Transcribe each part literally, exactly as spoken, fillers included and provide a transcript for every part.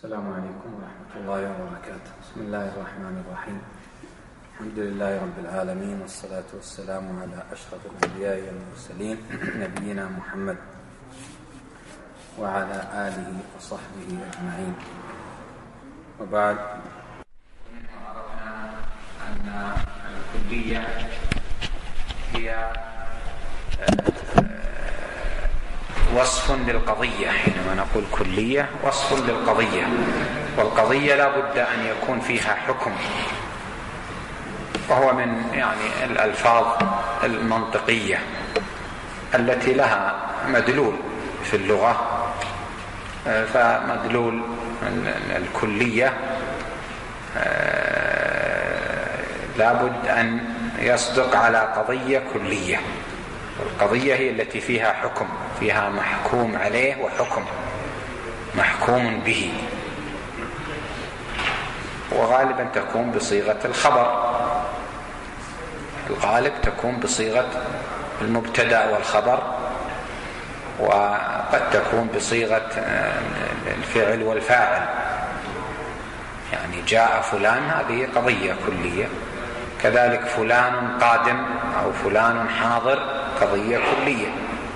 السلام عليكم ورحمة الله وبركاته. بسم الله الرحمن الرحيم. الحمد لله رب العالمين، والصلاة والسلام على أشرف الأنبياء والمرسلين نبينا محمد وعلى آله وصحبه أجمعين، وبعد. عرفنا أن الكلية هي وصف للقضية. حينما نقول كلية وصف للقضية، والقضية لا بد أن يكون فيها حكم، وهو من يعني الألفاظ المنطقية التي لها مدلول في اللغة. فمدلول الكلية لا بد أن يصدق على قضية كلية، والقضية هي التي فيها حكم، فيها محكوم عليه وحكم محكوم به، وغالبا تكون بصيغة الخبر، الغالب تكون بصيغة المبتدأ والخبر، وقد تكون بصيغة الفعل والفاعل. يعني جاء فلان، هذه قضية كلية. كذلك فلان قادم أو فلان حاضر، قضية كلية.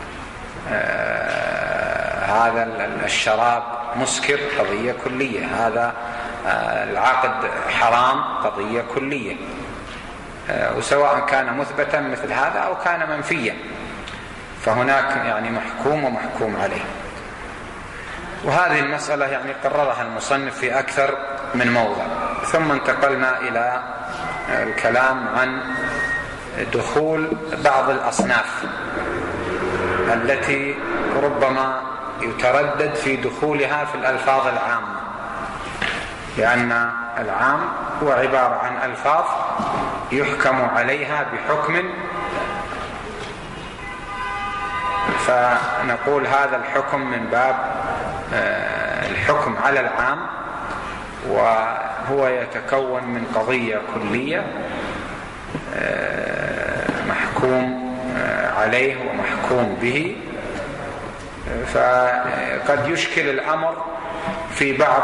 آه هذا الشراب مسكر، قضية كلية. هذا آه العقد حرام، قضية كلية. آه وسواء كان مثبتا مثل هذا أو كان منفيا، فهناك يعني محكوم ومحكوم عليه. وهذه المسألة يعني قررها المصنف في أكثر من موضع. ثم انتقلنا إلى الكلام عن دخول بعض الأصناف التي ربما يتردد في دخولها في الألفاظ العامة، لأن العام هو عبارة عن ألفاظ يحكم عليها بحكم، فنقول هذا الحكم من باب الحكم على العام، وهو يتكون من قضية كلية محكوم عليه ومحكوم به. فقد يشكل الأمر في بعض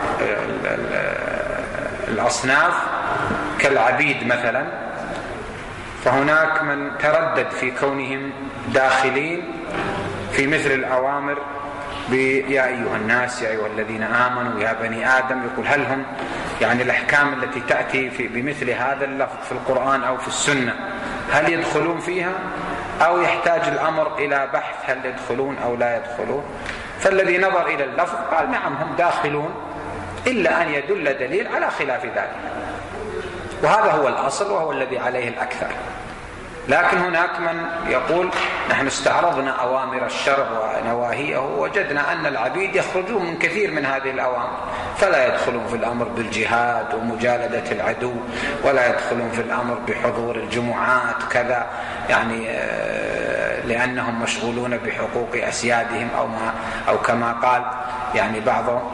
الأصناف كالعبيد مثلا، فهناك من تردد في كونهم داخلين في مثل الأوامر يا أيها الناس، يا أيها الذين آمنوا، يا بني آدم. يقول هل هم يعني الأحكام التي تأتي في بمثل هذا اللفظ في القرآن أو في السنة هل يدخلون فيها، أو يحتاج الأمر إلى بحث هل يدخلون أو لا يدخلون؟ فالذي نظر إلى اللفظ قال نعم هم داخلون، إلا أن يدل دليل على خلاف ذلك، وهذا هو الأصل وهو الذي عليه الأكثر. لكن هناك من يقول نحن استعرضنا أوامر الشرع ونواهيه، ووجدنا أن العبيد يخرجون من كثير من هذه الأوامر، فلا يدخلون في الأمر بالجهاد ومجالدة العدو، ولا يدخلون في الأمر بحضور الجمعات كذا، يعني لأنهم مشغولون بحقوق أسيادهم أو ما أو كما قال يعني بعضهم.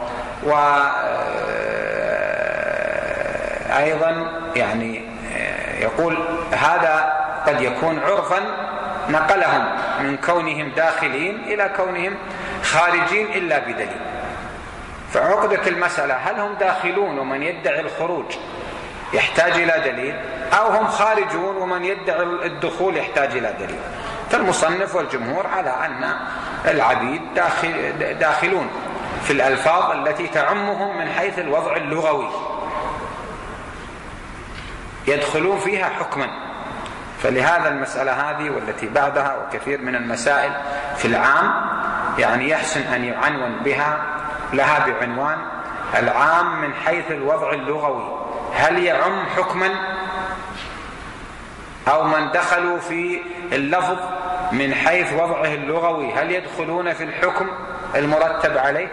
وأيضا يعني يقول هذا قد يكون عرفا نقلهم من كونهم داخلين إلى كونهم خارجين إلا بدليل. فعقدة المسألة هل هم داخلون ومن يدعي الخروج يحتاج إلى دليل، أو هم خارجون ومن يدعي الدخول يحتاج إلى دليل؟ فالمصنف والجمهور على أن العبيد داخل داخلون في الألفاظ التي تعمهم من حيث الوضع اللغوي، يدخلون فيها حكما. فلهذا المسألة هذه والتي بعدها وكثير من المسائل في العام يعني يحسن أن يعنون بها لها بعنوان العام من حيث الوضع اللغوي، هل يعم حكما، أو من دخلوا في اللفظ من حيث وضعه اللغوي هل يدخلون في الحكم المرتب عليه؟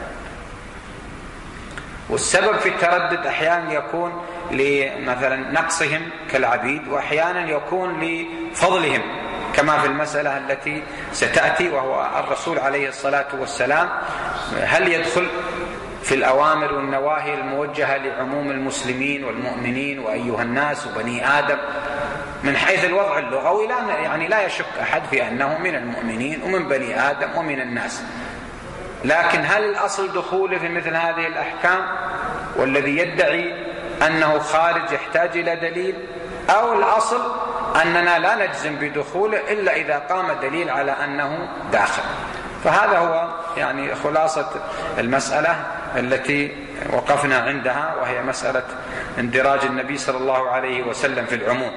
والسبب في التردد أحيانا يكون لمثلا نقصهم كالعبيد، وأحيانا يكون لفضلهم كما في المسألة التي ستأتي، وهو الرسول عليه الصلاة والسلام هل يدخل في الأوامر والنواهي الموجهة لعموم المسلمين والمؤمنين وأيها الناس وبني آدم من حيث الوضع اللغوي؟ لا يعني لا يشك أحد في أنه من المؤمنين ومن بني آدم ومن الناس. لكن هل الأصل دخوله في مثل هذه الأحكام والذي يدعي أنه خارج يحتاج إلى دليل، أو الأصل أننا لا نجزم بدخوله إلا إذا قام دليل على أنه داخل؟ فهذا هو يعني خلاصة المسألة التي وقفنا عندها، وهي مسألة اندراج النبي صلى الله عليه وسلم في العموم.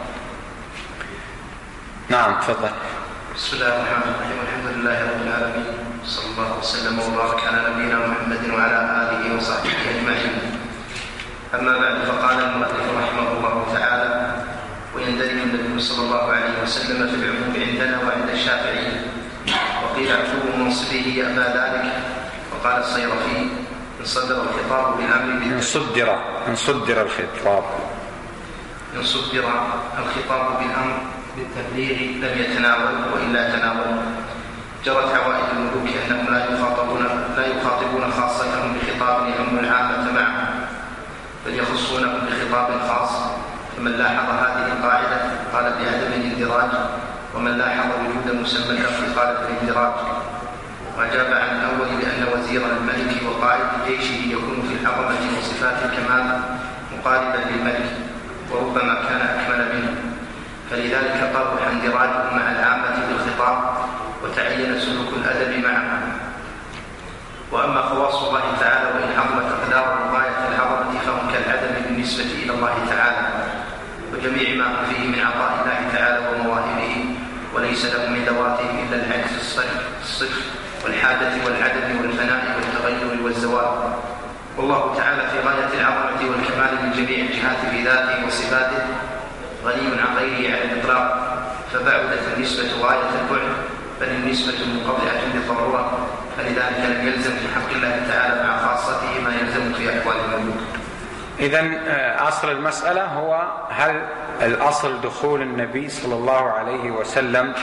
نعم تفضل. بسم الله الرحمن الرحيم. الحمد لله رب العالمين، صلى الله وسلم وبارك على نبينا محمد وعلى آله وصحبه أجمعين. أما بعد، فقال المؤلف رحمه الله تعالى: ويندرج النبي صلى الله عليه وسلم في العموم عندنا وعند الشافعي. وقيل عفو منصبه يأبى ذلك. وقال الصيرفي: إن صدر الخطاب بالأمر إن صدر إن صدر الخطاب إن صدر الخطاب بالأمر بالتبليغ لم يتناول، وإلا تناول. جرت عوائد الملوك أنهم لا يخاطبون لا يخاطبون خاصتهم بخطاب يهم العامة معهم، بل يخصونهم بخطاب خاص. فمن لاحظ هذه القاعدة قال بعدم الاندراج، ومن لاحظ وجود مسمى الأمر قال بالاندراج. وأجاب عن الأول بأن وزير الملك وقائد جيشه يكون في العظمة وصفات الكمال مقاربا للملك، وربما كان أكمل منه، فلذلك قرح اندراجه مع العامة بالخطاب، وتعين سلوك الأدب معه. وأما خواص الله تعالى وإن عظمت أقدارهم غاية العظمة فهم كالعدم بالنسبة إلى الله تعالى وجميع ما هم فيه من عطاء الله تعالى ومواهبه، وليس لهم من ذواتهم إلا العجز الصرف والحادث والعدم والفناء والتغير والزوال. والله تعالى في غاية العظمة والكمال من جميع الجهات في ذاته وصفاته، غني عن غيره على الإطلاق، فبعدت النسبة غاية البعد، بل النسبة منقطعة بالضرورة، فلذلك لم يلزم في حق الله تعالى مع خاصته ما يلزم في أحوال الملوك. إذن أصل المسألة هو هل الأصل دخول النبي صلى الله عليه وسلم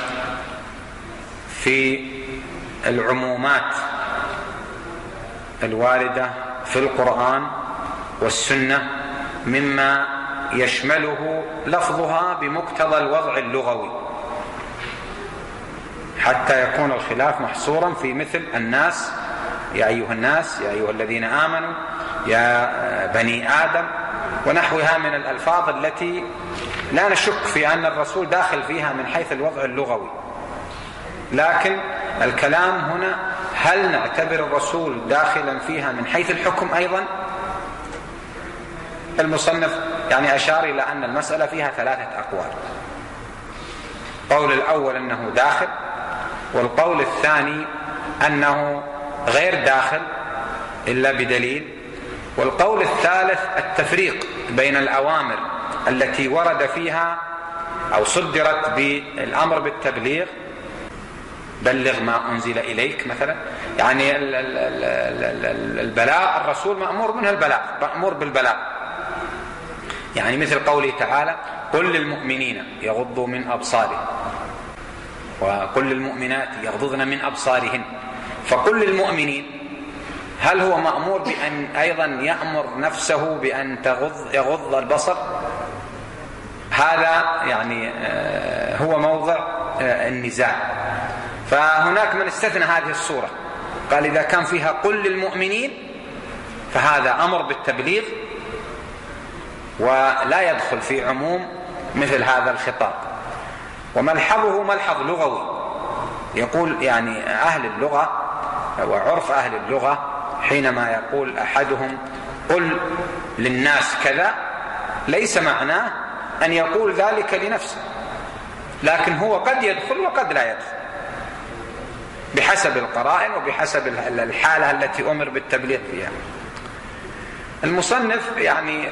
في العمومات الواردة في القرآن والسنة مما يشمله لفظها بمقتضى الوضع اللغوي، حتى يكون الخلاف محصورا في مثل الناس، يا أيها الناس، يا أيها الذين آمنوا، يا بني آدم، ونحوها من الألفاظ التي لا نشك في أن الرسول داخل فيها من حيث الوضع اللغوي. لكن الكلام هنا هل نعتبر الرسول داخلا فيها من حيث الحكم أيضا؟ المصنف يعني أشار إلى أن المسألة فيها ثلاثة أقوال. القول الأول أنه داخل، والقول الثاني أنه غير داخل إلا بدليل، والقول الثالث التفريق بين الأوامر التي ورد فيها أو صدرت بالأمر بالتبليغ، بلغ ما أنزل إليك مثلا، يعني البلاغ، الرسول مأمور منها البلاغ، مأمور بالبلاغ، يعني مثل قوله تعالى: قل للمؤمنين يغضوا من أبصارهم وقل للمؤمنات يغضضن من أبصارهن. فقل للمؤمنين، هل هو مأمور بأن أيضا يأمر نفسه بأن تغض يغض البصر؟ هذا يعني هو موضع النزاع. فهناك من استثنى هذه الصورة، قال إذا كان فيها قل للمؤمنين فهذا أمر بالتبليغ ولا يدخل في عموم مثل هذا الخطاب. وملحظه ملحظ لغوي، يقول يعني أهل اللغة وعرف أهل اللغة حينما يقول أحدهم قل للناس كذا، ليس معناه أن يقول ذلك لنفسه، لكن هو قد يدخل وقد لا يدخل بحسب القرائن وبحسب الحالة التي أمر بالتبليغ فيها. المصنف يعني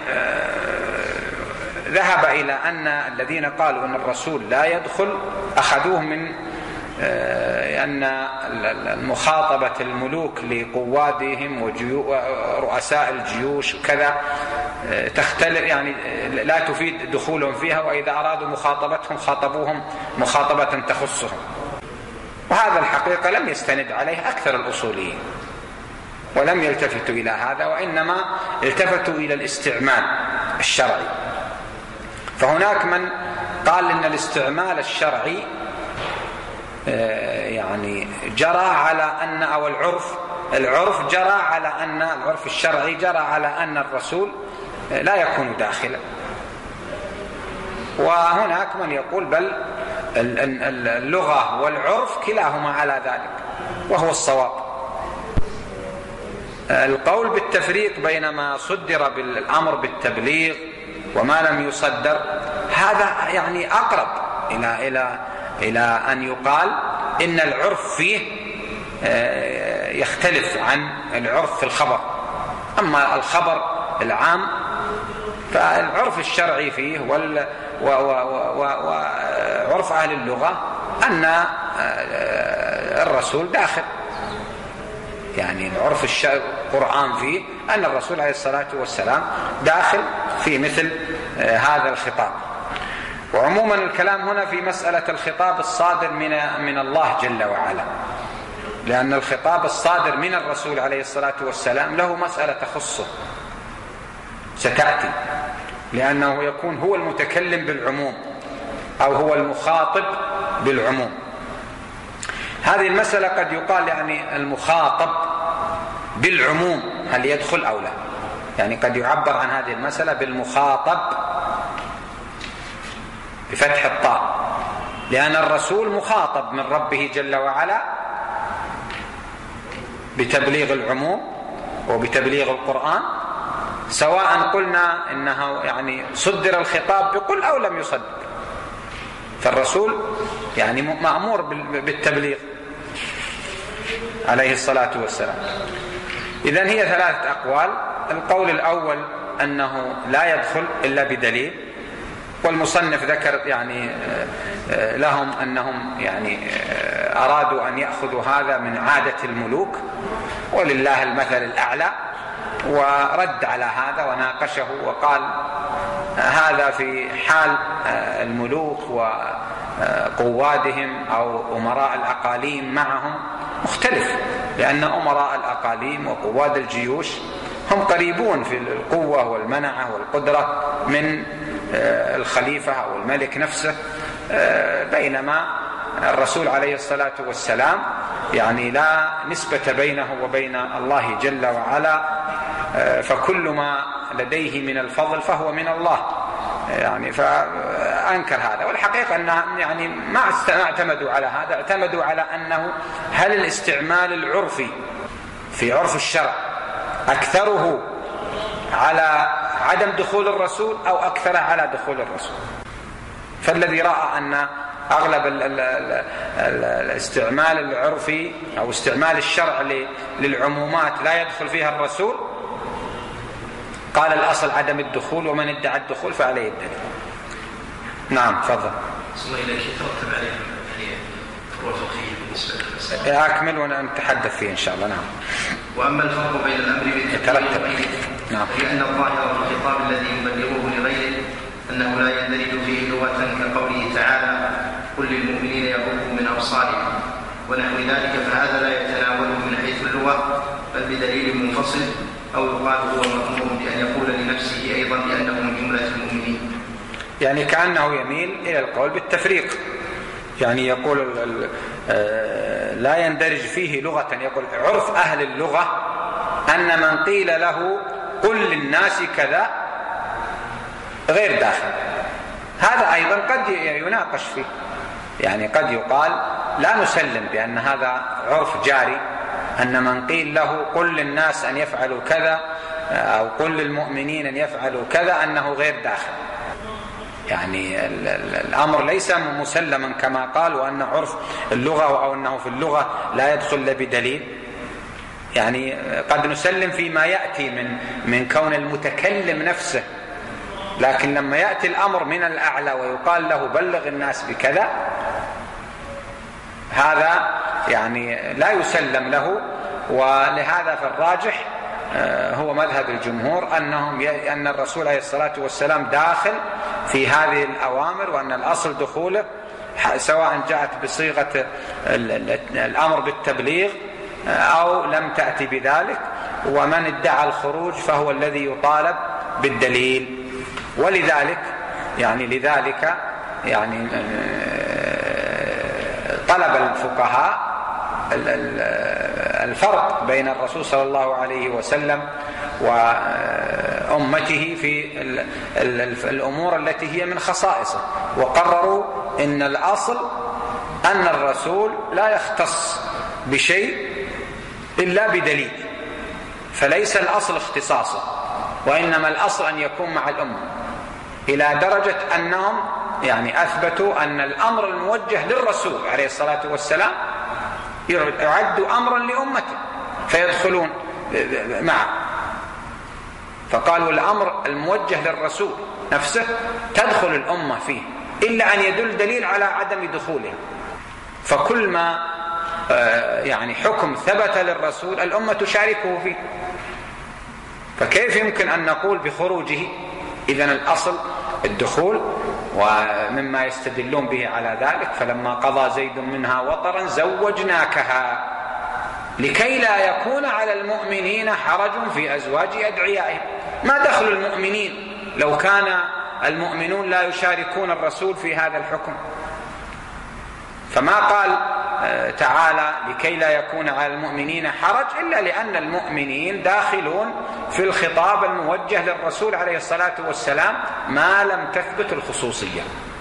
ذهب إلى أن الذين قالوا أن الرسول لا يدخل أخذوه من أن المخاطبة الملوك لقوادهم ورؤساء الجيوش كذا تختلف، يعني لا تفيد دخولهم فيها، وإذا أرادوا مخاطبتهم خاطبوهم مخاطبة تخصهم. وهذا الحقيقة لم يستند عليه أكثر الأصوليين، ولم يلتفتوا إلى هذا، وإنما التفتوا إلى الاستعمال الشرعي. فهناك من قال إن الاستعمال الشرعي يعني جرى على أن أو العرف العرف جرى على أن العرف الشرعي جرى على أن الرسول لا يكون داخلا. وهناك من يقول بل اللغة والعرف كلاهما على ذلك، وهو الصواب. القول بالتفريق بين ما صدر بالأمر بالتبليغ وما لم يصدر هذا يعني أقرب إلى إلى إلى أن يقال إن العرف فيه يختلف عن العرف في الخبر. أما الخبر العام فالعرف الشرعي فيه وعرف أهل اللغة أن الرسول داخل، يعني العرف القرآن فيه أن الرسول عليه الصلاة والسلام داخل في مثل هذا الخطاب. وعموما الكلام هنا في مسألة الخطاب الصادر من من الله جل وعلا، لأن الخطاب الصادر من الرسول عليه الصلاة والسلام له مسألة تخصه ستأتي، لأنه يكون هو المتكلم بالعموم أو هو المخاطب بالعموم. هذه المسألة قد يقال يعني المخاطب بالعموم هل يدخل أو لا، يعني قد يعبر عن هذه المسألة بالمخاطب بفتح الطاء، لأن الرسول مخاطب من ربه جل وعلا بتبليغ العموم وبتبليغ القرآن، سواء قلنا إنه يعني صدر الخطاب بقل أو لم يصدر، فالرسول يعني مأمور بالتبليغ عليه الصلاة والسلام. إذن هي ثلاثة أقوال. القول الأول أنه لا يدخل إلا بدليل، والمصنف ذكر يعني لهم أنهم يعني أرادوا أن يأخذوا هذا من عادة الملوك، ولله المثل الأعلى، ورد على هذا وناقشه وقال هذا في حال الملوك وقوادهم أو أمراء الأقاليم معهم مختلف، لأن أمراء الأقاليم وقواد الجيوش هم قريبون في القوة والمنعة والقدرة من الخليفة أو الملك نفسه، بينما الرسول عليه الصلاة والسلام يعني لا نسبة بينه وبين الله جل وعلا، فكل ما لديه من الفضل فهو من الله، يعني فأنكر هذا. والحقيقة أن يعني ما اعتمدوا على هذا، اعتمدوا على أنه هل الاستعمال العرفي في عرف الشرع أكثره على عدم دخول الرسول أو أكثر على دخول الرسول. فالذي رأى أن أغلب الاستعمال العرفي أو استعمال الشرع للعمومات لا يدخل فيها الرسول قال الأصل عدم الدخول، ومن ادعى الدخول فعليه الدليل. نعم تفضل. صلى الله عليه يترتب عليه فروع فقهية بالنسبة للمسألة. أكمل ونتحدث فيه إن شاء الله. نعم. وأما الفرق بين الأمر بالتبليغ وغيره نعم. لأن الظاهر في الخطاب الذي يبلغه لغيره أنه لا يندرج فيه لغة كقوله تعالى قل للمؤمنين يغضوا من أبصارهم ونحو ذلك، فهذا لا يتناوله من حيث اللغة بل بدليل منفصل، أو يقال هو مأمور بأن يقول لنفسه أيضا بأنه من جملة المؤمنين. يعني كأنه يميل إلى القول بالتفريق، يعني يقول لا يندرج فيه لغة، يقول عرف أهل اللغة أن من قيل له قل للناس كذا غير داخل. هذا أيضا قد يناقش فيه، يعني قد يقال لا نسلم بأن هذا عرف جاري، أن من قيل له قل للناس أن يفعلوا كذا أو قل للمؤمنين أن يفعلوا كذا أنه غير داخل. يعني الأمر ليس مسلما كما قال، وأن عرف اللغة أو أنه في اللغة لا يدخل إلا بدليل. يعني قد نسلم فيما يأتي من من كون المتكلم نفسه، لكن لما يأتي الأمر من الأعلى ويقال له بلغ الناس بكذا، هذا يعني لا يسلم له. ولهذا فالراجح هو مذهب الجمهور أنهم أن الرسول عليه الصلاة والسلام داخل في هذه الأوامر، وأن الأصل دخوله سواء جاءت بصيغة الأمر بالتبليغ أو لم تأتي بذلك، ومن ادعى الخروج فهو الذي يطالب بالدليل. ولذلك يعني لذلك يعني طلب الفقهاء الفرق بين الرسول صلى الله عليه وسلم وأمته في الأمور التي هي من خصائصه، وقرروا إن الأصل أن الرسول لا يختص بشيء إلا بدليل، فليس الأصل اختصاصه، وإنما الأصل أن يكون مع الأمة، إلى درجة أنهم يعني أثبتوا أن الأمر الموجه للرسول عليه الصلاة والسلام يعد أمرا لأمته فيدخلون معه، فقالوا الأمر الموجه للرسول نفسه تدخل الأمة فيه إلا أن يدل دليل على عدم دخولها، فكل ما يعني حكم ثبت للرسول الأمة تشاركه فيه، فكيف يمكن أن نقول بخروجه؟ إذن الأصل الدخول، ومما يستدلون به على ذلك فلما قضى زيد منها وطرا زوجناكها لكي لا يكون على المؤمنين حرج في أزواج أدعيائهم. ما دخل المؤمنين لو كان المؤمنون لا يشاركون الرسول في هذا الحكم؟ فما قال تعالى لكي لا يكون على المؤمنين حرج إلا لأن المؤمنين داخلون في الخطاب الموجه للرسول عليه الصلاة والسلام ما لم تثبت الخصوصية.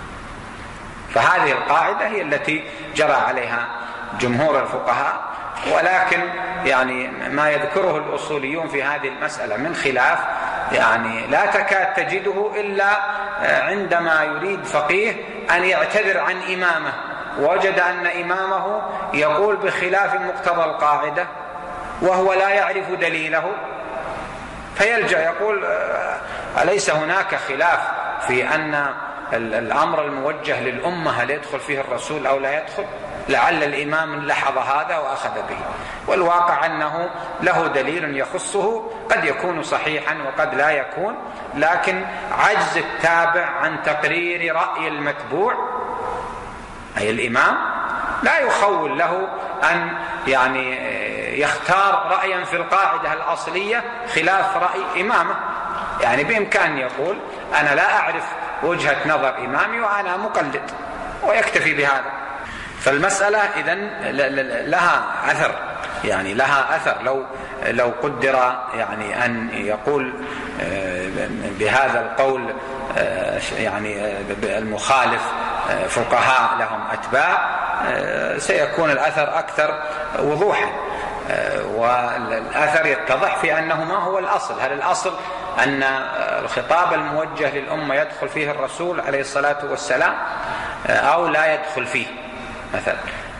فهذه القاعدة هي التي جرى عليها جمهور الفقهاء، ولكن يعني ما يذكره الأصوليون في هذه المسألة من خلاف يعني لا تكاد تجده إلا عندما يريد فقيه أن يعتذر عن إمامه وجد أن إمامه يقول بخلاف مقتضى القاعدة وهو لا يعرف دليله، فيلجأ يقول أليس هناك خلاف في أن الأمر الموجه للأمة هل يدخل فيه الرسول أو لا يدخل؟ لعل الإمام لاحظ هذا وأخذ به، والواقع أنه له دليل يخصه قد يكون صحيحا وقد لا يكون، لكن عجز التابع عن تقرير رأي المتبوع أي الإمام لا يخول له أن يعني يختار رأيا في القاعدة الأصلية خلاف رأي إمامه، يعني بإمكان يقول أنا لا أعرف وجهة نظر إمامي وأنا مقلد ويكتفي بهذا. فالمسألة إذن لها أثر، يعني لها أثر لو لو قدر يعني أن يقول بهذا القول يعني المخالف فقهاء لهم أتباع سيكون الأثر أكثر وضوحا، والأثر يتضح في أنه ما هو الأصل. هل الأصل أن الخطاب الموجه للأمة يدخل فيه الرسول عليه الصلاة والسلام أو لا يدخل فيه مثلا؟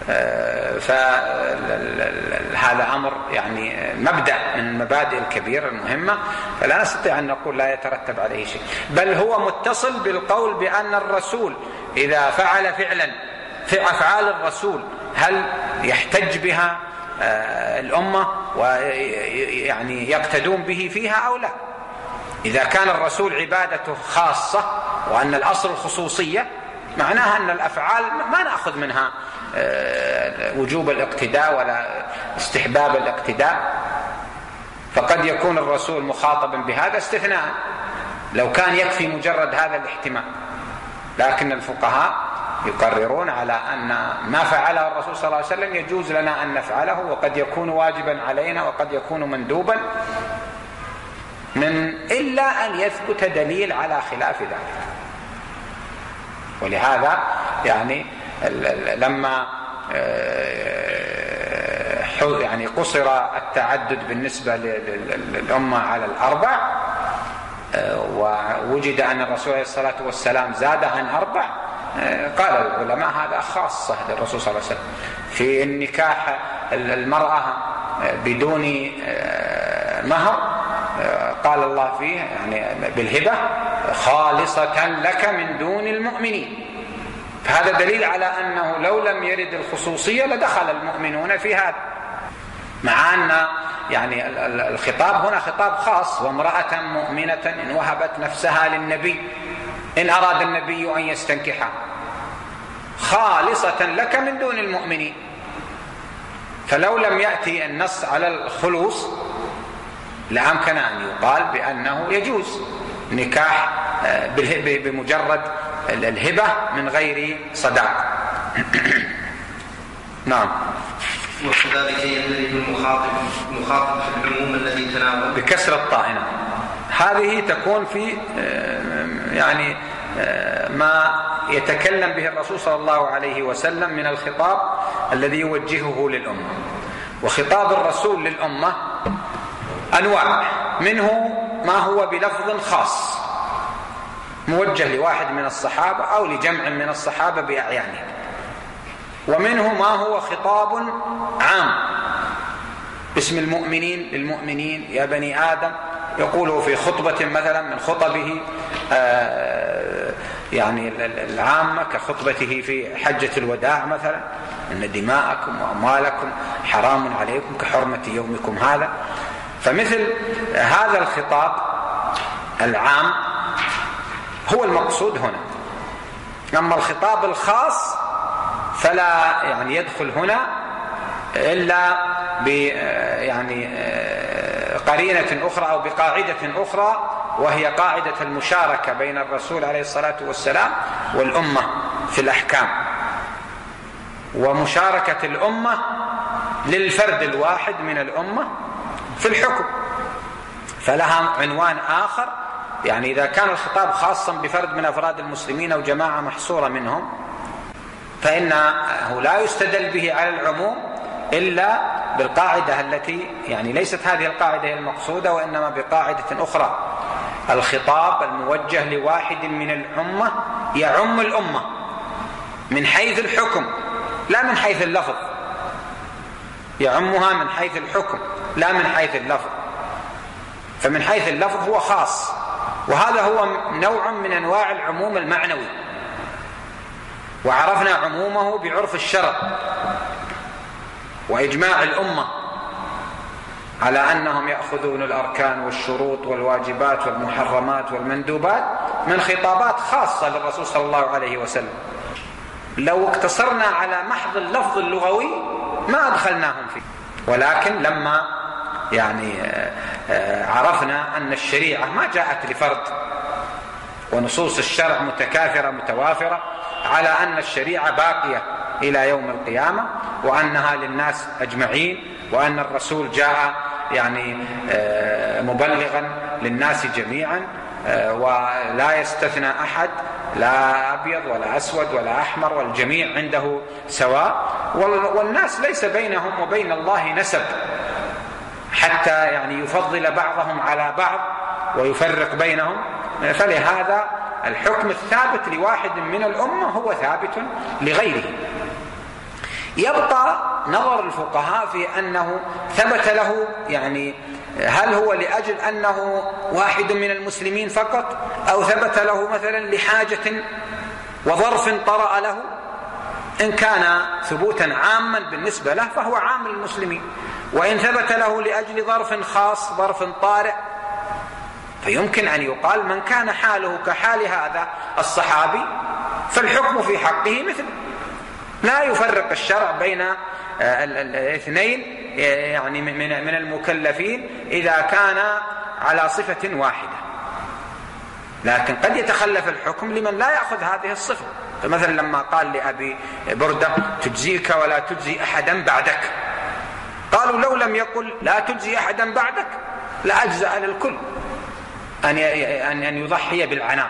فهذا أمر يعني مبدأ من المبادئ الكبيرة المهمة، فلا نستطيع أن نقول لا يترتب عليه شيء، بل هو متصل بالقول بأن الرسول إذا فعل فعلا في أفعال الرسول هل يحتج بها الأمة ويعني يقتدون به فيها أو لا؟ إذا كان الرسول عبادته خاصة وأن الأصل الخصوصية معناها أن الأفعال ما نأخذ منها وجوب الاقتداء ولا استحباب الاقتداء، فقد يكون الرسول مخاطبا بهذا استثناء لو كان يكفي مجرد هذا الاحتمال، لكن الفقهاء يقررون على أن ما فعله الرسول صلى الله عليه وسلم يجوز لنا أن نفعله، وقد يكون واجبا علينا وقد يكون مندوبا، من إلا أن يثبت دليل على خلاف ذلك. ولهذا يعني لما يعني قصر التعدد بالنسبة للأمة على الأربع ووجد أن الرسول عليه الصلاة والسلام زاد عن أربع، قال العلماء هذا خاصة للرسول صلى الله عليه وسلم. في النكاح المرأة بدون مهر قال الله فيه يعني بالهبة خالصة لك من دون المؤمنين، فهذا دليل على أنه لو لم يرد الخصوصية لدخل المؤمنون في هذا، مع أن يعني الخطاب هنا خطاب خاص، وامرأة مؤمنة إن وهبت نفسها للنبي إن أراد النبي أن يستنكحها خالصة لك من دون المؤمنين، فلو لم يأتي النص على الخلوص لأمكن أن يقال بأنه يجوز نكاح بمجرد الهبة من غير صداق. نعم. وكذلك يندرج المخاطب المخاطب في العموم الذي تناول بكسر الطائنة. هذه تكون في يعني ما يتكلم به الرسول صلى الله عليه وسلم من الخطاب الذي يوجهه للأمة. وخطاب الرسول للأمة أنواع، منه ما هو بلفظ خاص موجه لواحد من الصحابة أو لجمع من الصحابة بأعيانهم، ومنه ما هو خطاب عام باسم المؤمنين للمؤمنين يا بني آدم، يقوله في خطبة مثلا من خطبه يعني العامة كخطبته في حجة الوداع مثلا، إن دماءكم وأموالكم حرام عليكم كحرمة يومكم هذا. فمثل هذا الخطاب العام هو المقصود هنا. أما الخطاب الخاص فلا يعني يدخل هنا إلا ب يعني قرينة أخرى أو بقاعدة أخرى، وهي قاعدة المشاركة بين الرسول عليه الصلاة والسلام والأمة في الأحكام، ومشاركة الأمة للفرد الواحد من الأمة في الحكم، فلها عنوان آخر. يعني إذا كان الخطاب خاصا بفرد من أفراد المسلمين أو جماعة محصورة منهم فإنه لا يستدل به على العموم إلا بالقاعدة التي يعني ليست هذه القاعدة هي المقصودة، وإنما بقاعدة أخرى. الخطاب الموجه لواحد من الأمة يعم الأمة من حيث الحكم لا من حيث اللفظ، يعمها من حيث الحكم لا من حيث اللفظ. فمن حيث اللفظ هو خاص، وهذا هو نوع من أنواع العموم المعنوي، وعرفنا عمومه بعرف الشرع وإجماع الأمة على أنهم يأخذون الأركان والشروط والواجبات والمحرمات والمندوبات من خطابات خاصة للرسول صلى الله عليه وسلم. لو اقتصرنا على محض اللفظ اللغوي ما أدخلناهم فيه، ولكن لما يعني عرفنا أن الشريعة ما جاءت لفرد، ونصوص الشرع متكاثرة متوافرة على أن الشريعة باقية إلى يوم القيامة، وأنها للناس أجمعين، وأن الرسول جاء يعني مبلغا للناس جميعا ولا يستثنى أحد، لا أبيض ولا أسود ولا أحمر، والجميع عنده سواء، والناس ليس بينهم وبين الله نسب حتى يعني يفضل بعضهم على بعض ويفرق بينهم. فلهذا الحكم الثابت لواحد من الأمة هو ثابت لغيره. يبقى نظر الفقهاء في أنه ثبت له، يعني هل هو لأجل أنه واحد من المسلمين فقط، أو ثبت له مثلا لحاجة وظرف طرأ له. إن كان ثبوتا عاما بالنسبة له فهو عام للمسلمين، وإن ثبت له لأجل ظرف خاص ظرف طارئ فيمكن أن يقال من كان حاله كحال هذا الصحابي فالحكم في حقه مثل. لا يفرق الشرع بين الاثنين يعني من المكلفين إذا كان على صفة واحدة، لكن قد يتخلف الحكم لمن لا يأخذ هذه الصفة. فمثلا لما قال لأبي بردة تجزيك ولا تجزي أحدا بعدك، قالوا لو لم يقل لا تجزي أحدا بعدك لأجزأ للكل أن يضحي بالعناق.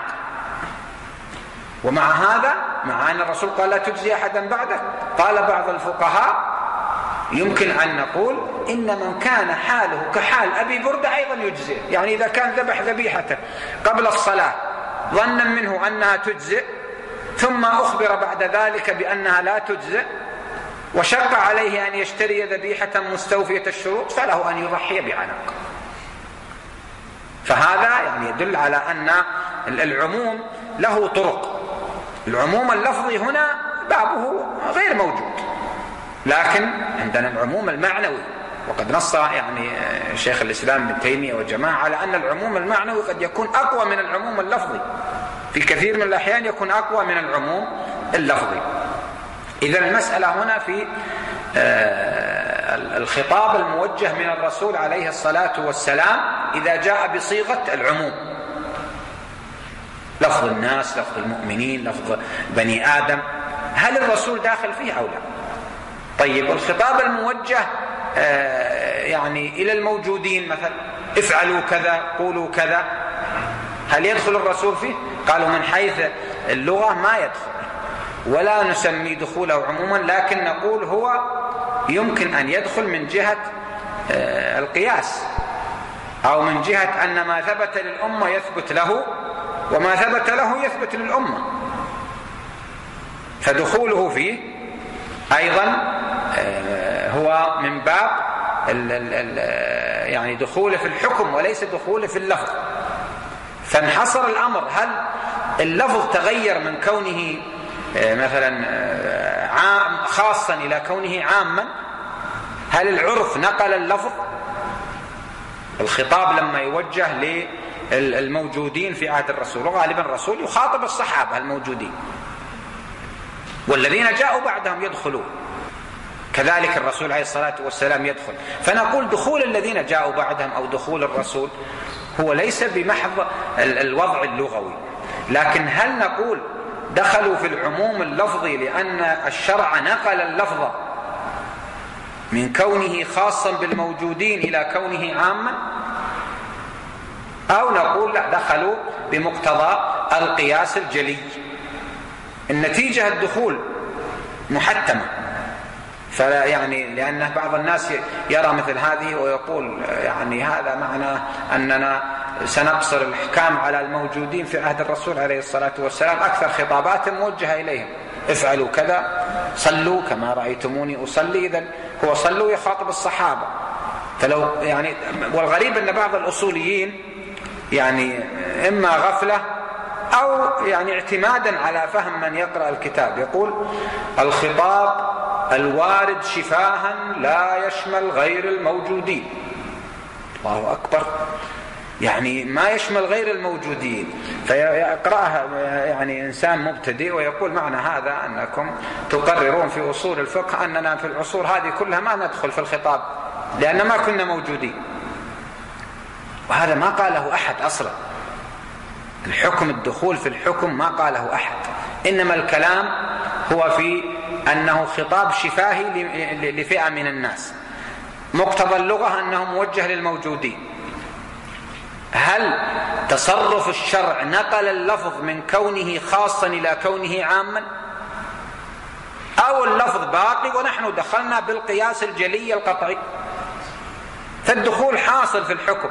ومع هذا مع أن الرسول قال لا تجزي أحدا بعدك، قال بعض الفقهاء يمكن أن نقول إن من كان حاله كحال أبي بردة أيضا يجزئ. يعني إذا كان ذبح ذبيحته قبل الصلاة ظنا منه أنها تجزئ، ثم أخبر بعد ذلك بأنها لا تجزئ، وشق عليه أن يشتري ذبيحة مستوفية الشروط، فله أن يضحي بعناق. فهذا يعني يدل على أن العموم له طرق. العموم اللفظي هنا بابه غير موجود، لكن عندنا العموم المعنوي، وقد نص يعني شيخ الإسلام ابن تيمية وجماعة على أن العموم المعنوي قد يكون أقوى من العموم اللفظي، في كثير من الأحيان يكون أقوى من العموم اللفظي. إذا المسألة هنا في الخطاب الموجه من الرسول عليه الصلاة والسلام إذا جاء بصيغة العموم، لفظ الناس، لفظ المؤمنين، لفظ بني آدم، هل الرسول داخل فيه أو لا؟ طيب الخطاب الموجه يعني إلى الموجودين مثلا افعلوا كذا قولوا كذا، هل يدخل الرسول فيه؟ قالوا من حيث اللغة ما يدخل، ولا نسمي دخوله عموما، لكن نقول هو يمكن أن يدخل من جهة القياس، أو من جهة أن ما ثبت للأمة يثبت له، وما ثبت له يثبت للأمة، فدخوله فيه أيضا هو من باب ال ال ال يعني دخوله في الحكم وليس دخوله في اللفظ. فانحصر الأمر، هل اللفظ تغير من كونه مثلا عام خاصا إلى كونه عاما؟ هل العرف نقل اللفظ؟ الخطاب لما يوجه للموجودين في عهد الرسول، وغالبا الرسول يخاطب الصحابة الموجودين، والذين جاءوا بعدهم يدخلون، كذلك الرسول عليه الصلاة والسلام يدخل. فنقول دخول الذين جاءوا بعدهم أو دخول الرسول هو ليس بمحض الوضع اللغوي، لكن هل نقول دخلوا في العموم اللفظي لأن الشرع نقل اللفظ من كونه خاصا بالموجودين إلى كونه عاما، أو نقول لا دخلوا بمقتضى القياس الجلي؟ النتيجة الدخول محتمة، فلا يعني لأن بعض الناس يرى مثل هذه ويقول يعني هذا معناه أننا سنقصر الإحكام على الموجودين في عهد الرسول عليه الصلاة والسلام، أكثر خطابات موجهة إليهم افعلوا كذا، صلوا كما رأيتموني أصلي، إذن هو صلوا يخاطب الصحابة. فلو يعني والغريب أن بعض الأصوليين يعني إما غفلة أو يعني اعتمادا على فهم من يقرأ الكتاب يقول الخطاب الوارد شفاها لا يشمل غير الموجودين. الله أكبر، يعني ما يشمل غير الموجودين، فيقرأها يعني إنسان مبتدئ ويقول معنى هذا أنكم تقررون في أصول الفقه أننا في العصور هذه كلها ما ندخل في الخطاب لأن ما كنا موجودين، وهذا ما قاله أحد أصلا. الحكم الدخول في الحكم ما قاله أحد، إنما الكلام هو في أنه خطاب شفاهي لفئة من الناس، مقتضى اللغة أنه موجه للموجودين. هل تصرف الشرع نقل اللفظ من كونه خاصا إلى كونه عاما، أو اللفظ باقي ونحن دخلنا بالقياس الجلي القطعي؟ فالدخول حاصل في الحكم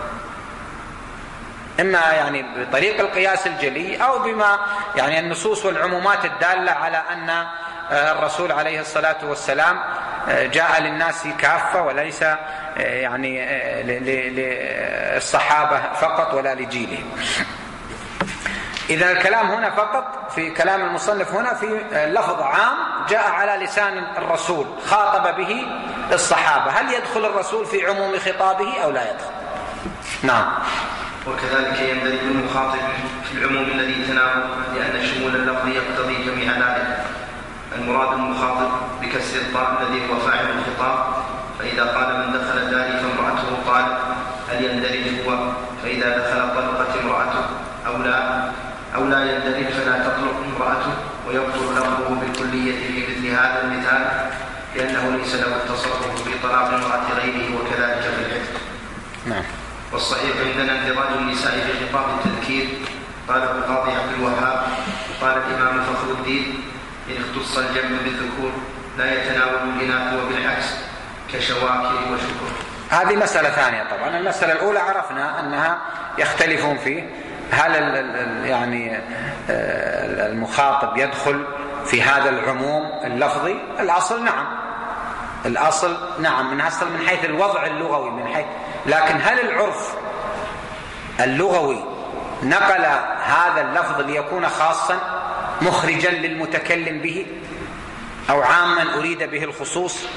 إما يعني بطريق القياس الجلي أو بما يعني النصوص والعمومات الدالة على أن الرسول عليه الصلاة والسلام جاء للناس كافة وليس يعني للصحابة فقط ولا لجيلهم. إذا الكلام هنا فقط في كلام المصنف هنا في لفظ عام جاء على لسان الرسول خاطب به الصحابة، هل يدخل الرسول في عموم خطابه أو لا يدخل؟ نعم. وكذلك يندرج المخاطب في العموم الذي تناول، لأن شمول اللفظ يقتضي جميع ذلك. المراد المخاطب بكسر الطاء الذي هو فاعل الخطاب، فإذا قال من دخل داري فامرأته قال هل يندرج هو؟ فإذا دخل طلقت امرأته أو لا أو لا يندرج فلا تطلق امرأته، ويبطل لفظه بالكلية في مثل هذا المثال، لأنه ليس له التصرف في طلاق امرأة غيره، وكذلك في العتق. نعم. والصحيح عندنا اندراج النساء في خطاب التذكير. قال القاضي عبد الوهاب وقال الإمام فخر الدين إن اختص الجمع بالذكور لا يتناول الإناث، وبالعكس كشواكر وشكر. هذه مسألة ثانية. طبعا المسألة الأولى عرفنا أنها يختلفون فيه، هل يعني المخاطب يدخل في هذا العموم اللفظي؟ الأصل نعم، الأصل نعم من أصل من حيث الوضع اللغوي، من حيث لكن هل العرف اللغوي نقل هذا اللفظ ليكون خاصا مخرجا للمتكلم به، أو عاما أريد به الخصوص؟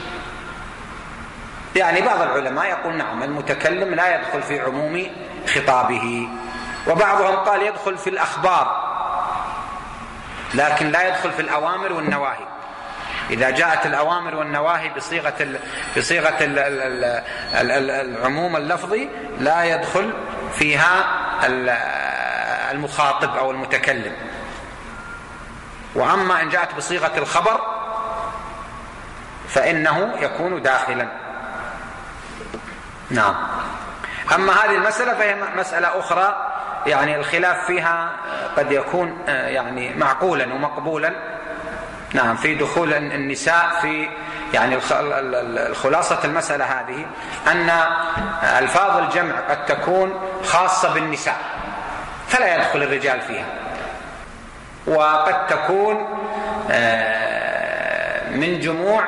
يعني بعض العلماء يقول نعم المتكلم لا يدخل في عموم خطابه، وبعضهم قال يدخل في الأخبار لكن لا يدخل في الأوامر والنواهي. إذا جاءت الأوامر والنواهي بصيغة ال... بصيغة ال... ال... ال... ال... العموم اللفظي لا يدخل فيها المخاطب أو المتكلم. وأما إن جاءت بصيغة الخبر فإنه يكون داخلا. نعم. أما هذه المسألة فهي مسألة أخرى، يعني الخلاف فيها قد يكون يعني معقولا ومقبولا. نعم. في دخول النساء في يعني الخلاصة المسألة هذه أن ألفاظ الجمع قد تكون خاصة بالنساء فلا يدخل الرجال فيها، وقد تكون من جموع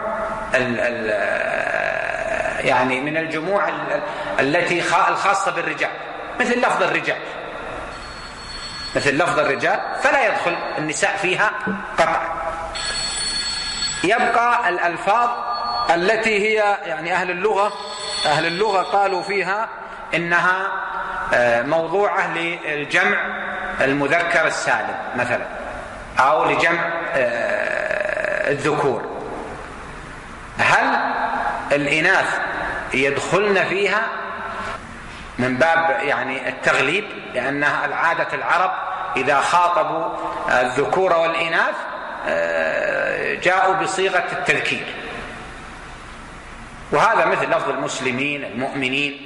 يعني من الجموع التي الخاصة بالرجال، مثل لفظ الرجال مثل لفظ الرجال فلا يدخل النساء فيها قطعا. يبقى الألفاظ التي هي يعني أهل اللغة أهل اللغة قالوا فيها إنها موضوعة للجمع المذكر السالم مثلا، أو لجمع الذكور. هل الإناث يدخلن فيها من باب يعني التغليب، لأنها العادة العرب إذا خاطبوا الذكور والإناث جاءوا بصيغة التذكير، وهذا مثل لفظ المسلمين المؤمنين.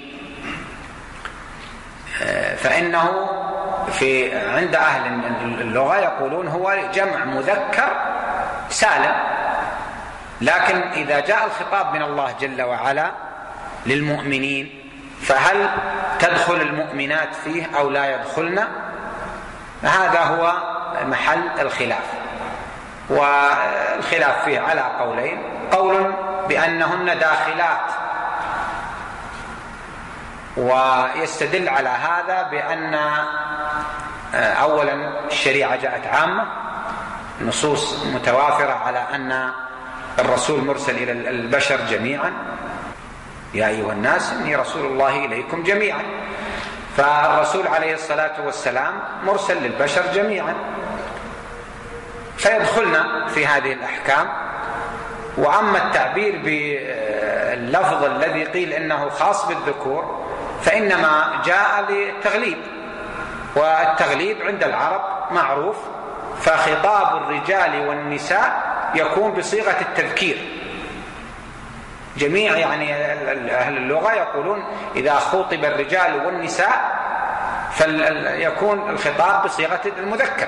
فإنه في عند أهل اللغة يقولون هو جمع مذكر سالم، لكن إذا جاء الخطاب من الله جل وعلا للمؤمنين فهل تدخل المؤمنات فيه أو لا يدخلن؟ هذا هو محل الخلاف، والخلاف فيه على قولين: قول بأنهن داخلات، ويستدل على هذا بأن أولا الشريعة جاءت عامة، نصوص متوافرة على أن الرسول مرسل إلى البشر جميعا، يا أيها الناس إني رسول الله إليكم جميعا، فالرسول عليه الصلاة والسلام مرسل للبشر جميعا، فيدخلنا في هذه الأحكام. وأما التعبير باللفظ الذي قيل إنه خاص بالذكور فإنما جاء للتغليب، والتغليب عند العرب معروف، فخطاب الرجال والنساء يكون بصيغة التذكير. جميع يعني أهل اللغة يقولون إذا خطب الرجال والنساء فيكون الخطاب بصيغة المذكر،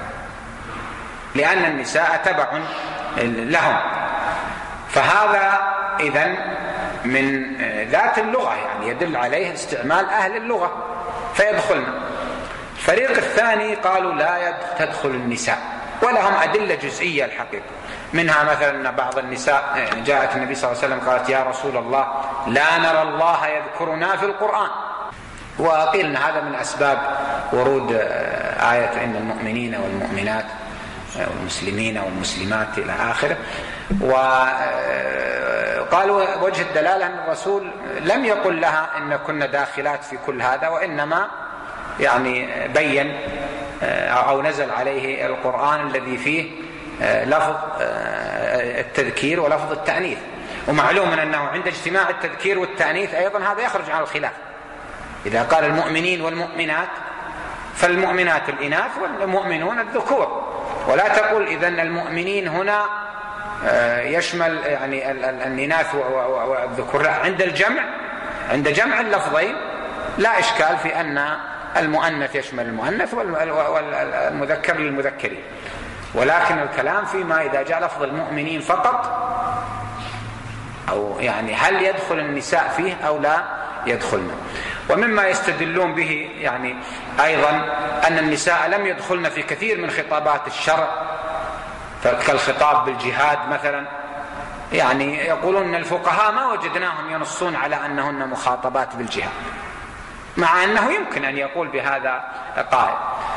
لأن النساء تبع لهم. فهذا إذن من ذات اللغة، يعني يدل عليه استعمال أهل اللغة فيدخلنا. الفريق الثاني قالوا لا تدخل النساء، ولهم أدلة جزئية الحقيقة، منها مثلا بعض النساء جاءت النبي صلى الله عليه وسلم قالت: يا رسول الله لا نرى الله يذكرنا في القرآن، وقيل أن هذا من أسباب ورود آية إن المؤمنين والمؤمنات والمسلمين والمسلمات إلى آخره. وقالوا وجه الدلالة أن الرسول لم يقل لها إن كنا داخلات في كل هذا، وإنما يعني بين أو نزل عليه القرآن الذي فيه لفظ التذكير ولفظ التأنيث. ومعلوم أنه عند اجتماع التذكير والتأنيث أيضا هذا يخرج عن الخلاف. إذا قال المؤمنين والمؤمنات فالمؤمنات الإناث والمؤمنون الذكور، ولا تقول إذن المؤمنين هنا يشمل يعني الإناث والذكور، لا، عند الجمع عند جمع اللفظين لا إشكال في أن المؤنث يشمل المؤنث والمذكر للمذكرين، ولكن الكلام فيما إذا جاء لفظ المؤمنين فقط، أو يعني هل يدخل النساء فيه أو لا يدخلن. ومما يستدلون به يعني أيضا أن النساء لم يدخلن في كثير من خطابات الشرع، كالخطاب بالجهاد مثلا، يعني يقولون أن الفقهاء ما وجدناهم ينصون على أنهن مخاطبات بالجهاد، مع أنه يمكن أن يقول بهذا قائل.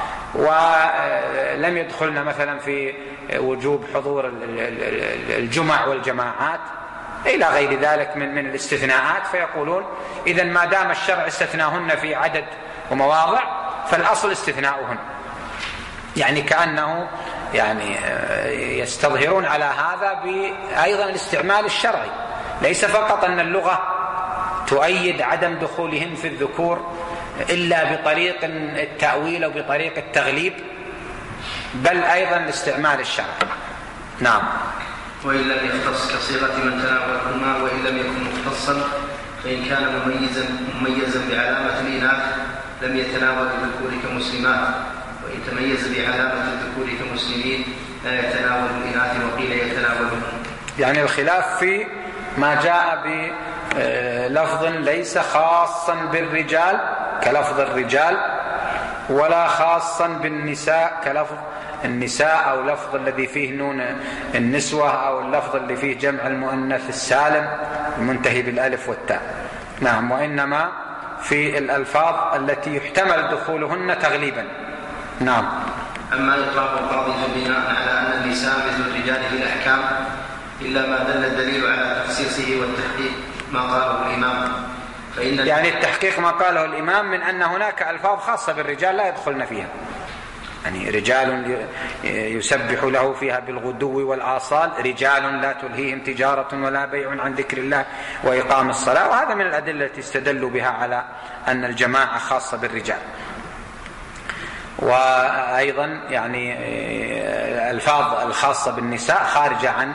ولم يدخلن مثلا في وجوب حضور الجمع والجماعات إلى غير ذلك من من الاستثناءات، فيقولون إذن ما دام الشرع استثناهن في عدد ومواضع فالأصل استثناؤهن، يعني كأنه يعني يستظهرون على هذا بأيضا الاستعمال الشرعي، ليس فقط أن اللغة تؤيد عدم دخولهن في الذكور إلا بطريق التأويل أو بطريق التغليب، بل أيضا الاستعمال الشرعي. نعم. وإن لم يختص كصيغة من تناولهما، وإن لم يكن مختصا فإن كان مميزا مميزا بعلامة الإناث لم يتناول الذكور كمسلمات، وإن تميز بعلامة الذكور كمسلمين لا يتناول الإناث، وقيل يتناولهم. يعني الخلاف في ما جاء بلفظ ليس خاصا بالرجال كلفظ الرجال، ولا خاصا بالنساء كلفظ النساء، أو لفظ الذي فيه نون النسوة، أو اللفظ اللي فيه جمع المؤنث السالم المنتهي بالألف والتاء. نعم، وإنما في الألفاظ التي يحتمل دخولهن تغليبا. نعم. أما إطلاق القاضي فبناء على أن النساء مثل الرجال في الأحكام إلا ما دل الدليل على تخصيصه والتحقيق ما قاله الإمام، فإن يعني التحقيق ما قاله الإمام من أن هناك ألفاظ خاصة بالرجال لا يدخلن فيها، يعني رجال يسبح له فيها بالغدو والآصال، رجال لا تلهيهم تجارة ولا بيع عن ذكر الله وإقام الصلاة، وهذا من الأدلة التي استدلوا بها على أن الجماعة خاصة بالرجال. وأيضا يعني الألفاظ الخاصة بالنساء خارجة عن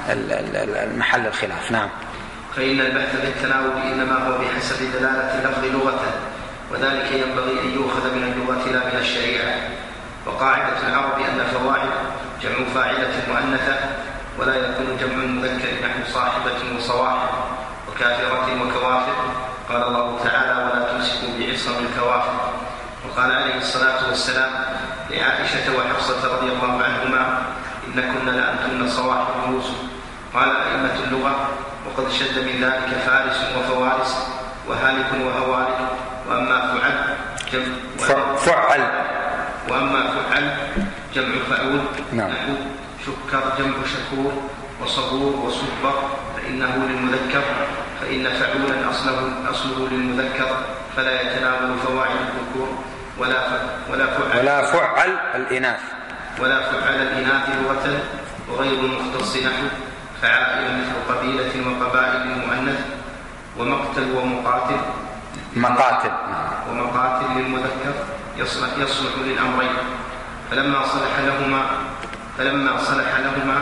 المحل الخلاف. نعم. فإن البحث بالتناول إنما هو بحسب دلالة اللفظ لغة، وذلك ينبغي أن يؤخذ من اللغة لا من الشريعة. وقاعدة العرب أن فواعل جمع فاعلة مؤنثة، ولا يكون جمع المذكر نحو صاحبة وصواحب وكافرة وكوافر. قال الله تعالى: ولا تمسكوا بعصم الكوافر. وقال عليه الصلاة والسلام لعائشة وحفصة رضي الله عنهما: إنكن لأنتن صواحب يوسف. قال أئمة اللغة: وقد شد من ذلك فارس وفوارس وهالك وهوالك. وأما فعل جمع فعل وأما فعل جمع فعول نعم. نحو شكر جمع شكور وصبور وصبر فإنه للمذكر، فإن فعولا أصله, أصله للمذكر فلا يتناول فواعل الذكور ولا ولا فعل ولا فعل الإناث ولا فعل الإناث لغة، وغير المختص نحو فعائل مثل قبيلة وقبائل المؤنث، ومقتل ومقاتل مقاتل ومقاتل للمذكر يصلح, يصلح للأمرين. فلما صلح لهما فلما صلح لهما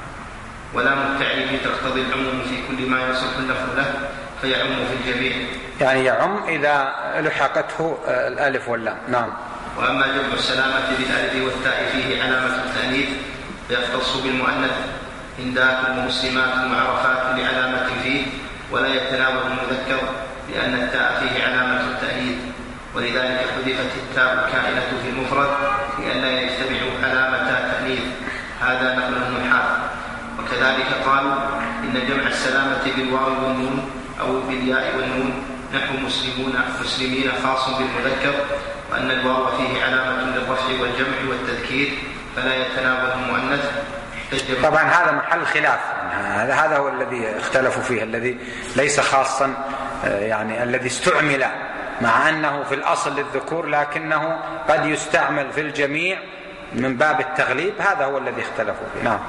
ولام التعريف تقتضي العموم في كل ما يصلح اللفظ له فيعم في الجميع، يعني يعم إذا لحقته الألف واللام. نعم. وأما جمع السلامة بالألف والتاء فيه علامة التأنيث فيختص بالمؤنث هندات ومسلمات وعرفات لعلامة فيه، ولا يتناول المذكر لأن التاء فيه علامة التأنيث، ولذلك حذفت التاء الكائنة في المفرد لئلا يجتمعوا علامة تأنيث. هذا نقل النحاة. وكذلك قالوا إن جمع السلامة بالواو والنون أو بالياء والنون نحو مسلمون مسلمين خاص بالمذكر، وأن الواو فيه علامة للرفع والجمع والتذكير فلا يتناول المؤنث. طبعا هذا محل خلاف، هذا هذا هو الذي اختلفوا فيه، الذي ليس خاصا يعني الذي استعمل مع أنه في الأصل للذكور لكنه قد يستعمل في الجميع من باب التغليب، هذا هو الذي اختلفوا فيه. نعم.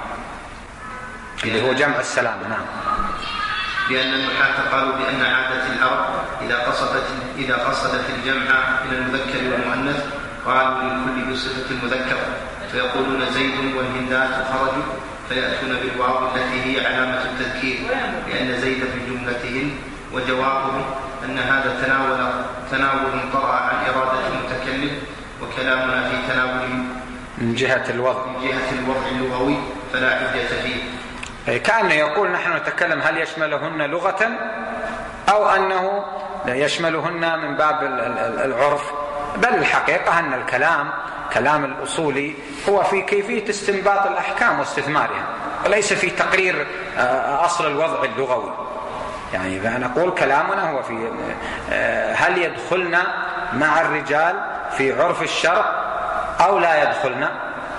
اللي هو جمع السلامة. نعم. لأن النحاة قالوا بأن عادة العرب إذا قصدت إذا قصدت الجمع من المذكر والمؤنث قالوا للكل بصفة المذكر، فيقولون زيد والهندات خرجوا فيأتون بالواو التي هي علامة التذكير لأن زيد في جملتهن. وجوابهم أن هذا تناول تناول طرأ عن إرادة المتكلم، وكلامنا في تناول من جهة الوضع من جهة الوضع اللغوي فلا حجة فيه. كأنه يقول نحن نتكلم هل يشملهن لغة أو أنه يشملهن من باب العرف، بل الحقيقة أن الكلام كلام الأصولي هو في كيفية استنباط الأحكام واستثمارها، وليس في تقرير أصل الوضع اللغوي. يعني نقول كلامنا هو في هل يدخلنا مع الرجال في عرف الشرع أو لا يدخلنا،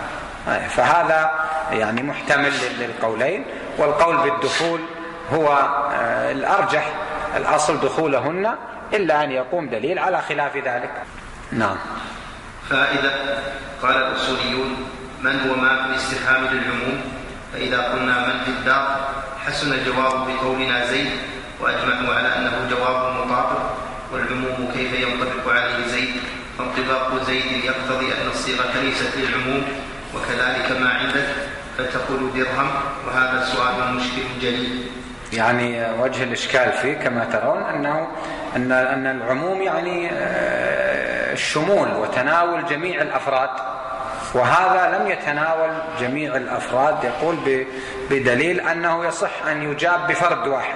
فهذا يعني محتمل للقولين، والقول بالدخول هو الأرجح، الأصل دخولهن إلا أن يقوم دليل على خلاف ذلك. نعم. فإذا قال الأصوليون من وما في الاستفهام للعموم، فإذا قلنا من في الدار حسن الجواب بقولنا زيد، وأجمعوا على أنه جواب مطابق، والعموم كيف ينطبق عليه زيد، فانطباق زيد يقتضي أن الصيغة ليست للعموم، وكذلك ما عندك فتقول درهم، وهذا سؤال مشكل جليل. يعني وجه الإشكال فيه كما ترون أنه أن أن العموم يعني الشمول وتناول جميع الأفراد، وهذا لم يتناول جميع الأفراد، يقول بدليل أنه يصح أن يجاب بفرد واحد.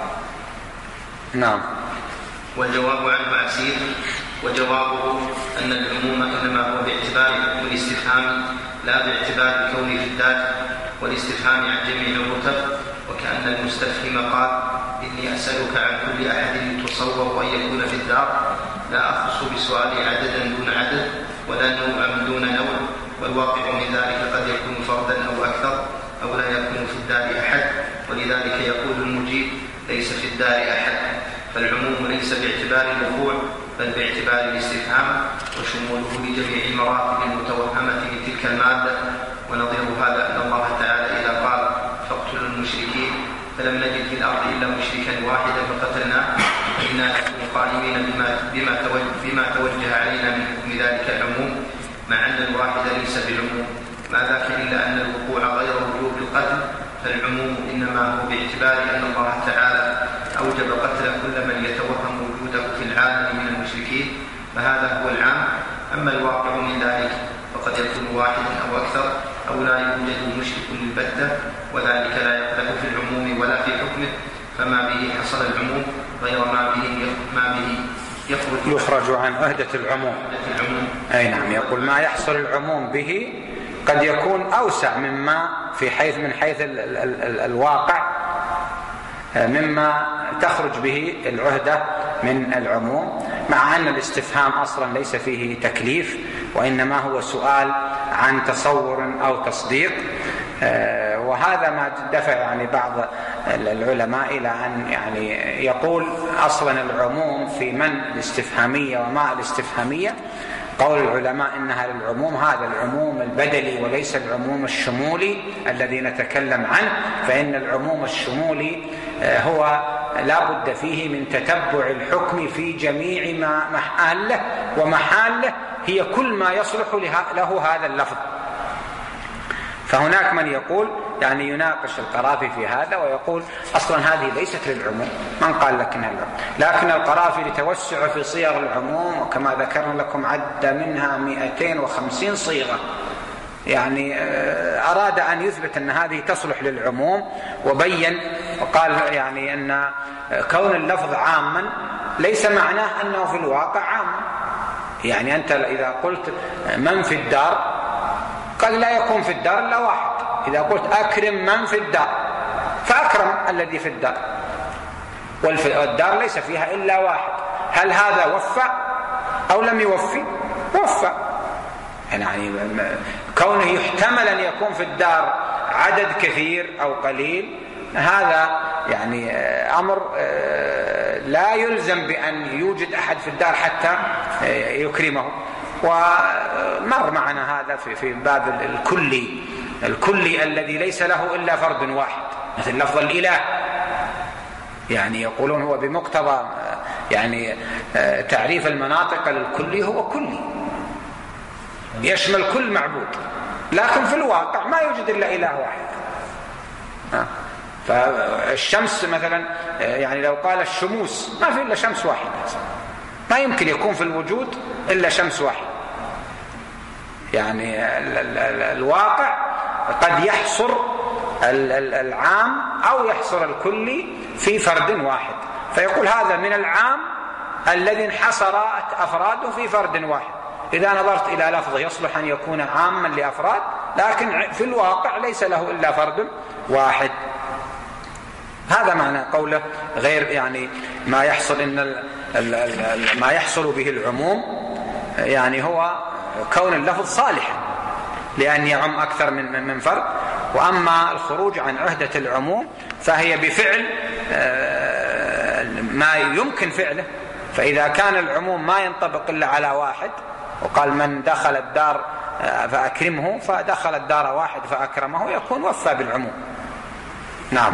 نعم. والجواب عنه عسير، وجوابه أن العموم إنما هو باعتبار حكم الاستفهام لا باعتبار كونه في الذات والاستفهام عن جميع الرتب، وكأن المستفهم قال إني أسألك عن كل أحد يتصور أن يكون في الدار، لا أخص بسؤالي عددا دون عدد ولا نوعا دون نوع، والواقع من ذلك قد يكون فردا أو أكثر أو لا يكون في الدار أحد، ولذلك يقول المجيب ليس في الدار أحد. فالعموم ليس باعتبار الوقوع بل باعتبار الاستفهام وشموله لجميع المراتب المتوهمة من تلك المادة. ونظير هذا أن الله تعالى إذا قال فاقتلوا المشركين فلم نجد في الأرض إلا مشركا واحدا فقتلناه، فإنا نكون قائمين بما, بما, توجه بما توجه علينا من حكم ذلك العموم، مع أن الواحد ليس بالعموم، ما ذاك إلا أن الوقوع غير وجوب القتل. فالعموم إنما هو باعتبار أن الله تعالى أوجب قتل كل من يتوهم وجوده في العالم من المشركين، فهذا هو العام. أما الواقع من ذلك فقد يكون واحدا أو أكثر أو لا يوجد مشرك البتة، وذلك لا يقدح في العموم ولا في حكمه، فما به حصل العموم غير ما به ما به يخرج, يخرج عن عهدة العموم. أي نعم. يقول ما يحصل العموم به قد يكون أوسع مما في حيث من حيث ال ال ال الواقع مما تخرج به العهدة من العموم، مع أن الاستفهام أصلا ليس فيه تكليف، وإنما هو سؤال عن تصور أو تصديق. وهذا ما دفع يعني بعض العلماء إلى أن يعني يقول أصلا العموم في من الاستفهامية وما الاستفهامية. قول العلماء إنها للعموم، هذا العموم البدلي وليس العموم الشمولي الذي نتكلم عنه، فإن العموم الشمولي هو لا بد فيه من تتبع الحكم في جميع ما محاله، ومحاله هي كل ما يصلح له هذا اللفظ. فهناك من يقول يعني يناقش القرافي في هذا ويقول أصلا هذه ليست للعموم، من قال لك إنها للعموم؟ لكن القرافي لتوسع في صيغ العموم، وكما ذكرنا لكم عد منها مئتين وخمسين صيغة، يعني أراد أن يثبت أن هذه تصلح للعموم، وبين وقال يعني أن كون اللفظ عاما ليس معناه أنه في الواقع عام. يعني أنت إذا قلت من في الدار قد لا يكون في الدار إلا واحد، إذا قلت أكرم من في الدار فأكرم الذي في الدار، والدار ليس فيها إلا واحد. هل هذا وفى أو لم يوفي؟ وفى. يعني كونه يحتمل أن يكون في الدار عدد كثير أو قليل، هذا يعني أمر لا يلزم بأن يوجد أحد في الدار حتى يكرمه. ومر معنا هذا في في باب الكلي الكلي الذي ليس له إلا فرد واحد، مثل لفظ الإله، يعني يقولون هو بمقتضى يعني تعريف المناطق للكلي هو كلي يشمل كل معبود، لكن في الواقع ما يوجد إلا إله واحد. فالشمس مثلا يعني لو قال الشموس ما في إلا شمس واحدة، ما يمكن يكون في الوجود إلا شمس واحد. يعني الواقع قد يحصر العام أو يحصر الكلي في فرد واحد، فيقول هذا من العام الذي انحصرت أفراده في فرد واحد. إذا نظرت إلى لفظه يصلح أن يكون عاما لأفراد، لكن في الواقع ليس له إلا فرد واحد. هذا معنى قوله غير يعني ما يحصل إن ال ال ال ما يحصل به العموم، يعني هو كون اللفظ صالحا لأن يعم أكثر من من فرد. وأما الخروج عن عهدة العموم فهي بفعل ما يمكن فعله. فإذا كان العموم ما ينطبق إلا على واحد، وقال من دخل الدار فأكرمه، فدخل الدار واحد فأكرمه، يكون وفى بالعموم. نعم.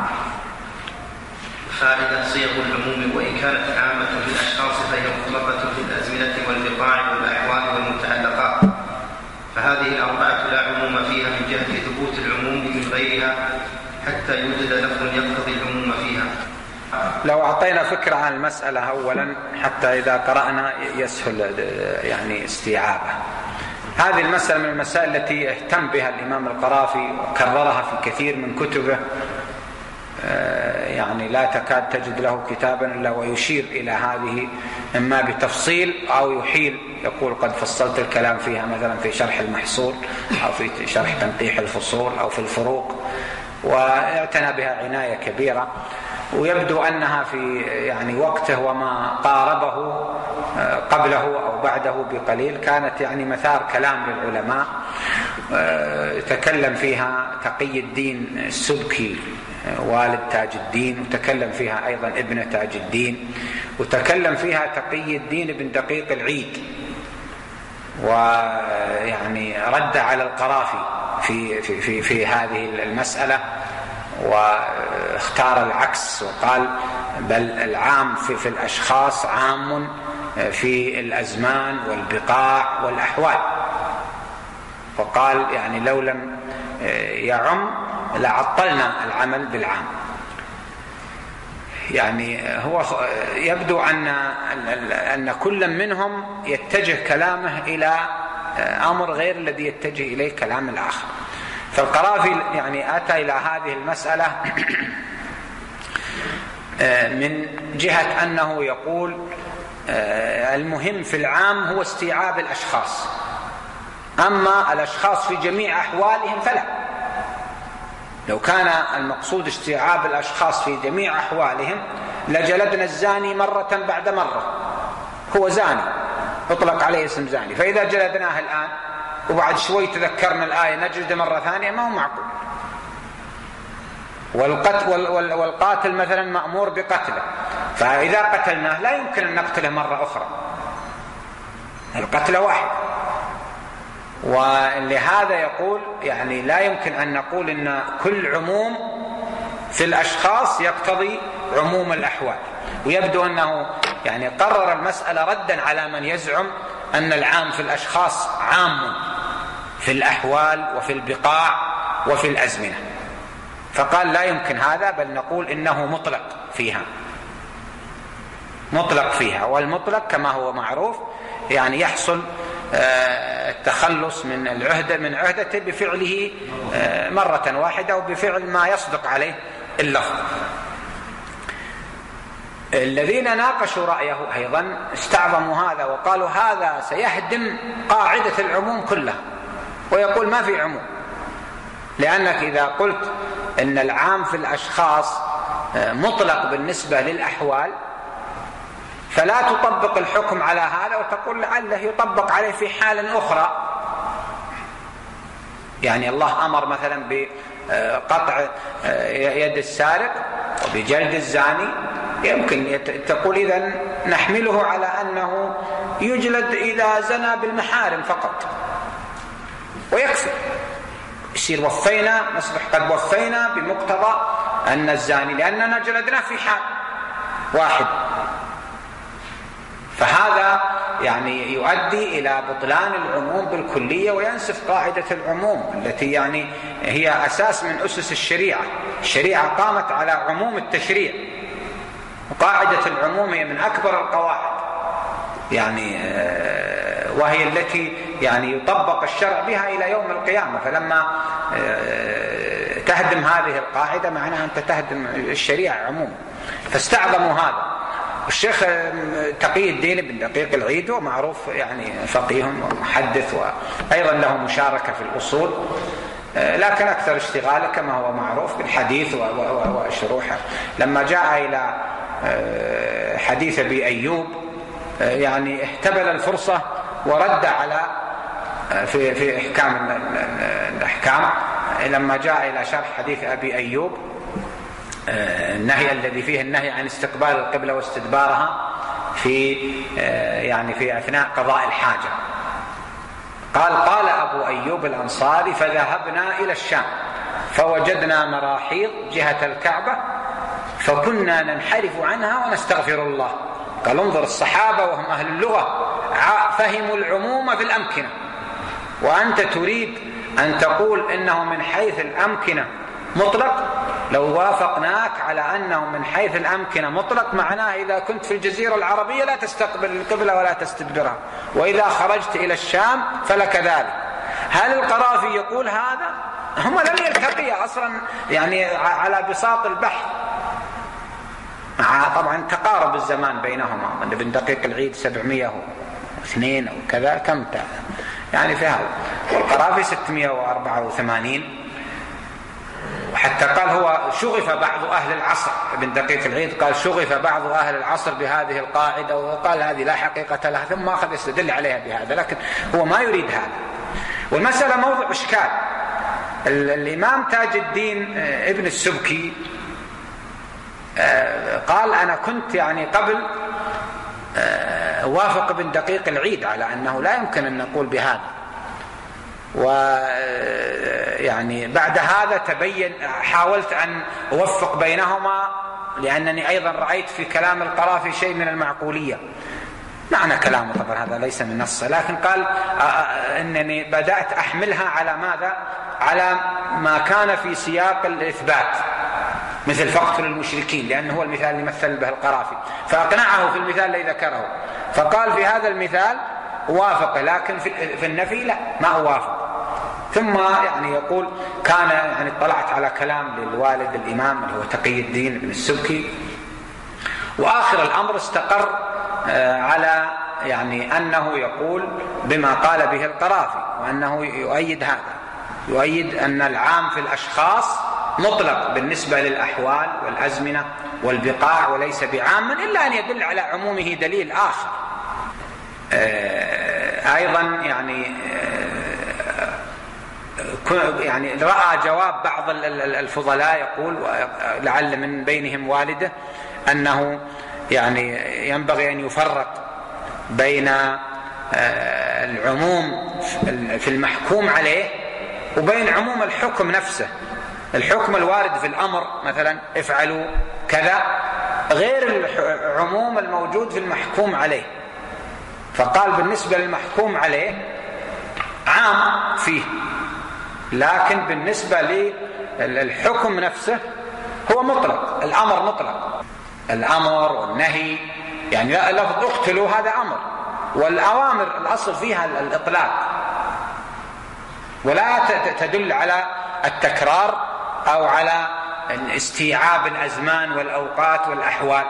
فائدة صيغ العموم وإن كانت عامة في الأشخاص فهي مطلقة في الأزمنة والبقاع والأحوال والمتعلقات، فهذه الأربعة لا عموم فيها من جهة ثبوت العموم من غيرها حتى يوجد لفظ يقتضي العموم فيها. لو أعطينا فكرة عن المسألة أولا حتى إذا قرأنا يسهل يعني استيعابها. هذه المسألة من المسائل التي اهتم بها الإمام القرافي وكررها في كثير من كتبه، يعني لا تكاد تجد له كتابا إلا ويشير إلى هذه إما بتفصيل أو يحيل، يقول قد فصلت الكلام فيها مثلا في شرح المحصول أو في شرح تنقيح الفصول أو في الفروق، واعتنى بها عناية كبيرة. ويبدو أنها في يعني وقته وما قاربه قبله أو بعده بقليل كانت يعني مثار كلام للعلماء. تكلم فيها تقي الدين السبكي والد تاج الدين، وتكلم فيها أيضا ابن تاج الدين، وتكلم فيها تقي الدين بن دقيق العيد، ويعني رد على القرافي في, في, في, في هذه المسألة، واختار العكس وقال بل العام في, في الأشخاص عام في الأزمان والبقاع والأحوال. وقال يعني لو لم يعم لعطلنا العمل بالعام. يعني هو يبدو أن أن كل منهم يتجه كلامه إلى أمر غير الذي يتجه إليه كلام الآخر. فالقرافي يعني أتى إلى هذه المسألة من جهة أنه يقول المهم في العام هو استيعاب الأشخاص، أما الأشخاص في جميع أحوالهم فلا. لو كان المقصود استيعاب الأشخاص في جميع أحوالهم لجلدنا الزاني مرة بعد مرة، هو زاني أطلق عليه اسم زاني، فإذا جلدناه الآن وبعد شوي تذكرنا الآية نجلد مرة ثانية ما هو معقول. والقتل والقاتل مثلا مأمور بقتله، فإذا قتلناه لا يمكن أن نقتله مرة أخرى، القتل واحد. ولهذا يقول يعني لا يمكن أن نقول إن كل عموم في الأشخاص يقتضي عموم الأحوال. ويبدو أنه يعني قرر المسألة ردا على من يزعم أن العام في الأشخاص عام في الأحوال وفي البقاع وفي الأزمنة، فقال لا يمكن هذا، بل نقول إنه مطلق فيها، مطلق فيها. والمطلق كما هو معروف يعني يحصل التخلص من العهدة من عهدته بفعله مرة واحدة وبفعل ما يصدق عليه اللفظ. الذين ناقشوا رأيه أيضا استعظموا هذا وقالوا هذا سيهدم قاعدة العموم كلها، ويقول ما في عموم، لأنك إذا قلت إن العام في الأشخاص مطلق بالنسبة للأحوال فلا تطبق الحكم على هذا وتقول لعله يطبق عليه في حال أخرى. يعني الله أمر مثلا بقطع يد السارق وبجلد الزاني، يمكن تقول إذن نحمله على أنه يجلد إذا زنى بالمحارم فقط ويكفي، يصير وفينا نصبح قد وفينا بمقتضى أن الزاني لأننا جلدناه في حال واحد. فهذا يعني يؤدي إلى بطلان العموم بالكلية وينسف قاعدة العموم التي يعني هي أساس من أسس الشريعة. الشريعة قامت على عموم التشريع، وقاعدة العموم هي من أكبر القواعد يعني، وهي التي يعني يطبق الشرع بها إلى يوم القيامة. فلما تهدم هذه القاعدة معناها أنت تهدم الشريعة عموما، فاستعظموا هذا. الشيخ تقي الدين بن دقيق العيد ومعروف يعني فقيه ومحدث، وأيضا له مشاركة في الأصول، لكن أكثر اشتغاله كما هو معروف بالحديث وشروحه. لما جاء إلى حديث أبي أيوب يعني احتبل الفرصة ورد على في في إحكام الأحكام. لما جاء إلى شرح حديث أبي أيوب النهي الذي فيه النهي عن استقبال القبلة واستدبارها في يعني في أثناء قضاء الحاجة، قال قال أبو أيوب الأنصاري فذهبنا إلى الشام فوجدنا مراحيض جهة الكعبة فكنا ننحرف عنها ونستغفر الله. قال انظر الصحابة وهم أهل اللغة فهموا العموم في الأمكنة، وأنت تريد أن تقول إنه من حيث الأمكنة مطلق، لو وافقناك على أنه من حيث الأمكنة مطلق معناه إذا كنت في الجزيرة العربية لا تستقبل القبلة ولا تستدبرها، وإذا خرجت إلى الشام فلك ذلك. هل القرافي يقول هذا؟ هم لم يلتقيا أصلا يعني على بساط البحث، طبعا تقارب الزمان بينهما، ابن دقيق العيد سبعمائة واثنين أو كذا كم يعني في هذا، والقرافي ستمائة وأربعة وثمانين. وحتى قال هو شغف بعض أهل العصر، ابن دقيق العيد قال شغف بعض أهل العصر بهذه القاعدة وقال هذه لا حقيقة لها، ثم أخذ يستدل عليها بهذا، لكن هو ما يريد هذا. والمسألة موضوع إشكال. الإمام تاج الدين ابن السبكي قال أنا كنت يعني قبل وافق ابن دقيق العيد على أنه لا يمكن أن نقول بهذا، ويعني بعد هذا تبين حاولت أن أوفق بينهما، لأنني أيضا رأيت في كلام القرافي شيء من المعقولية. معنى كلامه طبعا هذا ليس من نصه، لكن قال أنني بدأت أحملها على ماذا؟ على ما كان في سياق الإثبات، مثل فاقتلوا المشركين، لأنه هو المثال اللي مثل به القرافي، فأقنعه في المثال الذي ذكره، فقال في هذا المثال وافق، لكن في النفي لا ما أوافق. ثم يعني يقول كان يعني اطلعت على كلام للوالد الإمام اللي هو تقي الدين ابن السبكي، وآخر الأمر استقر على يعني أنه يقول بما قال به القرافي، وأنه يؤيد هذا، يؤيد أن العام في الأشخاص مطلق بالنسبة للأحوال والأزمنة والبقاع، وليس بعاما إلا أن يدل على عمومه دليل آخر. أيضا يعني يعني رأى جواب بعض الفضلاء يقول لعل من بينهم والده أنه يعني ينبغي أن يفرق بين العموم في المحكوم عليه وبين عموم الحكم نفسه. الحكم الوارد في الأمر مثلا افعلوا كذا غير العموم الموجود في المحكوم عليه، فقال بالنسبة للمحكوم عليه عام فيه، لكن بالنسبة للحكم نفسه هو مطلق، الأمر مطلق، الأمر والنهي يعني لفظ اقتلوا هذا أمر، والأوامر الأصل فيها الإطلاق ولا تدل على التكرار أو على استيعاب الأزمان والأوقات والأحوال.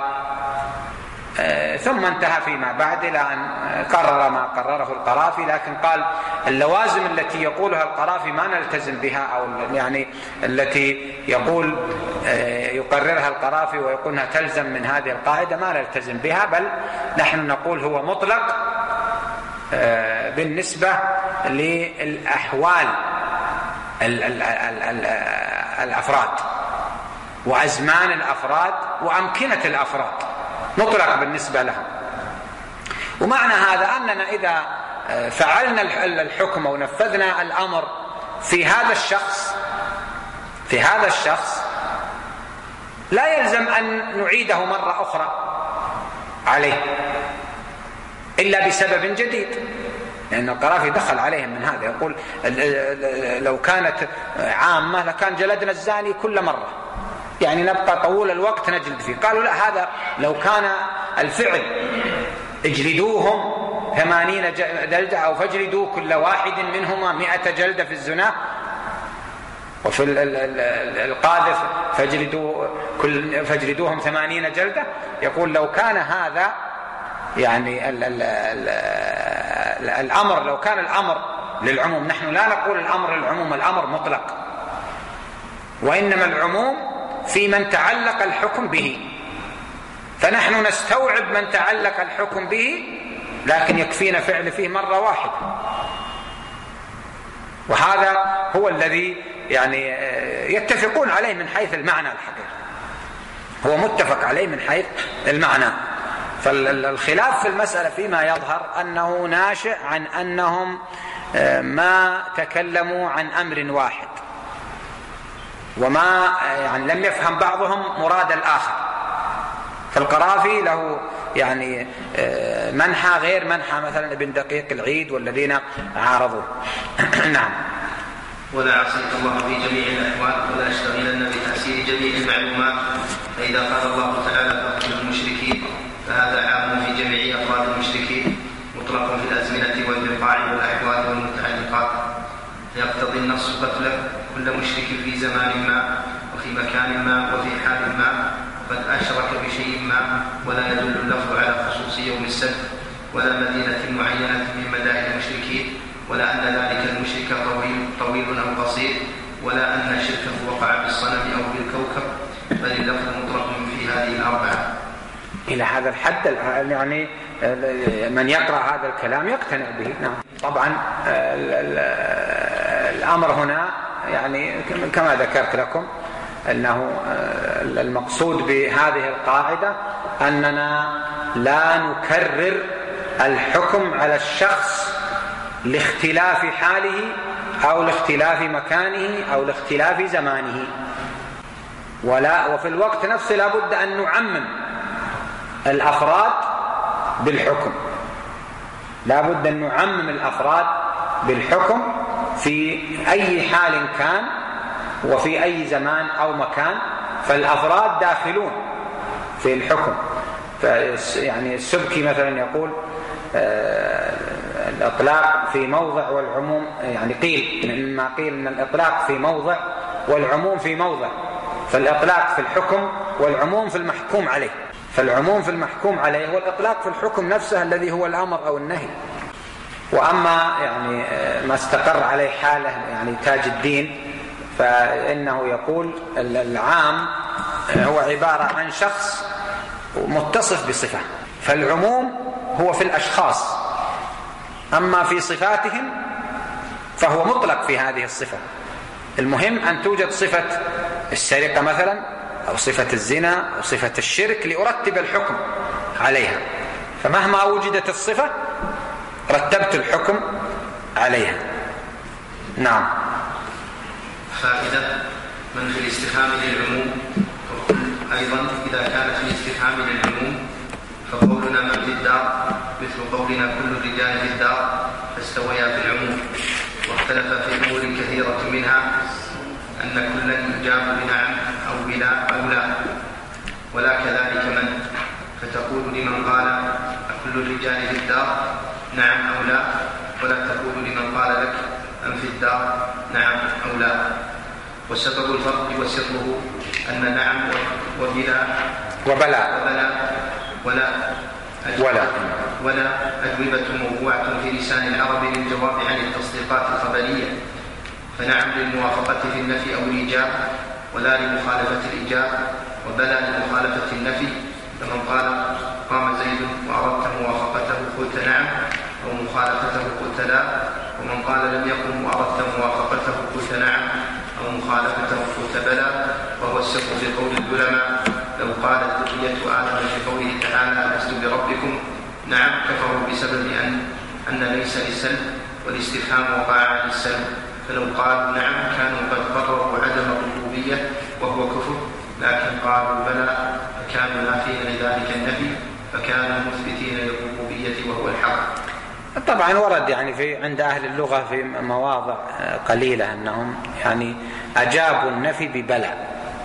ثم انتهى فيما بعد إلى أن قرر ما قرره القرافي، لكن قال اللوازم التي يقولها القرافي ما نلتزم بها، أو يعني التي يقول يقررها القرافي ويقولها تلزم من هذه القاعدة ما نلتزم بها، بل نحن نقول هو مطلق بالنسبة للأحوال الأفراد وأزمان الأفراد وأمكنة الأفراد، مطلق بالنسبة لهم. ومعنى هذا أننا إذا فعلنا الحكم ونفذنا الأمر في هذا الشخص في هذا الشخص لا يلزم أن نعيده مرة أخرى عليه إلا بسبب جديد، لأن القرافي دخل عليهم من هذا، يقول لو كانت عامة لكان جلدنا الزاني كل مرة، يعني نبقى طول الوقت نجلد فيه. قالوا لا، هذا لو كان الفعل اجلدوهم ثمانين جلدة أو فاجلدوا كل واحد منهما مئة جلدة في الزنا، وفي القاذف فاجلدوا كل فاجلدوهم ثمانين جلدة، يقول لو كان هذا يعني ال ال ال الأمر لو كان الأمر للعموم، نحن لا نقول الأمر للعموم، الأمر مطلق، وإنما العموم في من تعلق الحكم به، فنحن نستوعب من تعلق الحكم به، لكن يكفينا فعل فيه مرة واحدة. وهذا هو الذي يعني يتفقون عليه من حيث المعنى الحقيقي، هو متفق عليه من حيث المعنى. فالخلاف في المسألة فيما يظهر أنه ناشئ عن أنهم ما تكلموا عن أمر واحد، وما يعني لم يفهم بعضهم مراد الآخر. فالقرافي له يعني منحى غير منحى مثلا ابن دقيق العيد والذين عارضوه. نعم. ولا عصيت الله في جميع الأحوال ولا اشتغلن بتحسين جميع المعلومات. فإذا قال الله تعالى فاقتلوا المشركين فهذا عام في جميع أفراد المشركين مطلق في الأزمنة والبقاع والأحوال والمتعلقات، فيقتضي النص قتل كل مشرك في زمان ما وفي مكان ما وفي حال ما قد أشرك بشيء ما، ولا يدل اللفظ على خصوص يوم السبت ولا مدينة معينة من مدائن المشركين، ولا أن ذلك المشرك طويل, طويل أو قصير، ولا أن شركه وقع بالصنم أو بالكوكب، بل اللفظ مطلق في هذه الأربعة. إلى هذا الحد يعني من يقرأ هذا الكلام يقتنع به. نعم. طبعا الأمر هنا يعني كما ذكرت لكم أنه المقصود بهذه القاعدة أننا لا نكرر الحكم على الشخص لاختلاف حاله أو لاختلاف مكانه أو لاختلاف زمانه، ولا وفي الوقت نفسه لا بد أن نعمم الأفراد بالحكم، لا بد أن نعمم الأفراد بالحكم في أي حال كان وفي أي زمان أو مكان، فالأفراد داخلون في الحكم. يعني السبكي مثلا يقول آه الإطلاق في موضع والعموم، يعني قيل مما قيل أن الإطلاق في موضع والعموم في موضع، فالإطلاق في الحكم والعموم في المحكوم عليه، فالعموم في المحكوم عليه هو الإطلاق في الحكم نفسه الذي هو الأمر أو النهي. وأما يعني ما استقر عليه حاله يعني تاج الدين فإنه يقول العام هو عبارة عن شخص متصف بصفة، فالعموم هو في الأشخاص، أما في صفاتهم فهو مطلق في هذه الصفة. المهم أن توجد صفة السرقة مثلا أو صفة الزنا أو صفة الشرك لأرتب الحكم عليها، فمهما وجدت الصفة رتبت الحكم عليها. نعم. فائدة: من في الاستفهام للعموم أيضا إذا كانت في الاستفهام للعموم فقولنا من في الدار مثل قولنا كل الرجال في الدار فاستويا في العموم، واختلف في أمور كثيرة منها أن كلا يجاب بنعم أو بلا أو لا، ولا كذلك من، فتقول لمن قال أكل الرجال في الدار نعم أو لا، ولا تقول لمن قال لك أم في الدار نعم أو لا. وسبب الفرق وسره أن نعم وبلا وبلا وبلا ولا ولا ولا أجوبة موضوعة في لسان العرب للجواب عن التصديقات الخبرية، فنعم للموافقة في النفي أو الإيجاب، ولا لمخالفة الإيجاب، وبلا لمخالفة النفي. فمن قال قام زيد وأردت موافقته قلت نعم أو مخالفته قلت لا، ومن قال لم يقم وأردت موافقته قلت نعم أو مخالفته قلت بلى. وهو السر في قول العلماء: لو قالت ذرية آدم في قوله تعالى ألست بربكم نعم كفروا بسبب أن أن ليس للسلب والاستفهام وقع عن السلب، فلو قالوا نعم كانوا قد قرروا عدم الربوبية وهو كفر، لكن قالوا بلى فكانوا نافين لذلك النفي، فكانوا مثبتين للربوبية وهو الحق. طبعا ورد يعني في عند أهل اللغة في مواضع قليلة أنهم يعني أجابوا النفي ببلى،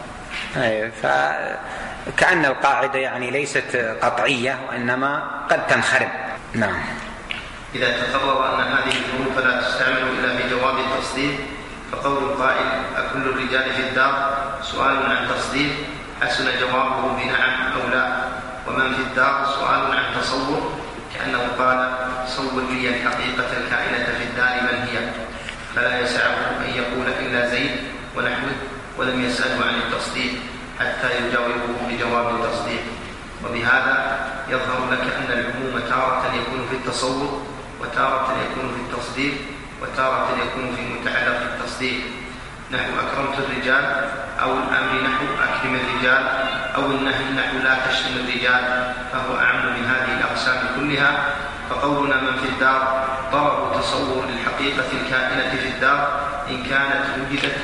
فكأن القاعدة يعني ليست قطعية وإنما قد تنخرم. نعم. إذا تقرر أن هذه الحروف لا تستعمل إلا بجواب التصديق، فقول القائل أكل الرجال في الدار سؤال عن تصديق حسن جوابه بنعم أو لا، ومن في الدار سؤال عن تصور، كأنه قال صور لي الحقيقة الكائنة في الدار من هي، فلا يسعه أن يقول إلا زيد ونحوه، ولم يسأله عن التصديق حتى يجاوبه بجواب التصديق. وبهذا يظهر لك أن العموم تارة يكون في التصور، وتارة يكون في التصديق، وتارة يكون في متعلق التصديق، نحو أكرمت الرجال، أو الأمر نحو أكرم الرجال، أو النهي نحو لا تشتم الرجال، فهو أعم من هذه الأقسام كلها. فقولنا من في الدار طلب تصور للحقيقة الكائنة في الدار إن كانت وجدت،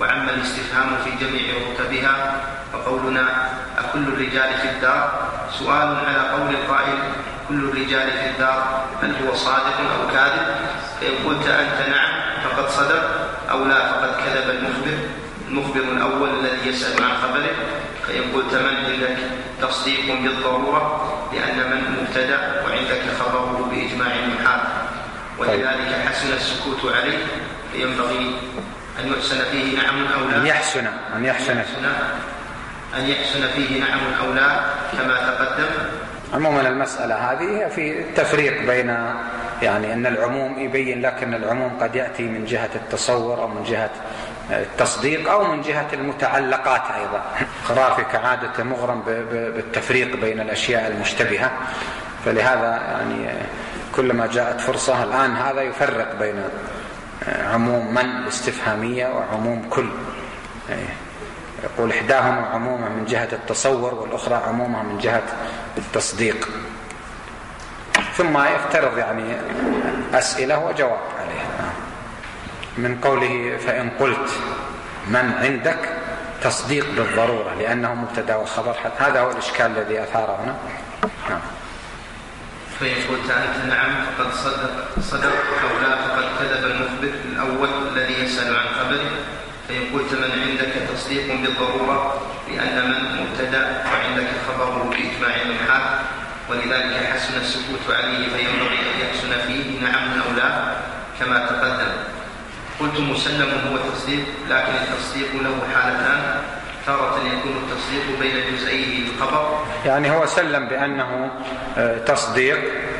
وعم الاستفهام في جميع رتبها. وقولنا أكل الرجال في الدار سؤال على قول القائل كل الرجال في الدار هل هو صادق أو كاذب؟ فإن قلت أنت نعم فقد صدق، أو لا فقد كذب المخبر المخبر الأول الذي يسأل عن خبره. فإن قلت من عندك تصديق بالضرورة لأن من مبتدأ وعندك خبره بإجماع النحاة، ولذلك حسن السكوت عليه، فينبغي أن يحسن فيه نعم أو لا، أن يحسن أن يحسن أن يحسن فيه نعم أو لا كما تقدم. عموما المسألة هذه في التفريق بين يعني أن العموم يبين لك أن العموم قد يأتي من جهة التصور أو من جهة التصديق أو من جهة المتعلقات أيضا. خرافي كعادة مغرم بالتفريق بين الأشياء المشتبهة، فلهذا يعني كلما جاءت فرصة الآن هذا يفرق بين عموم من الاستفهامية وعموم كل، يقول إحداهما عمومة من جهة التصور والأخرى عمومة من جهة التصديق، ثم يفترض يعني أسئلة وجواب عليها. من قوله فإن قلت من عندك تصديق بالضرورة لأنه مبتدأ وخبر، هذا هو الإشكال الذي أثاره هنا. نعم. فإن قلت أنت نعم فقد صدق صدق أو لا فقد كذب المخبر الأول الذي يسأل عن خبره. فإن قلت من عندك تصديق بالضرورة لأن من مبتدأ وعندك خبره بإجماع النحاة، ولذلك حسن السكوت عليه، فينبغي أن يحسن فيه نعم أو لا كما تقدم. قلت مسلم هو التصديق، لكن التصديق له حالتان، تارة يكون التصديق بين جزئيه الخبر، يعني هو سلم بأنه تصديق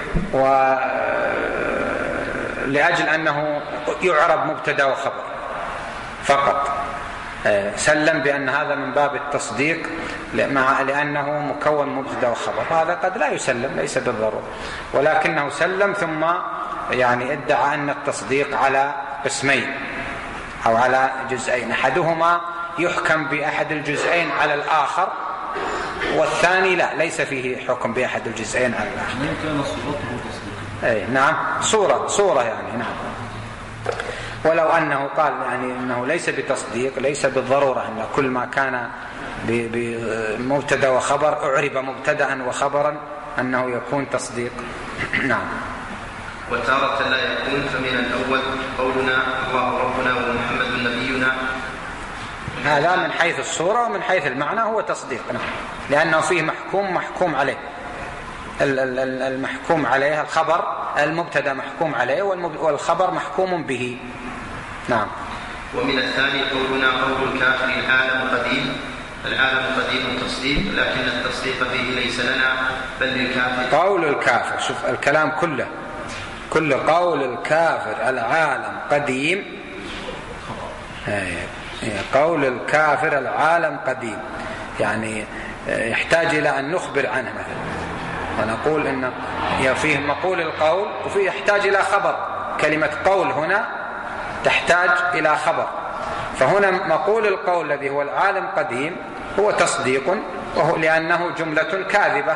ولأجل أنه يعرب مبتدأ وخبر فقط، سلم بأن هذا من باب التصديق لأنه مكون مبتدأ وخبر، هذا قد لا يسلم ليس بالضرورة، ولكنه سلم ثم يعني ادعى أن التصديق على قسمين أو على جزئين، أحدهما يحكم بأحد الجزئين على الآخر والثاني لا، ليس فيه حكم بأحد الجزئين على الآخر. كان صورته تصديق. أي نعم، صورة صورة يعني نعم. ولو أنه قال يعني أنه ليس بتصديق، ليس بالضرورة أن كل ما كان بمبتدأ وخبر أعرب مبتدأ وخبرا أنه يكون تصديق. نعم. وتارة لا يكون، فمن الأول قولنا الله ربنا ومحمد نبينا، هذا من حيث الصورة ومن حيث المعنى هو تصديق، نعم، لأنه فيه محكوم محكوم عليه، المحكوم عليه الخبر، المبتدأ محكوم عليه والخبر محكوم به. نعم. ومن الثاني قولنا قول الكافر العالم قديم، العالم قديم تصديق، لكن التصديق فيه ليس لنا بل للكافر. قول الكافر، شوف الكلام كله كل قول الكافر العالم قديم، قول الكافر العالم قديم يعني يحتاج إلى أن نخبر عنه مثلا، ونقول إن فيه مقول القول وفيه يحتاج إلى خبر. كلمة قول هنا تحتاج إلى خبر، فهنا مقول القول الذي هو العالم قديم هو تصديق، وهو لأنه جملة كاذبة.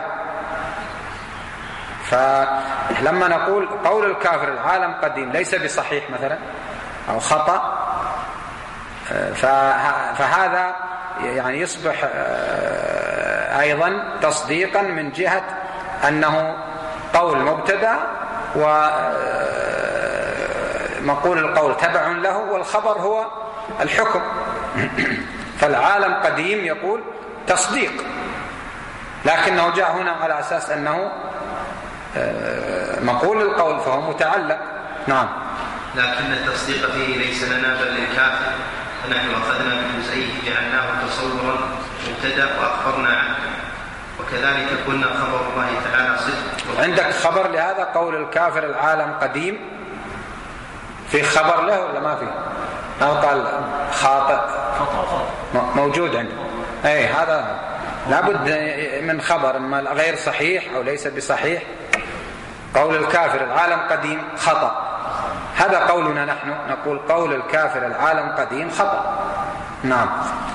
فلما نقول قول الكافر العالم قديم ليس بصحيح مثلا أو خطأ، فهذا يعني يصبح أيضا تصديقا من جهة أنه قول مبتدأ ومقول القول تبع له والخبر هو الحكم. فالعالم قديم يقول تصديق، لكنه جاء هنا على أساس أنه مقول القول فهو متعلق. نعم. لكن التصديق فيه ليس لنا بل للكافر، فنحن أخذنا بجزئيه جعلناه تصورا مبتدأ وأخبرنا عنه، وكذلك قلنا خبر الله تعالى صدق. عندك خبر لهذا قول الكافر العالم قديم؟ في خبر له ولا ما فيه؟ أو قال خاطئ موجود عنده؟ أي هذا لابد من خبر، إما غير صحيح أو ليس بصحيح. قول الكافر العالم قديم خطأ، هذا قولنا نحن، نقول قول الكافر العالم قديم خطأ. نعم.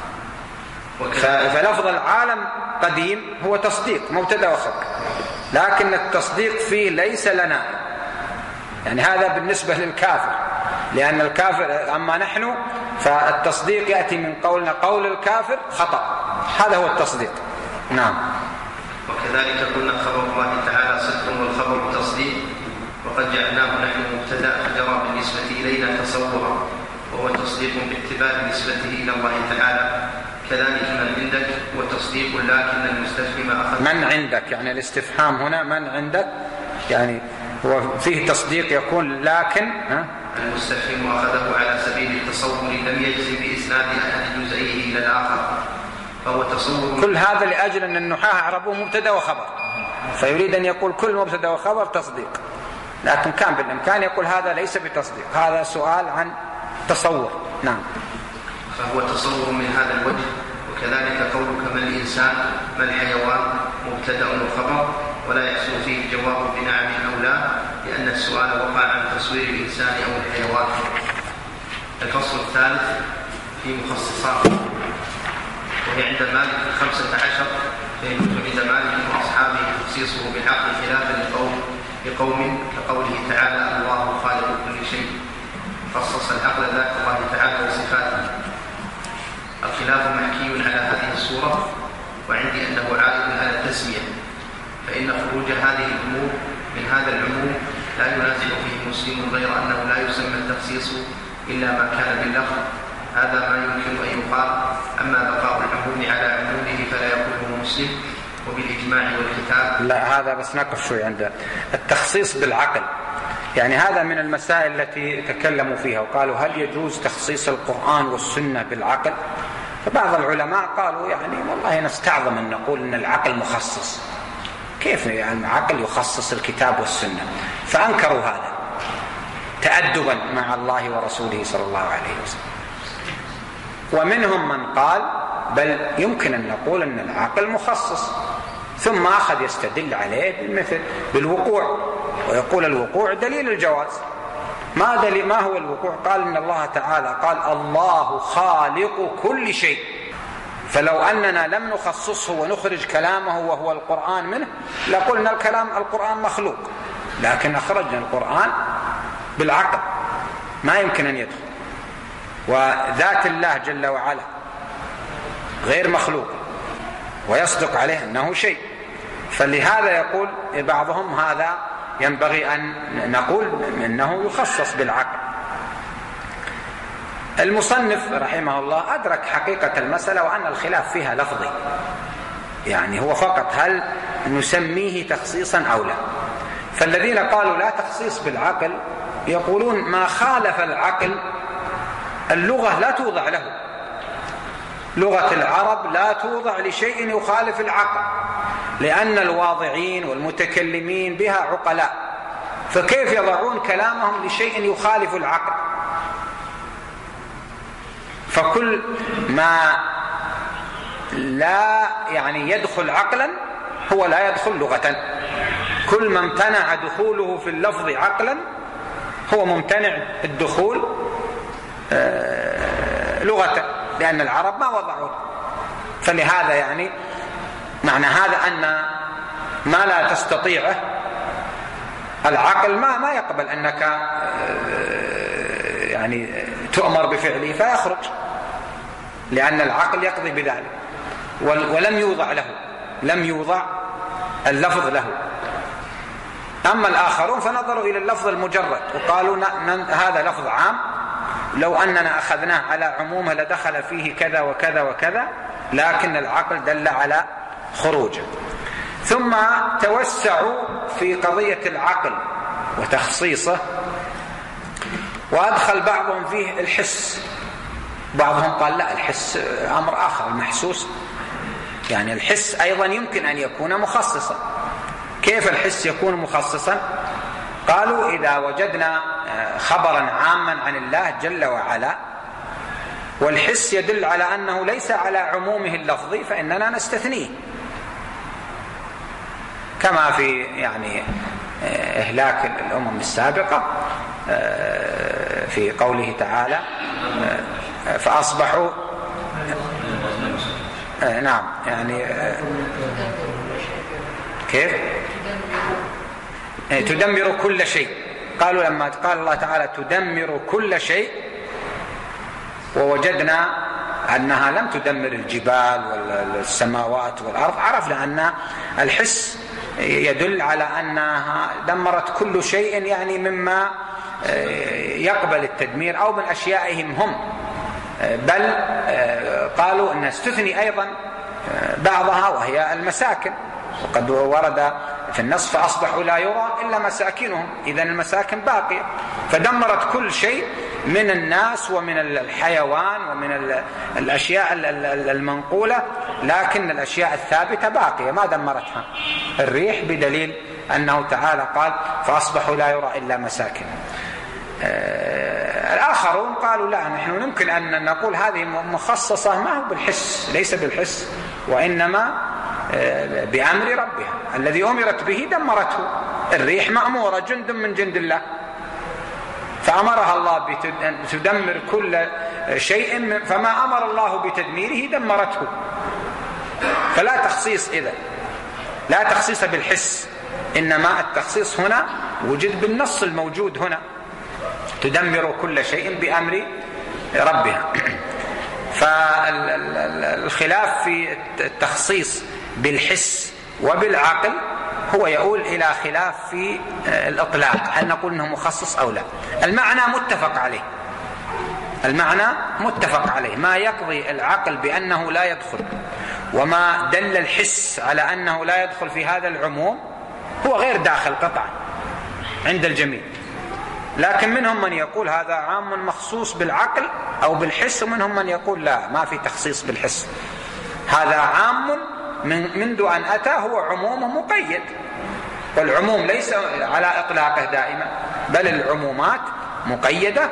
فلفظ العالم قديم هو تصديق مبتدأ وخبر، لكن التصديق فيه ليس لنا، يعني هذا بالنسبة للكافر، لأن الكافر أما نحن فالتصديق يأتي من قولنا قول الكافر خطأ، هذا هو التصديق. نعم. وكذلك قلنا خبر الله تعالى صدق والخبر تصديق، وقد جعلناه نحن مبتدأ فجرى بالنسبة إلينا تصورا، وهو تصديق باعتبار نسبته إلى الله تعالى. كذلك من عندك وتصديق، لكن المستفهم أخذ من عندك، يعني الاستفهام هنا من عندك، يعني هو فيه تصديق يكون لكن ها؟ المستفهم أخذه على سبيل التصور لم يجزم بإسناد أحد جزئيه إلى الآخر، فهو تصور. كل هذا لأجل أن النحاة أعربوه مبتدأ وخبر، فيريد أن يقول كل مبتدأ وخبر تصديق، لكن كان بالإمكان يقول هذا ليس بتصديق، هذا سؤال عن تصور. نعم. فهو تصور من هذا الوجه. وكذلك قولك ما الإنسان ما الحيوان مبتدأ وخبر، ولا يحصل فيه الجواب بنعم أو لا، لأن السؤال وقع عن تصوير الإنسان أو الحيوان. الفصل الثالث في مخصصات، وهي عند مالك خمسة عشر، فيجوز عند مالك وأصحابه تخصيصه بالعقل خلافا لقوم لقوم كقوله تعالى الله خالق كل شيء، خصص العقل ذات الله تعالى وصفاته. الخلاف محكي على هذه الصورة، وعندي أنه عائد على التسمية، فإن خروج هذه الأمور من هذا العموم لا ينازع فيه مسلم، غير أنه لا يسمى التخصيص إلا ما كان باللفظ، هذا ما يمكن أن يقال. أما بقاء العموم على عمومه فلا يقوله مسلم، وبالإجماع والكتاب. لا، هذا بس نقف شوي عند التخصيص بالعقل، يعني هذا من المسائل التي تكلموا فيها وقالوا هل يجوز تخصيص القرآن والسنة بالعقل؟ فبعض العلماء قالوا يعني والله نستعظم أن نقول أن العقل مخصص، كيف يعني العقل يخصص الكتاب والسنة؟ فأنكروا هذا تأدبا مع الله ورسوله صلى الله عليه وسلم. ومنهم من قال بل يمكن أن نقول أن العقل مخصص، ثم أخذ يستدل عليه بالمثل بالوقوع، ويقول الوقوع دليل الجواز. ما دليل ما هو الوقوع؟ قال إن الله تعالى قال الله خالق كل شيء، فلو أننا لم نخصصه ونخرج كلامه وهو القرآن منه لقلنا الكلام القرآن مخلوق، لكن أخرجنا القرآن بالعقل، ما يمكن أن يدخل. وذات الله جل وعلا غير مخلوق ويصدق عليه أنه شيء، فلهذا يقول بعضهم هذا ينبغي أن نقول أنه يخصص بالعقل. المصنف رحمه الله أدرك حقيقة المسألة وأن الخلاف فيها لفظي، يعني هو فقط هل نسميه تخصيصا أو لا. فالذين قالوا لا تخصيص بالعقل يقولون ما خالف العقل اللغة لا توضع له، لغة العرب لا توضع لشيء يخالف العقل، لأن الواضعين والمتكلمين بها عقلاء، فكيف يضعون كلامهم لشيء يخالف العقل؟ فكل ما لا يعني يدخل عقلا هو لا يدخل لغة، كل ما امتنع دخوله في اللفظ عقلا هو ممتنع الدخول لغة، لأن العرب ما وضعوا. فلهذا يعني معنى هذا أن ما لا تستطيعه العقل ما ما يقبل أنك يعني تؤمر بفعله فيخرج، لأن العقل يقضي بذلك، ولم يوضع له، لم يوضع اللفظ له. أما الآخرون فنظروا إلى اللفظ المجرد وقالوا هذا لفظ عام، لو أننا أخذناه على عمومه لدخل فيه كذا وكذا وكذا، لكن العقل دل على خروجه. ثم توسعوا في قضية العقل وتخصيصه، وأدخل بعضهم فيه الحس. بعضهم قال لا، الحس أمر آخر، المحسوس يعني الحس أيضا يمكن أن يكون مخصصا. كيف الحس يكون مخصصا؟ قالوا إذا وجدنا خبرا عاما عن الله جل وعلا والحس يدل على أنه ليس على عمومه اللفظي فإننا نستثنيه، كما في يعني إهلاك الأمم السابقة في قوله تعالى فأصبحوا نعم يعني كيف تدمر كل شيء. قالوا لما قال الله تعالى تدمر كل شيء ووجدنا أنها لم تدمر الجبال والسماوات والأرض، عرفنا أن الحس يدل على أنها دمرت كل شيء يعني مما يقبل التدمير أو من أشيائهم هم، بل قالوا أن استثني أيضا بعضها وهي المساكن، وقد ورد في النص فأصبحوا لا يرى إلا مساكنهم، إذن المساكن باقية، فدمرت كل شيء من الناس ومن الحيوان ومن الأشياء المنقولة، لكن الأشياء الثابتة باقية ما دمرتها الريح، بدليل أنه تعالى قال فأصبحوا لا يرى إلا مساكن. الآخرون قالوا لا، نحن يمكن أن نقول هذه مخصصة ما هو بالحس، ليس بالحس، وإنما بأمر ربها الذي أمرت به دمرته. الريح مأمورة جند من جند الله، فأمرها الله بأن تدمر كل شيء، فما أمر الله بتدميره دمرته. فلا تخصيص إذن، لا تخصيص بالحس، إنما التخصيص هنا وجد بالنص الموجود هنا، تدمر كل شيء بأمر ربها. فالخلاف في التخصيص بالحس وبالعقل هو يؤول إلى خلاف في الإطلاق، هل نقول أنه مخصص أو لا. المعنى متفق عليه، المعنى متفق عليه، ما يقضي العقل بأنه لا يدخل وما دل الحس على أنه لا يدخل في هذا العموم هو غير داخل قطعا عند الجميع. لكن منهم من يقول هذا عام مخصوص بالعقل أو بالحس، ومنهم من يقول لا، ما في تخصيص بالحس، هذا عام من منذ أن أتى، هو عموم مقيد، والعموم ليس على إطلاقه دائما، بل العمومات مقيدة،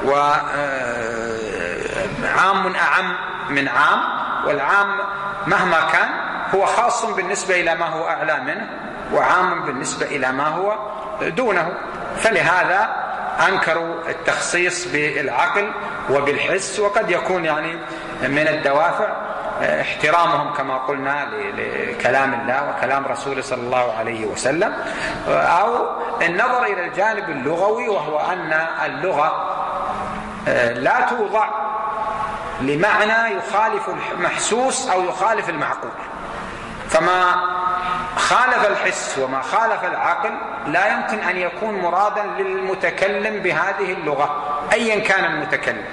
وعام أعم من عام، والعام مهما كان هو خاص بالنسبة إلى ما هو أعلى منه، وعام بالنسبة إلى ما هو دونه. فلهذا أنكروا التخصيص بالعقل وبالحس، وقد يكون يعني من الدوافع احترامهم كما قلنا لكلام الله وكلام رسوله صلى الله عليه وسلم، أو النظر إلى الجانب اللغوي، وهو أن اللغة لا توضع لمعنى يخالف المحسوس أو يخالف المعقول، فما خالف الحس وما خالف العقل لا يمكن أن يكون مرادا للمتكلم بهذه اللغة أيا كان المتكلم.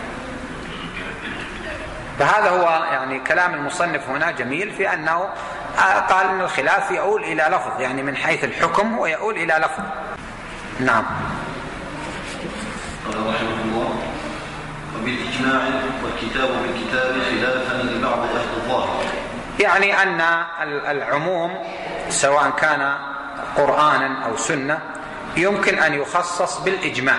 فهذا هو يعني كلام المصنف هنا جميل في أنه قال أن الخلاف يؤول إلى لفظ، يعني من حيث الحكم هو يؤول إلى لفظ. نعم. قال رحمه الله: وبالإجماع والكتاب بالكتاب خلافا لبعض أهل الظاهر. يعني أن العموم سواء كان قرآنا أو سنة يمكن أن يخصص بالإجماع،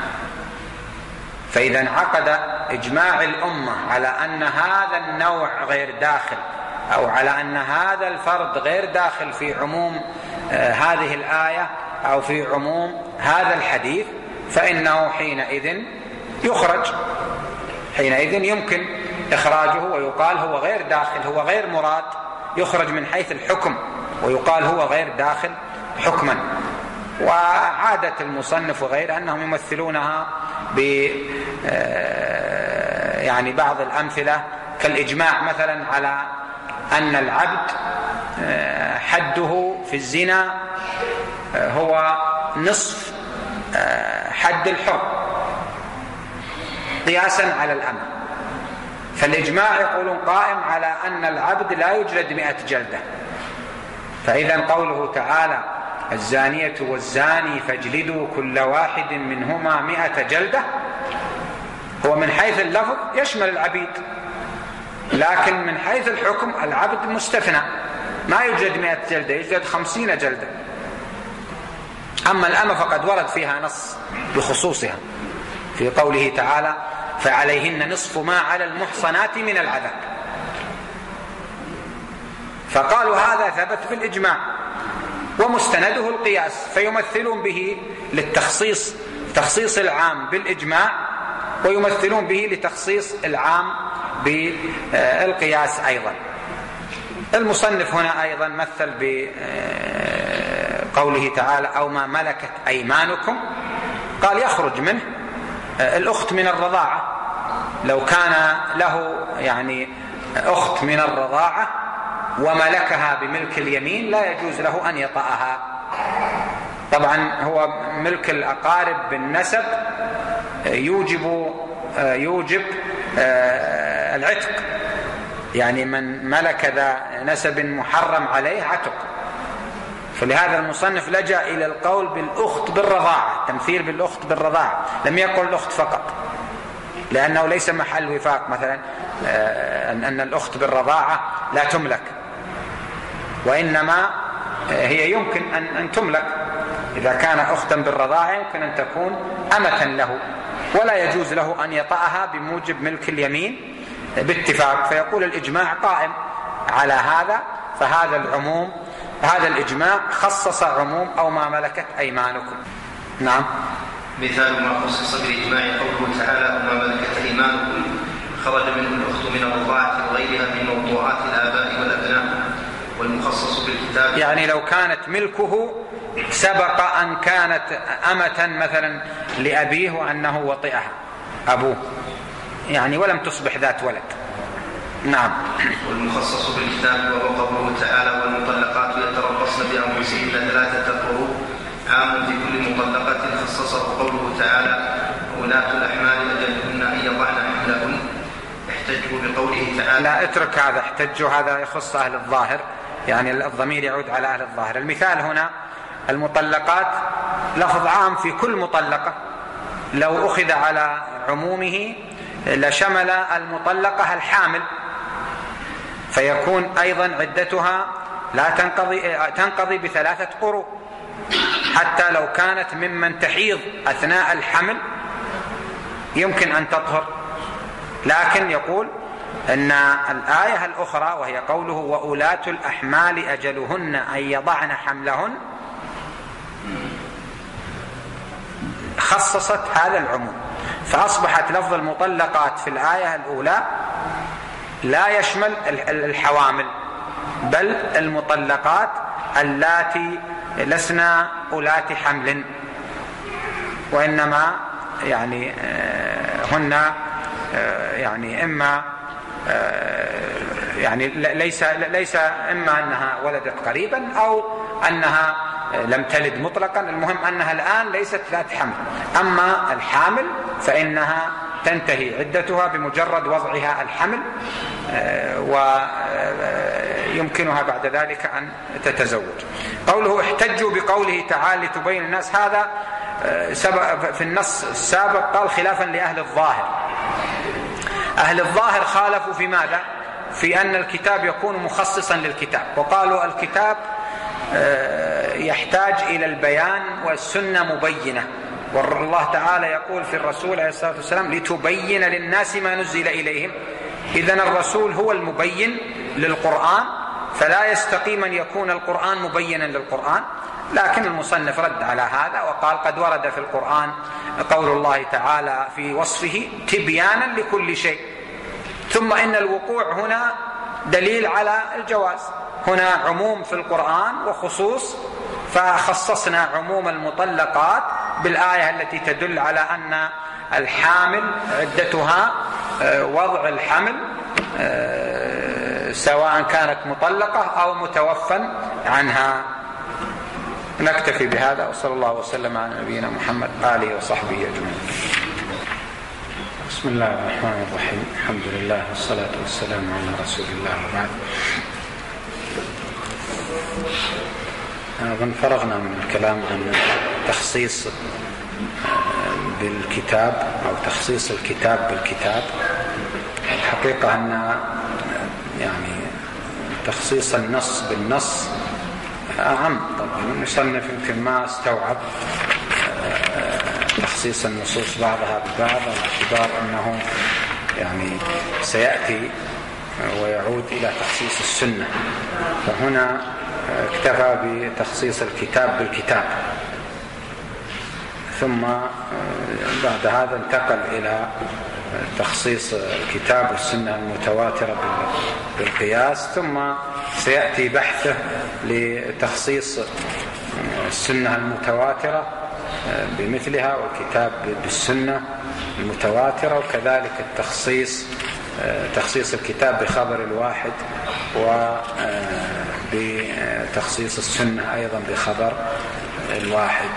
فإذا انعقد إجماع الأمة على أن هذا النوع غير داخل، أو على أن هذا الفرد غير داخل في عموم هذه الآية أو في عموم هذا الحديث، فإنه حينئذ يخرج، حينئذ يمكن إخراجه ويقال هو غير داخل، هو غير مراد، يخرج من حيث الحكم ويقال هو غير داخل حكما. وعادة المصنف وغيره أنهم يمثلونها ب يعني بعض الأمثلة كالإجماع مثلا على أن العبد حده في الزنا هو نصف حد الحر قياسا على الأمة، فالإجماع يقولون قائم على أن العبد لا يجلد مئة جلدة، فإذا قوله تعالى الزانية والزاني فاجلدوا كل واحد منهما مئة جلدة هو من حيث اللفظ يشمل العبيد، لكن من حيث الحكم العبد مستثنى، ما يجلد مئة جلدة، يجلد خمسين جلدة. أما الأمة فقد ورد فيها نص بخصوصها في قوله تعالى فعليهن نصف ما على المحصنات من العذاب، فقالوا هذا ثبت في الإجماع ومستنده القياس، فيمثلون به للتخصيص تخصيص العام بالإجماع، ويمثلون به لتخصيص العام بالقياس أيضا. المصنف هنا أيضا مثل بقوله تعالى أو ما ملكت أيمانكم، قال يخرج منه الأخت من الرضاعة، لو كان له يعني أخت من الرضاعة وملكها بملك اليمين لا يجوز له أن يطأها. طبعا هو ملك الأقارب بالنسب يوجب يوجب العتق، يعني من ملك ذا نسب محرم عليه عتق. فلهذا المصنف لجأ إلى القول بالأخت بالرضاعة، تمثيل بالأخت بالرضاعة، لم يقل الأخت فقط، لأنه ليس محل وفاق مثلا أن الأخت بالرضاعة لا تملك، وإنما هي يمكن أن تملك إذا كان أختا بالرضاعة، يمكن أن تكون أمة له، ولا يجوز له أن يطأها بموجب ملك اليمين باتفاق. فيقول الإجماع قائم على هذا، فهذا العموم هذا الإجماع خصص عموم أو ما ملكت أيمانكم. نعم. مثال ما خصص بالإجماع قوله تعالى وما ملكت أيمانكم خرج منه الأخت من الرضاعة وغيرها من موضوعات الآباء والأبناء، والمخصص بالكتاب يعني لو كانت ملكه سبق أن كانت أمة مثلا لأبيه وأنه وطئها أبوه يعني ولم تصبح ذات ولد. نعم. والمخصص بالكتاب وهو قوله تعالى والمطلقات يتربصن بأنفسهن ثلاثة قروء عام في كل مطلقة، خصصه قوله تعالى وولاة الأحمال أجلهن أن يضعن حملهن. احتجوا بقوله تعالى لا اترك هذا، احتجوا هذا يخص أهل الظاهر، يعني الضمير يعود على أهل الظاهر. المثال هنا المطلقات لفظ عام في كل مطلقة، لو أخذ على عمومه لشمل المطلقة الحامل، فيكون أيضا عدتها لا تنقضي تنقضي بثلاثة قروء، حتى لو كانت ممن تحيض أثناء الحمل يمكن أن تطهر. لكن يقول أن الآية الأخرى وهي قوله وأولاة الأحمال أجلهن أن يضعن حملهن خصصت هذا العموم، فأصبحت لفظ المطلقات في الآية الأولى لا يشمل الحوامل، بل المطلقات اللاتي لسن أولات حمل، وإنما يعني هن يعني إما يعني ليس ليس إما أنها ولدت قريبا أو أنها لم تلد مطلقا، المهم أنها الآن ليست ذات حمل. أما الحامل فإنها تنتهي عدتها بمجرد وضعها الحمل، ويمكنها بعد ذلك أن تتزوج. قوله احتجوا بقوله تعالى لتبين الناس، هذا في النص السابق قال خلافا لأهل الظاهر. أهل الظاهر خالفوا في ماذا؟ في أن الكتاب يكون مخصصا للكتاب، وقالوا الكتاب يحتاج إلى البيان والسنة مبينة، والله تعالى يقول في الرسول عليه الصلاة والسلام لتبين للناس ما نزل إليهم. إذن الرسول هو المبين للقرآن، فلا يستقيم أن يكون القرآن مبينا للقرآن. لكن المصنف رد على هذا وقال قد ورد في القرآن قول الله تعالى في وصفه تبيانا لكل شيء، ثم إن الوقوع هنا دليل على الجواز. هنا عموم في القرآن وخصوص، فخصصنا عموم المطلقات بالآية التي تدل على أن الحامل عدتها وضع الحمل سواء كانت مطلقة أو متوفى عنها. نكتفي بهذا، وصلى الله وسلم على نبينا محمد آله وصحبه أجمعين. بسم الله الرحمن الرحيم، الحمد لله والصلاة والسلام على رسول الله وبعد. أظن فرغنا من الكلام عن تخصيص بالكتاب أو تخصيص الكتاب بالكتاب. الحقيقة أن يعني تخصيص النص بالنص أعم. طبعا المصنف يمكن ما استوعب تخصيص النصوص بعضها ببعض على اعتبار أنه يعني سيأتي ويعود إلى تخصيص السنة، فهنا اكتفى بتخصيص الكتاب بالكتاب، ثم بعد هذا انتقل إلى تخصيص الكتاب والسنة المتواترة بالقياس، ثم سيأتي بحثه لتخصيص السنة المتواترة بمثلها والكتاب بالسنة المتواترة، وكذلك التخصيص تخصيص الكتاب بخبر الواحد، وبتخصيص السنة أيضا بخبر الواحد.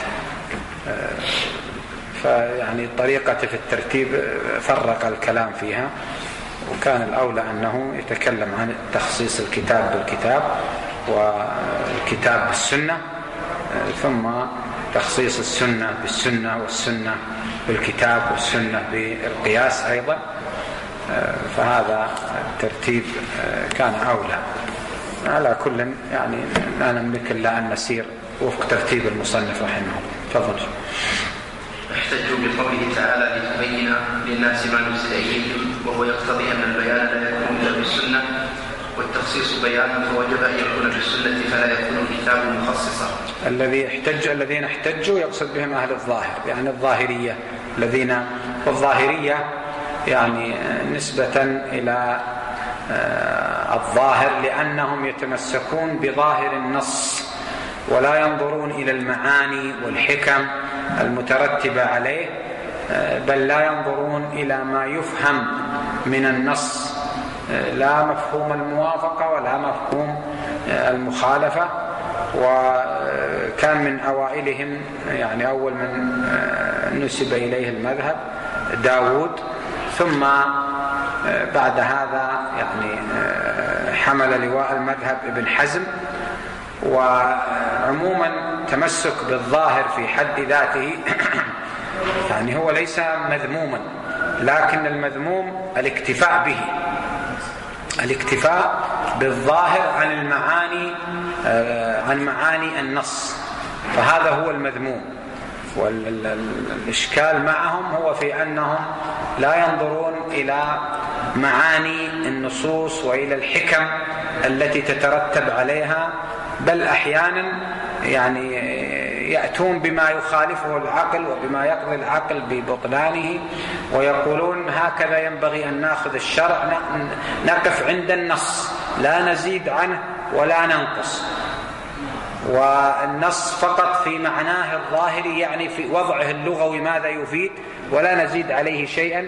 فيعني الطريقة في الترتيب فرق الكلام فيها، وكان الأولى أنه يتكلم عن تخصيص الكتاب بالكتاب والكتاب بالسنة، ثم تخصيص السنة بالسنة والسنة بالكتاب والسنة بالقياس أيضا. فهذا الترتيب كان أولى. على كل يعني لا نملك إلا أن نسير وفق ترتيب المصنف رحمه الله. تفضل. احتجوا بقوله تعالى لتبين للناس ما نزل إليهم، وهو يقتضي أن البيان لا يكون إلا بالسنة، والتخصيص بيان فوجب أن يكون بالسنة فلا يكون الكتاب مخصصا. الذي احتج الذين احتجوا يقصد بهم أهل الظاهر، يعني الظاهرية الذين والظاهرية يعني نسبة إلى الظاهر لأنهم يتمسكون بظاهر النص ولا ينظرون إلى المعاني والحكم المترتبة عليه، بل لا ينظرون إلى ما يفهم من النص، لا مفهوم الموافقة ولا مفهوم المخالفة. وكان من أوائلهم يعني أول من نسب إليه المذهب داود، ثم بعد هذا يعني حمل لواء المذهب ابن حزم. وعموما تمسك بالظاهر في حد ذاته يعني هو ليس مذموما، لكن المذموم الاكتفاء به، الاكتفاء بالظاهر عن المعاني عن معاني النص، فهذا هو المذموم. والإشكال معهم هو في أنهم لا ينظرون إلى معاني النصوص وإلى الحكم التي تترتب عليها، بل أحيانا يعني يأتون بما يخالفه العقل وبما يقضي العقل ببطلانه، ويقولون هكذا ينبغي أن نأخذ الشرع، نقف عند النص لا نزيد عنه ولا ننقص، والنص فقط في معناه الظاهري يعني في وضعه اللغوي ماذا يفيد، ولا نزيد عليه شيئا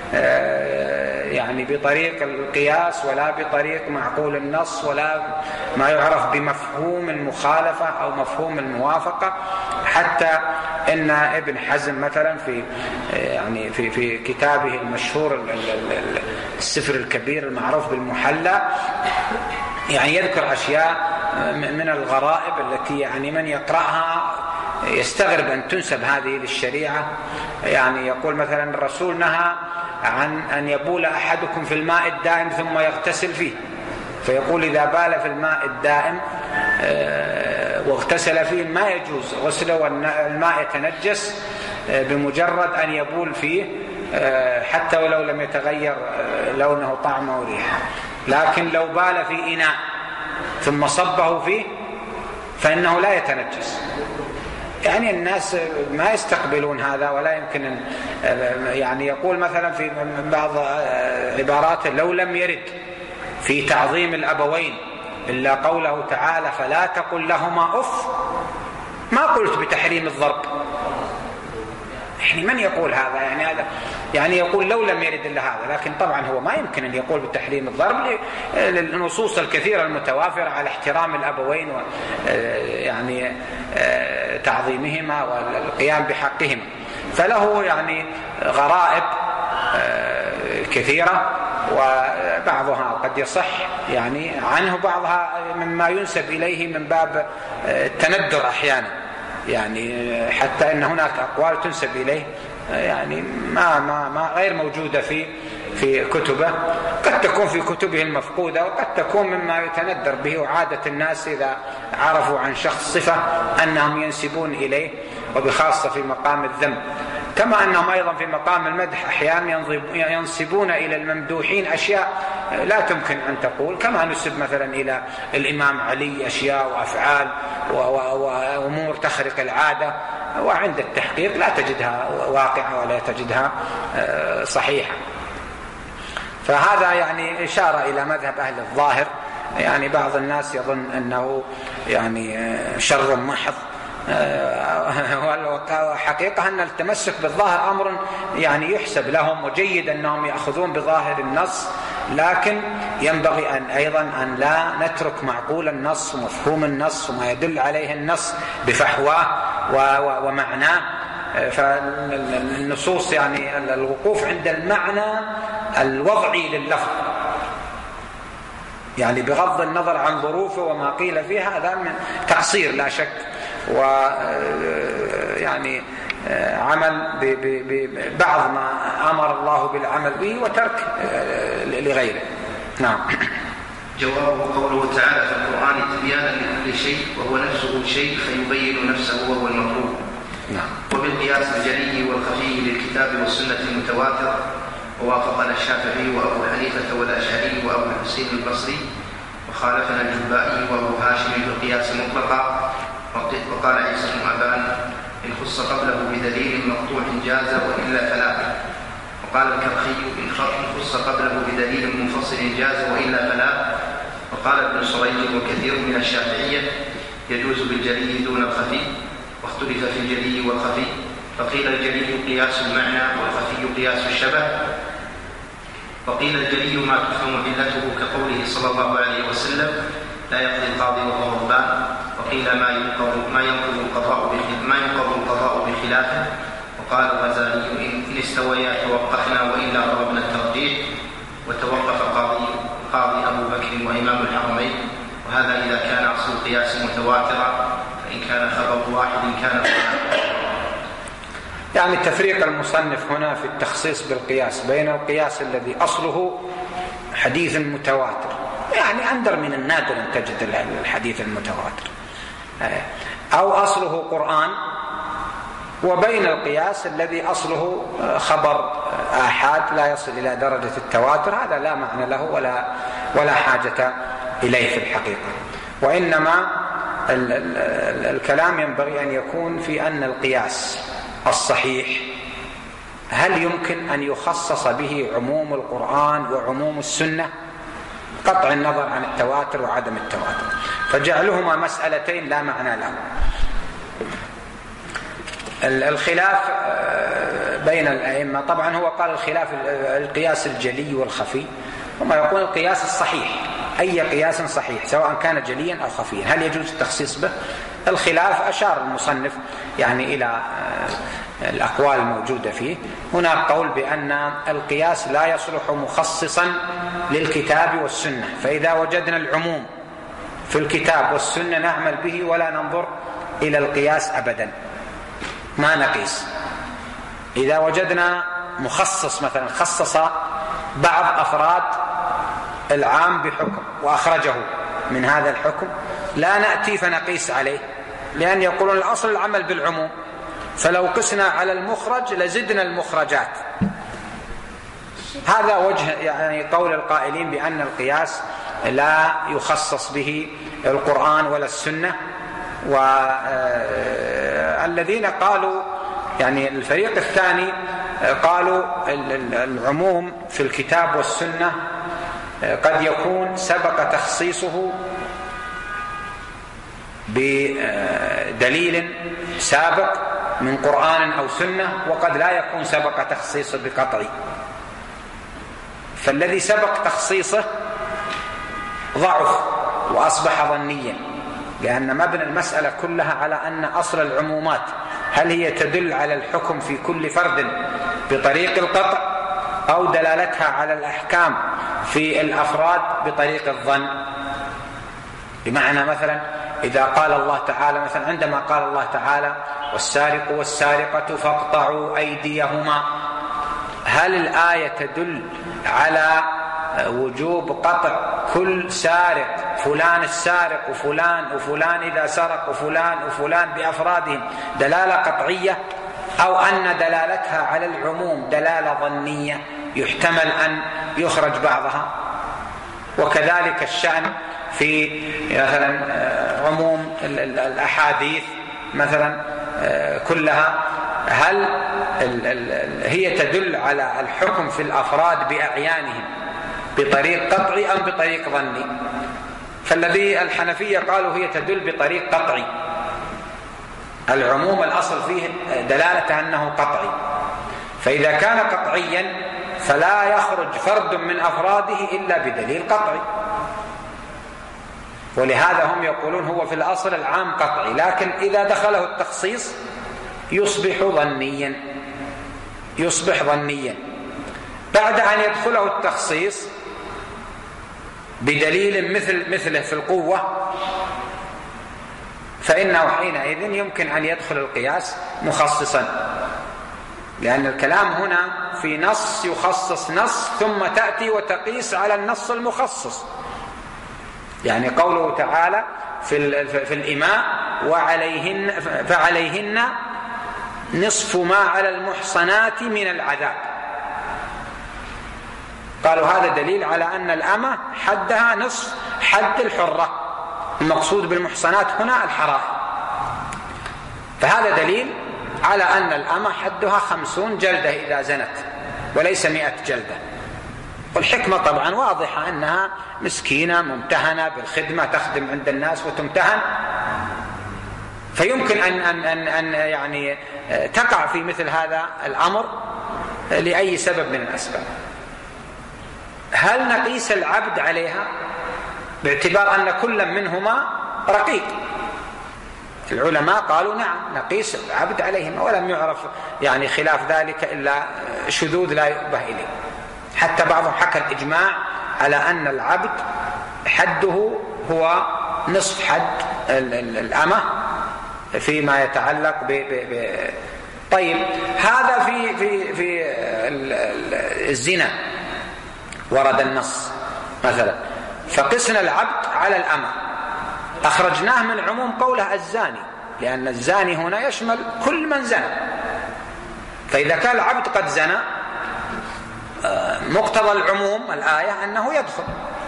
يعني بطريق القياس ولا بطريق معقول النص ولا ما يعرف بمفهوم المخالفة أو مفهوم الموافقة. حتى إن ابن حزم مثلا في يعني في في كتابه المشهور السفر الكبير المعروف بالمحلى يعني يذكر أشياء من الغرائب التي يعني من يقرأها يستغرب أن تنسب هذه للشريعة. يعني يقول مثلا الرسول نهى عن أن يبول أحدكم في الماء الدائم ثم يغتسل فيه، فيقول إذا بال في الماء الدائم واغتسل فيه ما يجوز غسله، والماء يتنجس بمجرد أن يبول فيه حتى ولو لم يتغير لونه طعمه وريحه. لكن لو بال في إناء ثم صبه فيه فإنه لا يتنجس. يعني الناس ما يستقبلون هذا، ولا يمكن يعني يقول مثلا في بعض عباراته لو لم يرد في تعظيم الأبوين إلا قوله تعالى فلا تقل لهما أف، ما قلت بتحريم الضرب. يعني من يقول هذا؟ يعني هذا يعني يقول لو لم يرد إلا هذا، لكن طبعا هو ما يمكن أن يقول بتحريم الضرب للنصوص الكثيرة المتوافرة على احترام الأبوين و يعني تعظيمهما والقيام بحقهما. فله يعني غرائب كثيرة، وبعضها قد يصح يعني عنه، بعضها مما ينسب إليه من باب التندر أحيانا، يعني حتى إن هناك أقوال تنسب إليه يعني ما ما ما غير موجودة في في كتبه، قد تكون في كتبه المفقودة، وقد تكون مما يتندر به. وعادة الناس إذا عرفوا عن شخص صفة أنهم ينسبون إليه، وبخاصة في مقام الذم، كما أنهم أيضا في مقام المدح أحيانا ينسبون إلى الممدوحين أشياء لا تمكن أن تقول، كما نسب مثلا إلى الإمام علي أشياء وأفعال وأمور تخرق العادة، وعند التحقيق لا تجدها واقعة ولا تجدها صحيحة. فهذا يعني إشارة إلى مذهب أهل الظاهر. يعني بعض الناس يظن أنه يعني شر محض وحقيقة أن التمسك بالظاهر أمر يعني يحسب لهم، وجيد أنهم يأخذون بظاهر النص، لكن ينبغي أن أيضا أن لا نترك معقول النص ومفهوم النص وما يدل عليه النص بفحواه ومعناه. فالنصوص يعني الوقوف عند المعنى الوضعي لللفظ، يعني بغض النظر عن ظروفه وما قيل فيها، هذا من تقصير لا شك، ويعني عمل ببعض ما أمر الله بالعمل به وترك لغيره. نعم. جوابه قوله تعالى في القرآن تبيانا لكل شيء وهو نفسه شيء فيبين نفسه وهو المطلوب. نعم. وبالقياس الجلي والخفي للكتاب والسنة المتواترة، ووافقنا الشافعي وأبو حنيفة والأشعري وأبو الحسين البصري، وخالفنا الجبائي وأبو هاشم بالقياس مطلقا، وقال عيسى بن أبان إن خص قبله بدليل مقطوع جاز وإلا فلا، وقال الكرخي إن خص قبله بدليل منفصل جاز وإلا فلا، وقال ابن سريج وكثير من الشافعية يجوز بالجلي دون الخفي، واختلف في الجلي والخفي، فقيل الجلي قياس المعنى والخفي قياس الشبه، وقيل الجلي ما تفهم علته كقوله صلى الله عليه وسلم لا يقضي القاضي وهو غضبان، وقيل ما ينقض ما ينقض القضاء ما ينقض القضاء بخلافه، وقال الغزالي إن استويا توقفنا وإلا ضربنا الترجيح، وتوقف قاضي قاضي أبو بكر وإمام الحرمين، وهذا إذا كان أصل القياس متواترا، فإن كان خبر واحد كان يعني تفريق المصنف هنا في التخصيص بالقياس بين القياس الذي أصله حديث متواتر، يعني أندر من النادر أن تجد الحديث المتواتر، أو أصله قرآن، وبين القياس الذي أصله خبر آحاد لا يصل إلى درجة التواتر، هذا لا معنى له ولا ولا حاجة إليه في الحقيقة. وإنما الكلام ينبغي أن يكون في أن القياس الصحيح هل يمكن أن يخصص به عموم القرآن وعموم السنة، قطع النظر عن التواتر وعدم التواتر، فجعلهما مسألتين لا معنى لهم. الخلاف بين الأئمة طبعا هو قال الخلاف القياس الجلي والخفي، وما يقول القياس الصحيح، أي قياس صحيح سواء كان جليا أو خفيا هل يجوز التخصيص به؟ الخلاف أشار المصنف يعني إلى الأقوال الموجودة فيه. هناك قول بأن القياس لا يصلح مخصصا للكتاب والسنة، فإذا وجدنا العموم في الكتاب والسنة نعمل به ولا ننظر إلى القياس أبدا، ما نقيس. إذا وجدنا مخصص مثلا خصص بعض أفراد العام بحكم وأخرجه من هذا الحكم لا نأتي فنقيس عليه، لأن يقولون الأصل العمل بالعموم، فلو قسنا على المخرج لزدنا المخرجات. هذا وجه يعني قول القائلين بأن القياس لا يخصص به القرآن ولا السنة. والذين قالوا يعني الفريق الثاني قالوا العموم في الكتاب والسنة قد يكون سبق تخصيصه بدليل سابق من قرآن أو سنة، وقد لا يكون سبق تخصيصه بقطعي، فالذي سبق تخصيصه ضعف وأصبح ظنيا، لأن مبنى المسألة كلها على أن أصل العمومات هل هي تدل على الحكم في كل فرد بطريق القطع أو دلالتها على الأحكام في الأفراد بطريق الظن. بمعنى مثلا إذا قال الله تعالى مثلا عندما قال الله تعالى والسارق والسارقة فاقطعوا أيديهما، هل الآية تدل على وجوب قطع كل سارق، فلان السارق وفلان وفلان إذا سرق وفلان وفلان بأفرادهم دلالة قطعية، أو أن دلالتها على العموم دلالة ظنية يحتمل أن يخرج بعضها؟ وكذلك الشأن في مثلا عموم الأحاديث مثلا كلها، هل هي تدل على الحكم في الأفراد بأعيانهم بطريق قطعي أم بطريق ظني؟ فالذي الحنفية قالوا هي تدل بطريق قطعي، العموم الأصل فيه دلالة أنه قطعي، فإذا كان قطعيا فلا يخرج فرد من أفراده إلا بدليل قطعي، ولهذا هم يقولون هو في الأصل العام قطعي، لكن إذا دخله التخصيص يصبح ظنيا يصبح ظنيا بعد أن يدخله التخصيص بدليل مثل مثله في القوة، فإنه حينئذ يمكن أن يدخل القياس مخصصا، لأن الكلام هنا في نص يخصص نص ثم تأتي وتقيس على النص المخصص. يعني قوله تعالى في, في الإماء وعليهن فعليهن نصف ما على المحصنات من العذاب، قالوا هذا دليل على أن الأمة حدها نصف حد الحرة، المقصود بالمحصنات هنا الحرائر، فهذا دليل على أن الأمة حدها خمسون جلدة إذا زنت وليس مئة جلدة. والحكمة طبعا واضحة، أنها مسكينة ممتهنة بالخدمة، تخدم عند الناس وتمتهن، فيمكن أن, أن, أن, أن يعني تقع في مثل هذا الأمر لأي سبب من الأسباب. هل نقيس العبد عليها باعتبار أن كل منهما رقيق؟ العلماء قالوا نعم نقيس العبد عليهما، ولم يعرف يعني خلاف ذلك إلا شذوذ لا يؤبه إليه، حتى بعضهم حكى الإجماع على أن العبد حده هو نصف حد الأمة فيما يتعلق ب ب ب طيب هذا في في في الزنا ورد النص مثلا، فقسنا العبد على الأمة، أخرجناه من عموم قوله الزاني، لأن الزاني هنا يشمل كل من زنى، فإذا كان العبد قد زنى مقتضى العموم الآية أنه يدخل،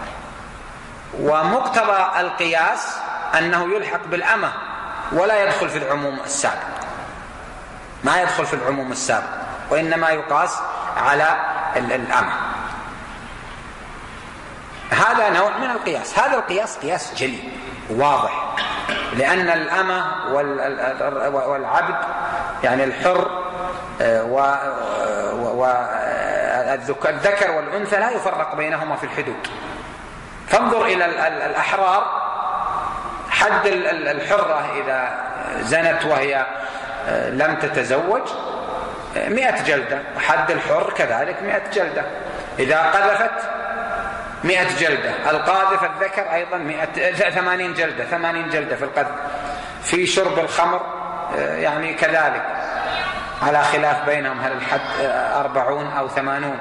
ومقتضى القياس أنه يلحق بالأمة ولا يدخل في العموم السابق، ما يدخل في العموم السابق، وإنما يقاس على الأمة. هذا نوع من القياس، هذا القياس قياس جلي واضح، لأن الأمة والعبد يعني الحر والذكر والأنثى لا يفرق بينهما في الحدود. فانظر إلى الأحرار، حد الحرة إذا زنت وهي لم تتزوج مئة جلدة، وحد الحر كذلك مئة جلدة، إذا قذفت مئة جلدة، القاذف الذكر أيضا مئة ثمانين جلدة ثمانين جلدة في القذف. في شرب الخمر يعني كذلك على خلاف بينهم هل الحد أربعون أو ثمانون.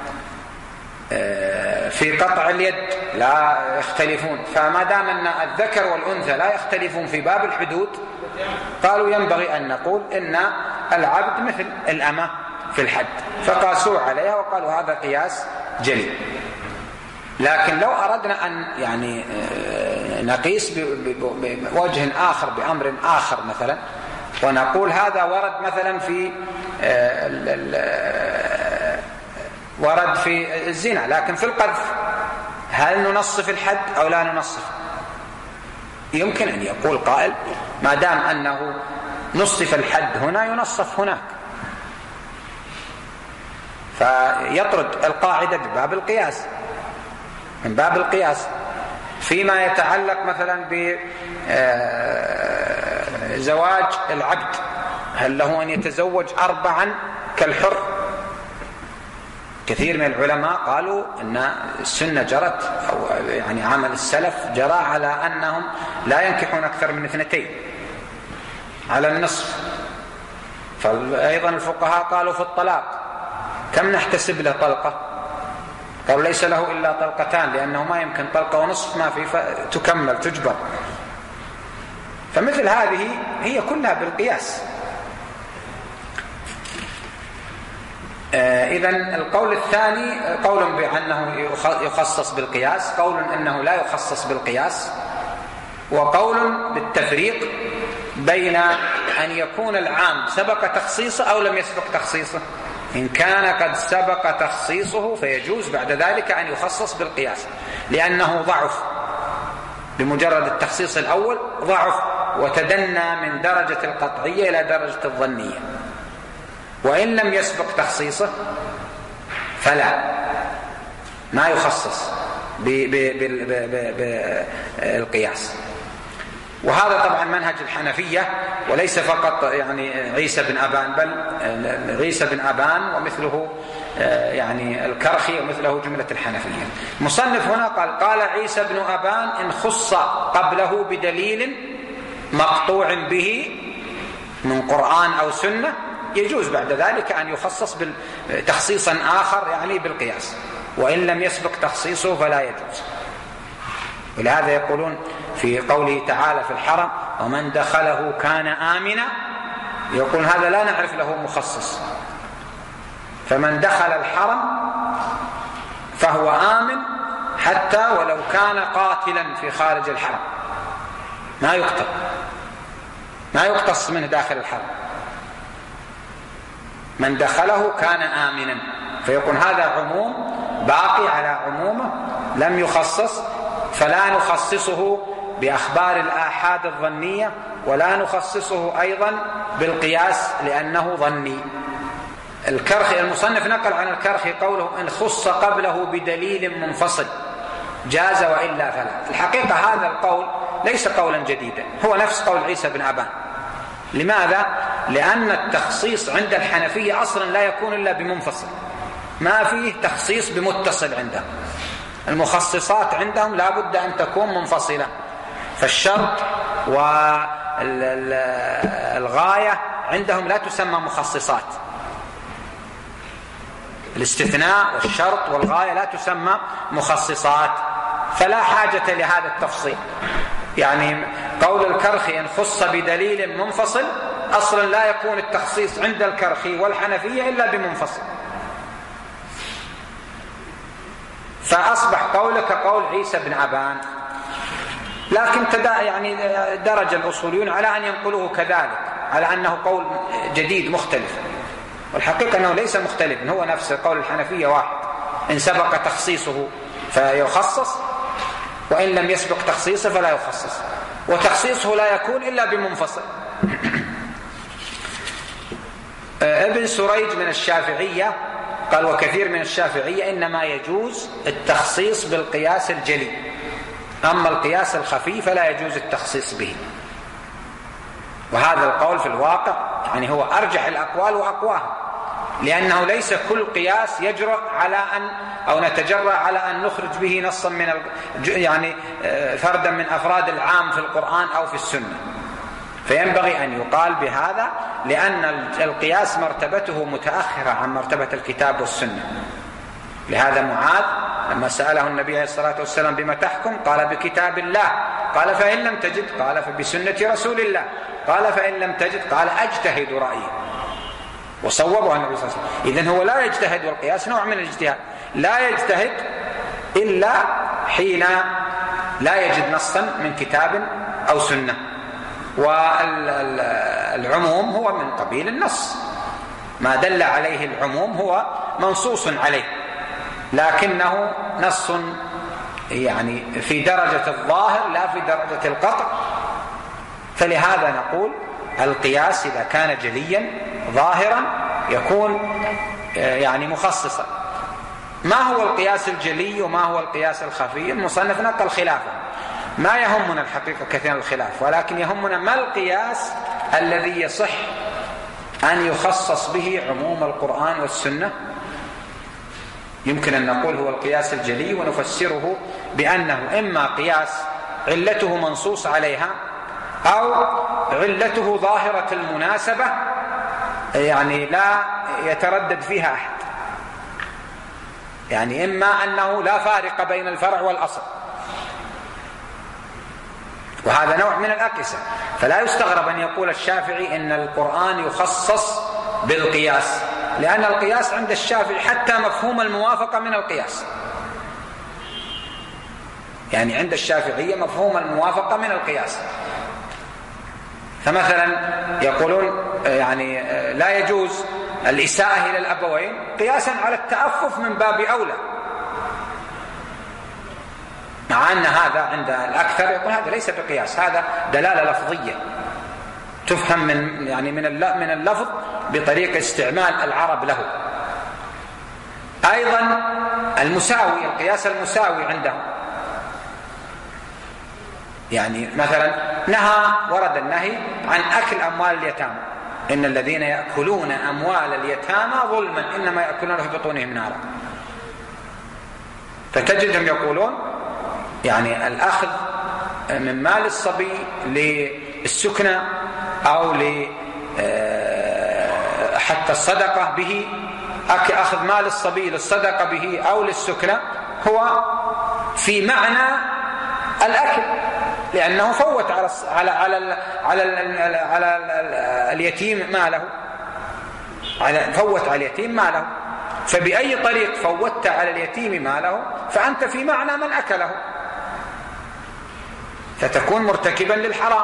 في قطع اليد لا يختلفون، فما دام أن الذكر والأنثى لا يختلفون في باب الحدود قالوا ينبغي أن نقول إن العبد مثل الأمة في الحد، فقاسوا عليها وقالوا هذا قياس جلي. لكن لو أردنا أن يعني نقيس بوجه آخر بأمر آخر مثلا، ونقول هذا ورد مثلا في ورد في الزنا لكن في القذف، هل ننصف الحد أو لا ننصف؟ يمكن أن يقول قائل ما دام أنه نصف الحد هنا ينصف هناك، فيطرد القاعدة بباب القياس، من باب القياس فيما يتعلق مثلا بزواج العبد، هل له أن يتزوج أربعا كالحر؟ كثير من العلماء قالوا أن السنة جرت أو يعني عمل السلف جرى على أنهم لا ينكحون أكثر من اثنتين على النصف. فأيضا الفقهاء قالوا في الطلاق كم نحتسب له طلقة؟ قالوا ليس له إلا طلقتان، لأنه ما يمكن طلقة ونصف ما في تكمل تجبر. فمثل هذه هي كلها بالقياس. إذن القول الثاني قول بأنه يخصص بالقياس، قول أنه لا يخصص بالقياس، وقول بالتفريق بين أن يكون العام سبق تخصيصه أو لم يسبق تخصيصه. إن كان قد سبق تخصيصه فيجوز بعد ذلك أن يخصص بالقياس، لأنه ضعف بمجرد التخصيص الأول ضعف وتدنى من درجة القطعية إلى درجة الظنية، وإن لم يسبق تخصيصه فلا ما يخصص بالقياس. وهذا طبعا منهج الحنفية، وليس فقط يعني عيسى بن أبان، بل عيسى بن أبان ومثله يعني الكرخي ومثله جملة الحنفية. مصنف هنا قال قال عيسى بن أبان إن خص قبله بدليل مقطوع به من قرآن أو سنة يجوز بعد ذلك أن يخصص تخصيصا آخر يعني بالقياس، وإن لم يسبق تخصيصه فلا يجوز. ولهذا يقولون في قوله تعالى في الحرم ومن دخله كان آمنا، يقول هذا لا نعرف له مخصص، فمن دخل الحرم فهو آمن حتى ولو كان قاتلا في خارج الحرم، ما يقتل، ما يقتص منه داخل الحرم، من دخله كان آمنا. فيكون هذا عموم باقي على عمومه لم يخصص، فلا نخصصه بأخبار الآحاد الظنية، ولا نخصصه أيضا بالقياس لأنه ظني. الكرخي المصنف نقل عن الكرخي قوله إن خص قبله بدليل منفصل جاز وإلا فلا. الحقيقة هذا القول ليس قولا جديدا، هو نفس قول عيسى بن أبان. لماذا؟ لأن التخصيص عند الحنفية أصلا لا يكون إلا بمنفصل، ما فيه تخصيص بمتصل عندهم. المخصصات عندهم لا بد أن تكون منفصلة، فالشرط والغاية عندهم لا تسمى مخصصات، الاستثناء والشرط والغاية لا تسمى مخصصات، فلا حاجة لهذا التفصيل. يعني قول الكرخي إن خص بدليل منفصل أصلا لا يكون التخصيص عند الكرخي والحنفية إلا بمنفصل، فأصبح قولك قول عيسى بن أبان. لكن تدا يعني درج الأصوليون على أن ينقلوه كذلك، على أنه قول جديد مختلف، والحقيقة أنه ليس مختلف، هو نفس قول الحنفية واحد، إن سبق تخصيصه فيخصص، وإن لم يسبق تخصيصه فلا يخصص، وتخصيصه لا يكون إلا بمنفصل. ابن سريج من الشافعية قال وكثير من الشافعية إنما يجوز التخصيص بالقياس الجلي، أما القياس الخفي فلا يجوز التخصيص به. وهذا القول في الواقع يعني هو أرجح الأقوال وأقواها، لأنه ليس كل قياس يجرؤ على أن أو نتجرأ على أن نخرج به نصا من يعني فردا من أفراد العام في القرآن أو في السنة، فينبغي أن يقال بهذا، لأن القياس مرتبته متأخرة عن مرتبة الكتاب والسنة. لهذا معاذ لما سأله النبي عليه الصلاة والسلام بما تحكم قال بكتاب الله، قال فإن لم تجد قال فبسنة رسول الله، قال فإن لم تجد قال أجتهد رأيي، وصوبه النبي صلى الله عليه وسلم. إذن هو لا يجتهد، والقياس نوع من الاجتهاد، لا يجتهد إلا حين لا يجد نصا من كتاب أو سنة. والعموم هو من قبيل النص، ما دل عليه العموم هو منصوص عليه، لكنه نص يعني في درجة الظاهر لا في درجة القطع. فلهذا نقول القياس إذا كان جليا ظاهرا يكون يعني مخصصا. ما هو القياس الجلي وما هو القياس الخفي؟ المصنف نقل خلافه، ما يهمنا الحقيقة كثيرا الخلاف، ولكن يهمنا ما القياس الذي يصح أن يخصص به عموم القرآن والسنة. يمكن أن نقول هو القياس الجلي، ونفسره بأنه إما قياس علته منصوص عليها أو علته ظاهرة المناسبة، يعني لا يتردد فيها أحد، يعني إما أنه لا فارق بين الفرع والأصل، وهذا نوع من الأقيسة. فلا يستغرب أن يقول الشافعي إن القرآن يخصص بالقياس، لأن القياس عند الشافعي حتى مفهوم الموافقة من القياس، يعني عند الشافعية مفهوم الموافقة من القياس. فمثلا يقولون يعني لا يجوز الإساءة إلى الأبوين قياسا على التأفف من باب أولى، مع أن هذا عند الأكثر يقول هذا ليس بقياس، هذا دلالة لفظية تفهم من يعني من من اللفظ بطريقة استعمال العرب له. أيضا المساوي، القياس المساوي عندهم، يعني مثلا نهى ورد النهي عن أكل أموال اليتامى، إن الذين يأكلون أموال اليتامى ظلما إنما يأكلون في بطونهم نارا. فتجدهم يقولون يعني الأخذ من مال الصبي للسكنة أو حتى الصدقة به، أخذ مال الصبي للصدقة به أو للسكنة هو في معنى الأكل، لأنه فوت على على على على, على اليتيم ماله، على فوت على اليتيم ماله، فبأي طريق فوتت على اليتيم ماله فأنت في معنى من أكله، فتكون مرتكبا للحرام،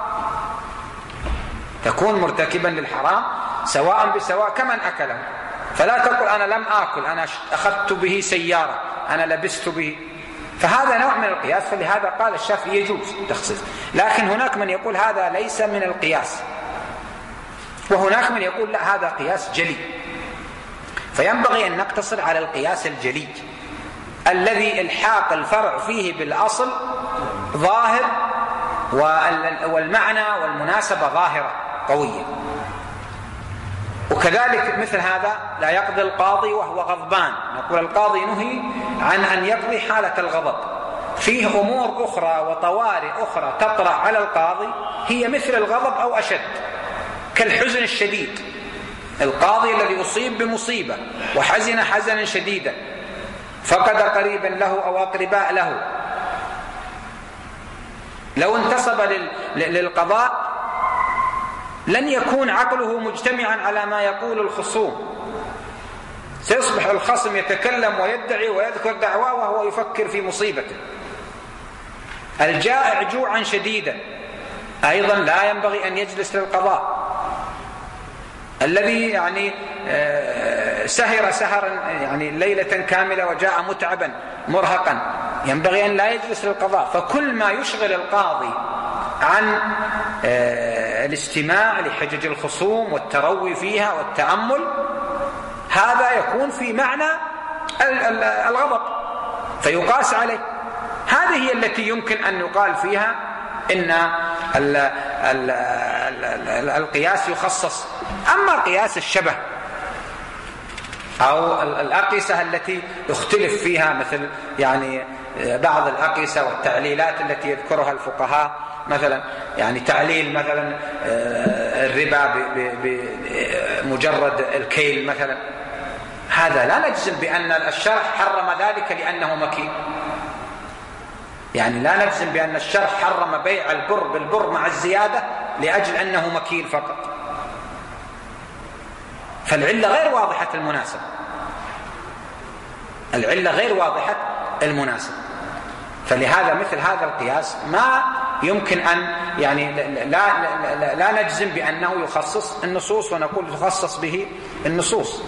تكون مرتكبا للحرام سواء بسواء كمن أكله. فلا تقل أنا لم آكل، أنا أخذت به سيارة، أنا لبست به، فهذا نوع من القياس. فلهذا قال الشافعي يجوز تخصيص، لكن هناك من يقول هذا ليس من القياس، وهناك من يقول لا هذا قياس جلي. فينبغي أن نقتصر على القياس الجلي الذي الحاق الفرع فيه بالأصل ظاهر والمعنى والمناسبة ظاهرة قوية. وكذلك مثل هذا لا يقضي القاضي وهو غضبان، نقول القاضي نهي عن أن يقضي حالة الغضب، فيه أمور أخرى وطوارئ أخرى تطرأ على القاضي هي مثل الغضب أو أشد، كالحزن الشديد. القاضي الذي أصيب بمصيبة وحزن حزنا شديدا، فقد قريبا له أو أقرباء له، لو انتصب للقضاء لن يكون عقله مجتمعا على ما يقول الخصوم، سيصبح الخصم يتكلم ويدعي ويذكر دعواه وهو يفكر في مصيبته. الجائع جوعا شديدا أيضا لا ينبغي أن يجلس للقضاء. الذي يعني سهر سهرا يعني ليلة كاملة وجاء متعبا مرهقا ينبغي أن لا يجلس للقضاء. فكل ما يشغل القاضي عن الاستماع لحجج الخصوم والتروي فيها والتأمل هذا يكون في معنى الغضب فيقاس عليه. هذه هي التي يمكن أن يقال فيها إن ال ال ال القياس يخصص. أما قياس الشبه أو الأقيسة التي يختلف فيها مثل يعني بعض الأقيسة والتعليلات التي يذكرها الفقهاء، مثلا يعني تعليل مثلا الربا بمجرد الكيل مثلا، هذا لا نجزم بأن الشرع حرم ذلك لأنه مكيل، يعني لا نجزم بأن الشرع حرم بيع البر بالبر مع الزيادة لأجل أنه مكيل فقط، فالعلة غير واضحة المناسبة، العلة غير واضحة المناسبة. فلهذا مثل هذا القياس ما يمكن أن يعني لا, لا, لا نجزم بأنه يخصص النصوص ونقول يخصص به النصوص.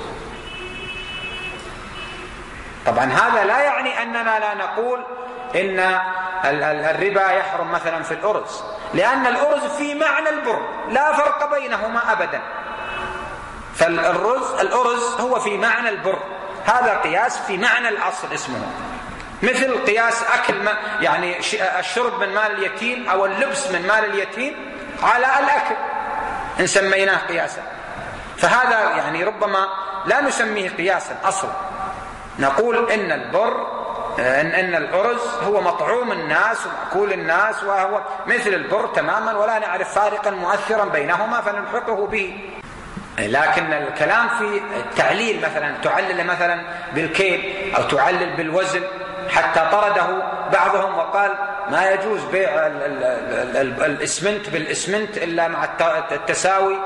طبعا هذا لا يعني أننا لا نقول إن الربا يحرم مثلا في الأرز، لأن الأرز في معنى البر لا فرق بينهما أبدا، فالأرز الأرز هو في معنى البر، هذا قياس في معنى الأصل اسمه، مثل قياس أكل يعني الشرب من مال اليتيم أو اللبس من مال اليتيم على الأكل إن سميناه قياسا. فهذا يعني ربما لا نسميه قياسا أصلا، نقول إن البر إن, إن الأرز هو مطعوم الناس ومأكول الناس وهو مثل البر تماما، ولا نعرف فارقا مؤثرا بينهما فنلحقه به. لكن الكلام في التعليل مثلا تعلل مثلا بالكيل أو تعلل بالوزن، حتى طرده بعضهم وقال ما يجوز بيع الإسمنت بالإسمنت إلا مع التساوي،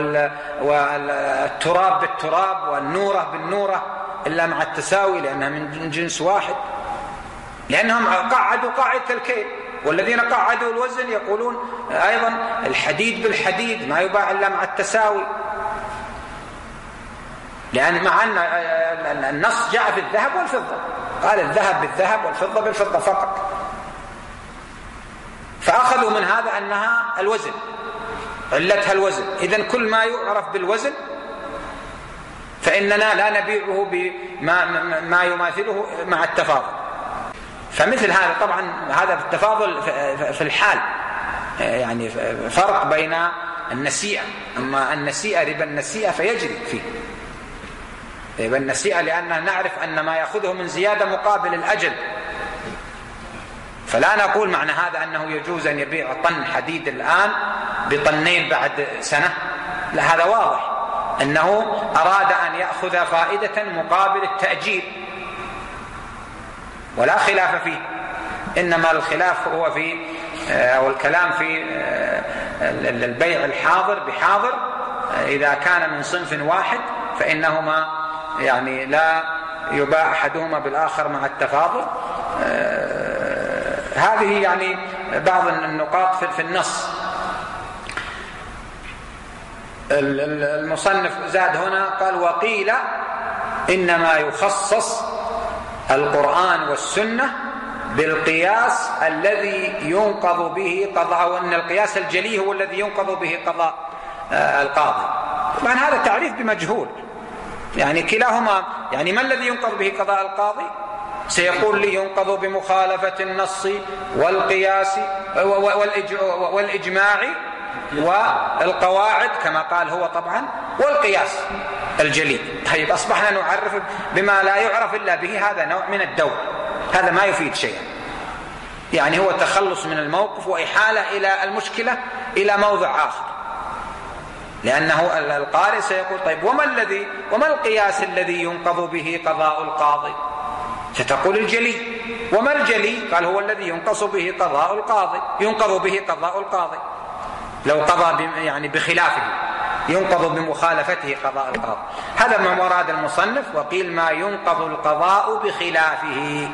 والتراب بالتراب والنورة بالنورة إلا مع التساوي لأنها من جنس واحد، لأنهم قعدوا قاعدة الكيل. والذين قعدوا الوزن يقولون أيضا الحديد بالحديد ما يباع إلا مع التساوي، لأن مع أن النص جاء في الذهب والفضة، قال الذهب بالذهب والفضة بالفضة فقط، فأخذوا من هذا أنها الوزن، علتها الوزن. إذن كل ما يعرف بالوزن فإننا لا نبيعه بما ما يماثله مع التفاضل. فمثل هذا طبعا هذا التفاضل في الحال، يعني فرق بين النسيئة. أما النسيئة ربا النسيئة فيجري فيه ربا النسيئة، لأننا نعرف أن ما يأخذه من زيادة مقابل الأجل، فلا نقول معنى هذا أنه يجوز أن يبيع طن حديد الآن بطنين بعد سنة، لا، هذا واضح أنه أراد أن يأخذ فائدة مقابل التأجيل، ولا خلاف فيه. إنما الخلاف هو في أو الكلام في البيع الحاضر بحاضر. إذا كان من صنف واحد فإنهما يعني لا يباع أحدهما بالآخر مع التفاضل. هذه يعني بعض النقاط في النص. المصنف زاد هنا قال: وقيل إنما يخصص القرآن والسنة بالقياس الذي ينقض به قضاء، أو أن القياس الجلي هو الذي ينقض به قضاء القاضي. طبعا هذا تعريف بمجهول، يعني كلاهما، يعني ما الذي ينقض به قضاء القاضي؟ سيقول لي ينقض بمخالفة النص والقياس والإجماع والقواعد كما قال هو طبعا، والقياس الجلي. طيب أصبحنا نعرف بما لا يعرف إلا به، هذا نوع من الدور، هذا ما يفيد شيئا، يعني هو تخلص من الموقف وإحالة إلى المشكلة إلى موضع آخر، لأنه القارئ سيقول: طيب وما الذي وما القياس الذي ينقض به قضاء القاضي؟ ستقول الجلي. وما الجلي؟ قال هو الذي ينقص به قضاء القاضي، ينقض به قضاء القاضي لو قضى يعني بخلافه، ينقض بمخالفته قضاء القاضي. هذا ما مراد المصنف: وقيل ما ينقض القضاء بخلافه.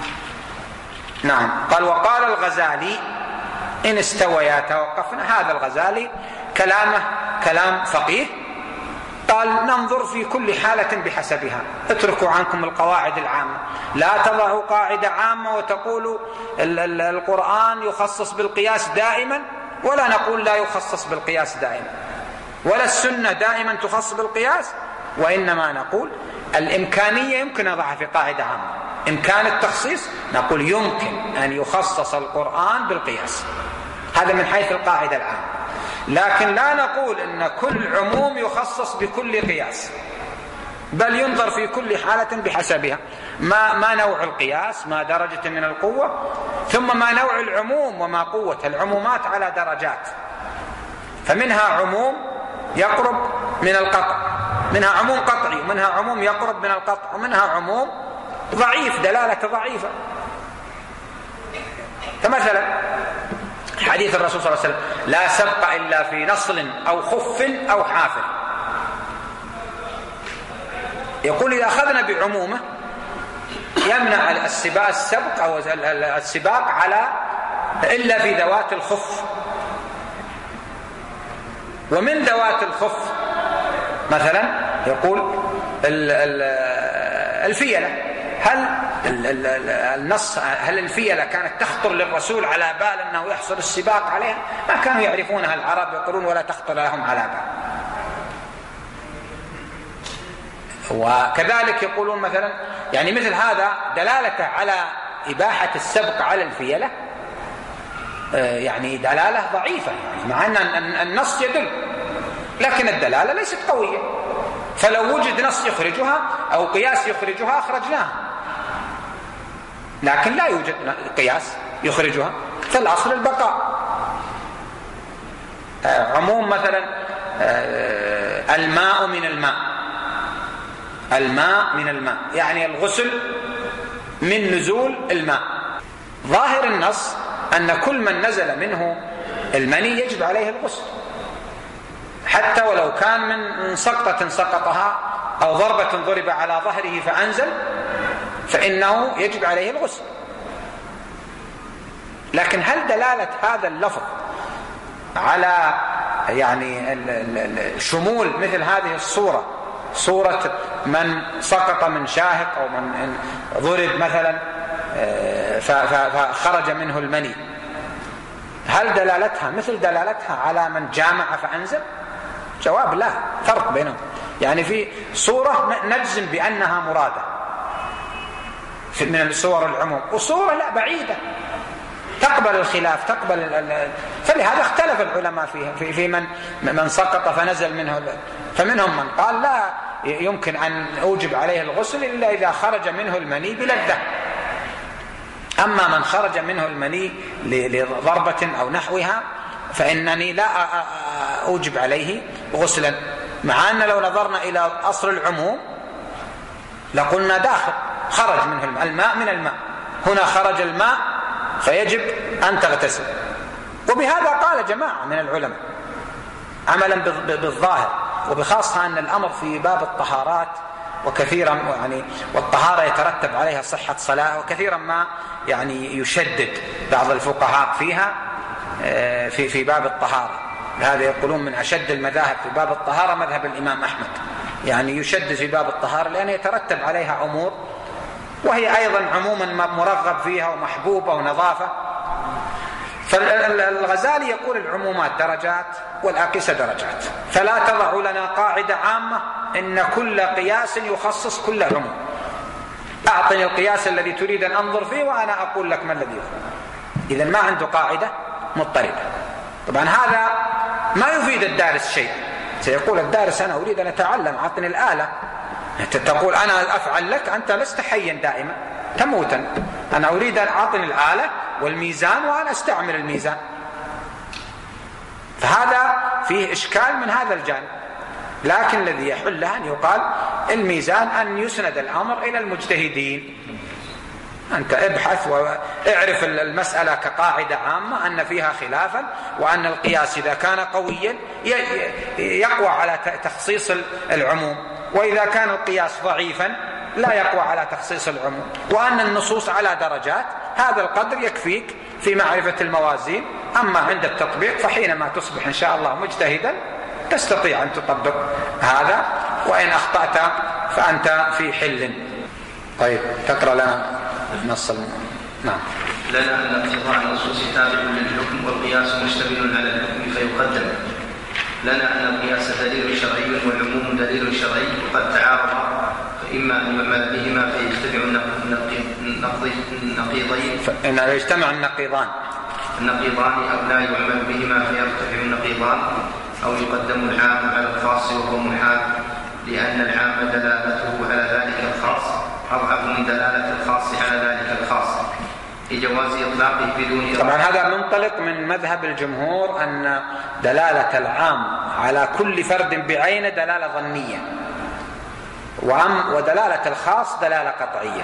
نعم. قال: وقال الغزالي: إن استويا توقفنا. هذا الغزالي كلامه كلام فقيه، قال: ننظر في كل حالة بحسبها، اتركوا عنكم القواعد العامة، لا تضعوا قاعدة عامة وتقولوا القرآن يخصص بالقياس دائما، ولا نقول لا يخصص بالقياس دائما، ولا السنة دائما تخصص بالقياس، وإنما نقول الإمكانية يمكن أضعها في قاعدة عامة. إمكان التخصيص نقول يمكن أن يخصص القرآن بالقياس، هذا من حيث القاعدة العامة. لكن لا نقول إن كل عموم يخصص بكل قياس، بل ينظر في كل حالة بحسبها، ما, ما نوع القياس، ما درجة من القوة، ثم ما نوع العموم وما قوة. العمومات على درجات، فمنها عموم يقرب من القطع، منها عموم قطعي، ومنها عموم يقرب من القطع، ومنها عموم ضعيف دلالة ضعيفة. فمثلا حديث الرسول صلى الله عليه وسلم: لا سبق إلا في نصل أو خف أو حافر. يقول إذا أخذنا بعمومه يمنع السباق السبق أو السباق على إلا في ذوات الخف. ومن ذوات الخف مثلا يقول الفيلة، هل النص هل الفيلة كانت تخطر للرسول على بال أنه يحصل السباق عليها؟ ما كانوا يعرفونها العرب، يقولون ولا تخطر لهم على بال. وكذلك يقولون مثلا يعني مثل هذا دلالته على إباحة السبق على الفيلة يعني دلالة ضعيفة، يعني مع أن النص يدل، لكن الدلالة ليست قوية. فلو وجد نص يخرجها أو قياس يخرجها أخرجناها، لكن لا يوجد قياس يخرجها، فالأصل البقاء. عموم مثلا الماء من الماء، الماء من الماء يعني الغسل من نزول الماء. ظاهر النص أن كل من نزل منه المني يجب عليه الغسل، حتى ولو كان من سقطة سقطها أو ضربة ضرب على ظهره فأنزل، فإنه يجب عليه الغسل. لكن هل دلالة هذا اللفظ على يعني شمول مثل هذه الصورة، صورة من سقط من شاهق أو من ضرب مثلا فخرج منه المني، هل دلالتها مثل دلالتها على من جامع فأنزل؟ جواب لا، فرق بينهم. يعني في صورة نجزم بأنها مرادة من الصور العموم، وصورة لا بعيدة تقبل الخلاف، تقبل ال... فلهذا اختلف العلماء فيها في, في من من سقط فنزل منه. فمنهم من قال لا يمكن أن أوجب عليه الغسل إلا إذا خرج منه المني بلذة، أما من خرج منه المني لضربة أو نحوها فإنني لا أوجب عليه غسلا. مع أن لو نظرنا إلى أصل العموم لقلنا داخل، خرج منه الماء، الماء من الماء، هنا خرج الماء فيجب أن تغتسل. وبهذا قال جماعة من العلماء عملا بالظاهر، وبخاصة أن الأمر في باب الطهارات وكثيرا يعني والطهارة يترتب عليها صحة صلاة، وكثيرا ما يعني يشدد بعض الفقهاء فيها في في باب الطهارة. هذا يقولون من أشد المذاهب في باب الطهارة مذهب الإمام أحمد، يعني يشدد في باب الطهارة لأن يترتب عليها أمور وهي أيضا عموما مرغب فيها ومحبوبة ونظافة. فالغزالي يقول العمومات درجات والأقيسة درجات، فلا تضع لنا قاعدة عامة إن كل قياس يخصص كل عموم. أعطني القياس الذي تريد أن أنظر فيه وأنا أقول لك ما الذي يخصص. إذن ما عنده قاعدة مضطردة. طبعا هذا ما يفيد الدارس شيء. سيقول الدارس أنا أريد أن أتعلم، أعطني الآلة. تقول أنا أفعل لك، أنت لست حيا دائما، تموتا. أنا أريد أن أعطني الآلة والميزان وأنا أستعمل الميزان. فهذا فيه إشكال من هذا الجانب. لكن الذي يحل أن يقال الميزان أن يسند الأمر إلى المجتهدين. أنت ابحث واعرف المسألة كقاعدة عامة أن فيها خلافا، وأن القياس إذا كان قويا يقوى على تخصيص العموم، وإذا كان القياس ضعيفا لا يقوى على تخصيص العموم، وأن النصوص على درجات. هذا القدر يكفيك في معرفة الموازين. أما عند التطبيق فحينما تصبح إن شاء الله مجتهدا تستطيع أن تطبق هذا، وإن أخطأت فأنت في حل. طيب تقرأ لنا نص الم... نعم. لنا أن اقتضاء النصوص تابع للحكم، والقياس مشتمل على الحكم فيقدم. لنا أن القياس دليل شرعي والعموم دليل شرعي، وقد تعارضا فإما أن يعمل بهما فيجتمع النقيضين فإن يجتمع النقيضان النقيضان أو لا يعمل بهما فيرتفع النقيضان، أو يقدم العام على الخاص وهو محال، لأن العام دلالته على ذلك الخاص أضعف من دلالة الخاص على ذلك الخاص لجواز إطلاقه بدون. طبعا هذا منطلق من مذهب الجمهور أن دلالة العام على كل فرد بعينه دلالة ظنية، ودلالة الخاص دلالة قطعية.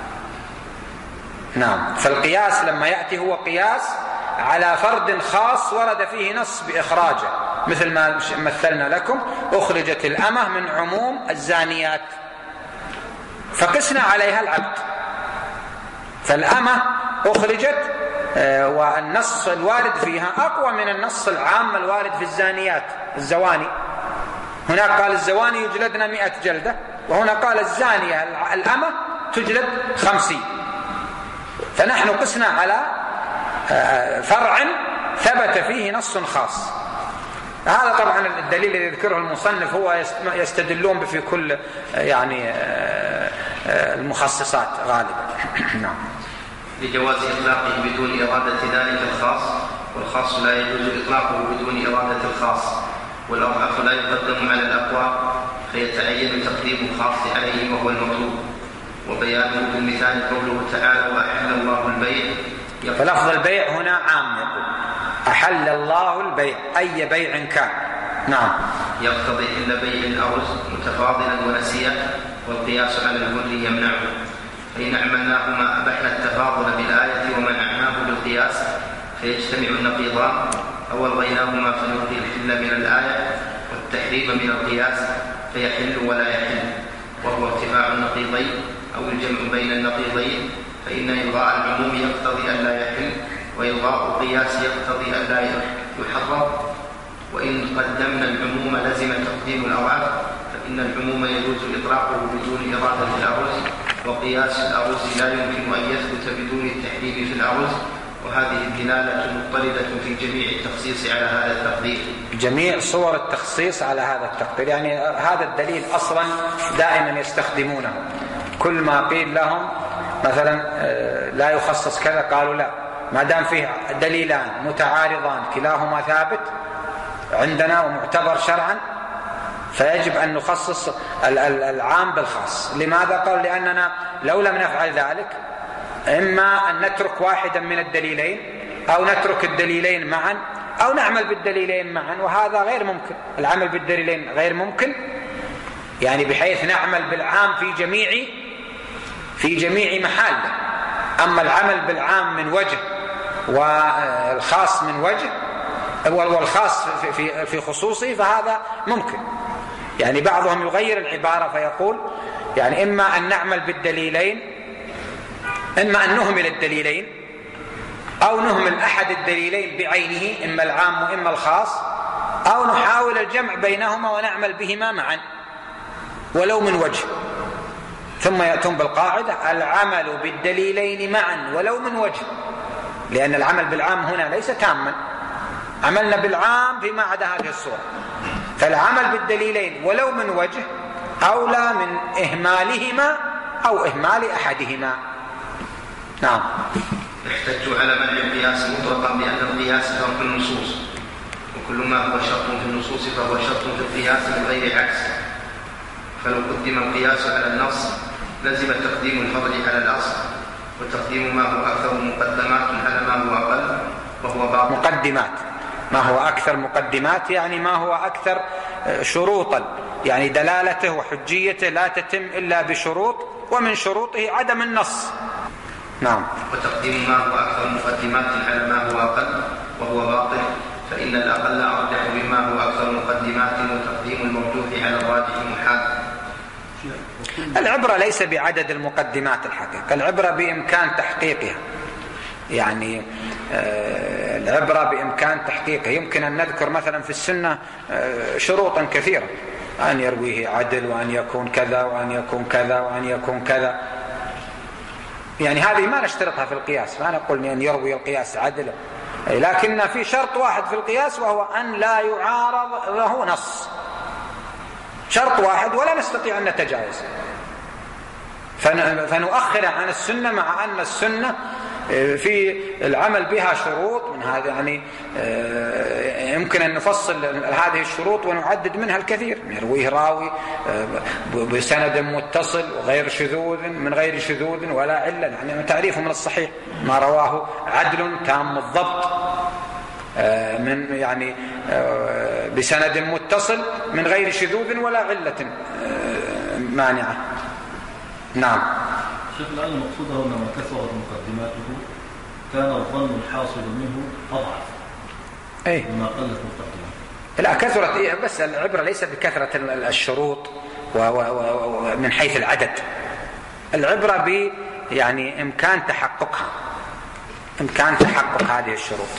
نعم. فالقياس لما يأتي هو قياس على فرد خاص ورد فيه نص بإخراجه، مثل ما مثلنا لكم أخرجت الأمة من عموم الزانيات فقسنا عليها العبد، فالأمة أخرجت والنص الوارد فيها أقوى من النص العام الوارد في الزانيات الزواني. هناك قال الزواني يجلدن مئة جلدة، وهنا قال الزانية الأمة تجلد خمسين. فنحن قسنا على فرع ثبت فيه نص خاص. هذا طبعا الدليل الذي يذكره المصنف هو يستدلون في كل يعني المخصصات غالبا. نعم. لجواز إطلاقه بدون إرادة ذلك الخاص، والخاص لا يجوز إطلاقه بدون إرادة الخاص، والأضعف لا يقدم على الأقوى فيتعين تقديم الخاص عليه وهو المطلوب. وبيانه بالمثال قوله تعالى وأحل الله البيع. فلفظ البيع هنا عام، يقول أحل الله البيع أي بيع كان. نعم. يقتضي إلا بيع الأرز متفاضلا ونسيا، والقياس على الهر يمنعه. فإن عملناهما أبحنا التفاضل بالآية ومنعناه بالقياس فيجتمع النقيضان، أو ألغيناهما فنلقي الحل من الآية والتحريم من القياس فيحل ولا يحل، وهو ارتفاع النقيضين أو الجمع بين النقيضين. فإن إلغاء العموم يقتضي أن لا يحل، وإلغاء القياس يقتضي أن لا يحرم. وإن قدمنا العموم لزم تقديم الأضعف، فإن العموم يجوز إطلاقه بدون إرادة الأرز، وقياس الأرز لا يمكن أن يثبت بدون التحريم في الأرز، وهذه الدلالة مضطردة في جميع التخصيص على هذا التقدير. جميع صور التخصيص على هذا التقدير، يعني هذا الدليل أصلا دائما يستخدمونه. كل ما قيل لهم مثلا لا يخصص كذا قالوا لا، ما دام فيه دليلان متعارضان كلاهما ثابت عندنا ومعتبر شرعا فيجب أن نخصص العام بالخاص. لماذا؟ قال لأننا لو لم نفعل ذلك إما أن نترك واحدا من الدليلين أو نترك الدليلين معا أو نعمل بالدليلين معا، وهذا غير ممكن. العمل بالدليلين غير ممكن، يعني بحيث نعمل بالعام في جميع في جميع محاله. أما العمل بالعام من وجه والخاص من وجه والخاص في في خصوصه فهذا ممكن. يعني بعضهم يغير العبارة فيقول يعني إما أن نعمل بالدليلين، إما أن نهمل الدليلين أو نهمل أحد الدليلين بعينه، إما العام وإما الخاص، أو نحاول الجمع بينهما ونعمل بهما معا ولو من وجه. ثم يأتون بالقاعدة العمل بالدليلين معا ولو من وجه، لأن العمل بالعام هنا ليس تاما، عملنا بالعام فيما عدا هذه الصورة، فالعمل بالدليلين ولو من وجه أولى من إهمالهما أو إهمال أحدهما. نعم. احتجوا على منع القياس مطلقا بأن القياس فرق النصوص، وكل ما هو شرط في النصوص فهو شرط في القياس من غير عكس، فلو قدم القياس على النص لزم تقديم الفضل على الأصل، وتقديم ما هو أكثر مقدمات على ما هو أقل وهو باطل. مقدمات، ما هو أكثر مقدمات يعني ما هو أكثر شروطا، يعني دلالته وحجيته لا تتم إلا بشروط، ومن شروطه عدم النص. نعم. وتقديم ما هو أكثر مقدمات على ما هو أقل وهو باطل، فإن الأقل أرجح بما هو أكثر مقدمات، وتقديم المرجوح على الراجح محال. العبرة ليس بعدد المقدمات الحقيقة، العبرة بإمكان تحقيقها، يعني العبرة بإمكان تحقيقها. يمكن أن نذكر مثلا في السنة شروطا كثيرة، أن يرويه عدل، وأن يكون كذا، وأن يكون كذا، وأن يكون كذا، يعني هذه ما نشترطها في القياس، ما نقول أن يروي القياس عدل، لكن في شرط واحد في القياس وهو أن لا يعارض له نص، شرط واحد ولا نستطيع أن نتجاوز، فنؤخر عن السنة، مع أن السنة في العمل بها شروط من هذا، يعني يمكن أن نفصل هذه الشروط ونعدد منها الكثير، يرويه راوي بسند متصل وغير شذوذ من غير شذوذ ولا علة، يعني تعريفه من الصحيح ما رواه عدل تام الضبط من يعني بسند متصل من غير شذوذ ولا علة مانعة. نعم. شيخ الآن المقصود هو أنما كثرت مقدماته كان الظن الحاصل منه أضعف أي مما قلت مقدماته. لا كثرت إيه، بس العبرة ليس بكثرة الشروط ومن حيث العدد، العبرة ب يعني إمكان تحققها، إمكان تحقق هذه الشروط.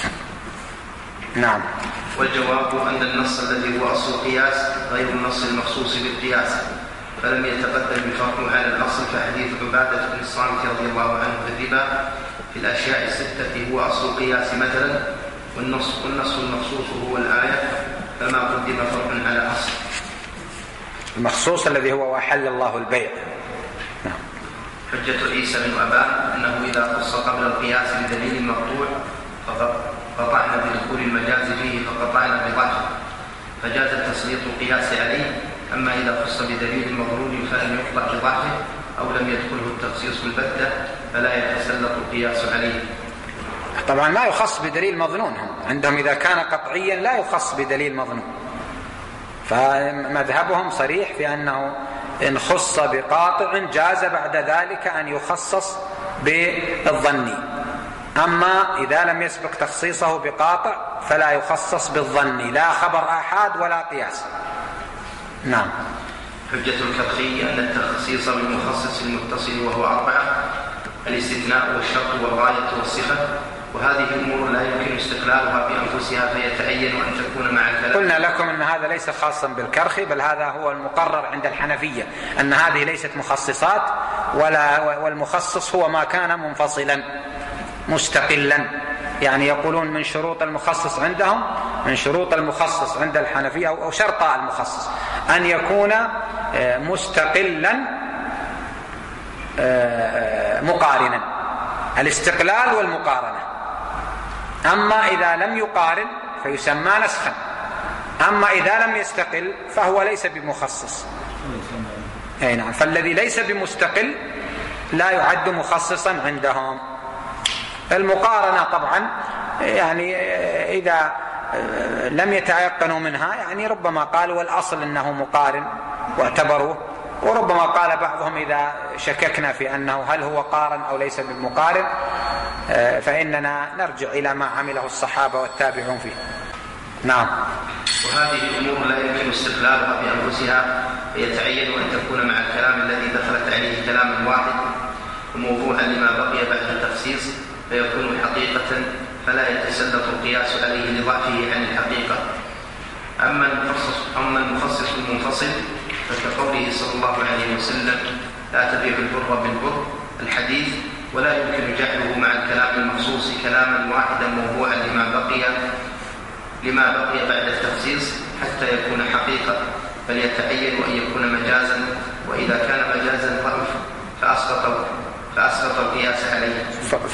نعم. والجواب أن النص الذي هو أصل القياس غير النص المخصوص بالقياس، فلم يتقدم بفرقه على الأصل، كحديث عبادة بن الصامت رضي الله عنه في الربا في الأشياء الستة هو أصل القياس مثلا، والنص, والنص المخصوص هو الآية، فما قدم فرق على أصل. المخصوص الذي هو وحل الله البيع. نعم. حجة عيسى بن أبان أنه إذا خص قبل القياس بدليل مقطوع فقطعنا بدخول المجاز فيه فقطعنا بظاهره، فجاز التسليط القياس عليه. أما إذا خص بدليل مظنون فلم يقطع بظاهره أو لم يدخله التخصيص البتة فلا يتسلط القياس عليه. طبعا ما يخص بدليل مظنون، هم عندهم إذا كان قطعيا لا يخص بدليل مظنون، فمذهبهم صريح في أنه إن خص بقاطع جاز بعد ذلك أن يخصص بالظني، أما إذا لم يسبق تخصيصه بقاطع فلا يخصص بالظني، لا خبر آحاد ولا قياس. نعم. حجة الكرخي أن التخصيص بالمخصص المتصل وهو أربعة: الاستثناء والشرط والغاية والصفة، وهذه الأمور لا يمكن استقلالها بأنفسها فيتعين أن تكون مع الكلام. قلنا لكم أن هذا ليس خاصا بالكرخي، بل هذا هو المقرر عند الحنفية، أن هذه ليست مخصصات، ولا والمخصص هو ما كان منفصلا. مستقلا. يعني يقولون من شروط المخصص عندهم، من شروط المخصص عند الحنفية أو شرط المخصص أن يكون مستقلا مقارنا، الاستقلال والمقارنة. أما إذا لم يقارن فيسمى نسخا، أما إذا لم يستقل فهو ليس بمخصص. أي نعم، فالذي ليس بمستقل لا يعد مخصصا عندهم. المقارنة طبعا يعني إذا لم يتيقنوا منها يعني ربما قالوا والأصل أنه مقارن واعتبروه، وربما قال بعضهم إذا شككنا في أنه هل هو قارن أو ليس بالمقارن فإننا نرجع إلى ما عمله الصحابة والتابعون فيه. نعم. وهذه الأمور لا يمكن استقلالها بأنفسها، فيتعين أن تكون مع الكلام الذي دخلت عليه كلام واحد وموضوعا لما بقي بعد التخصيص، فيكون حقيقة فلا يتسلط القياس عليه لضعفه عن الحقيقة. أما المخصص, أما المخصص المنفصل فكقوله صلى الله عليه وسلم لا تبيع البر بالبر الحديث، ولا يمكن جعله مع الكلام المخصوص كلاما واحدا موضوعا لما بقي لما بقي بعد التخصيص حتى يكون حقيقة، بل يتعين أن يكون مجازا، وإذا كان مجازا ضعف فأسقط فأسقط القياس عليه.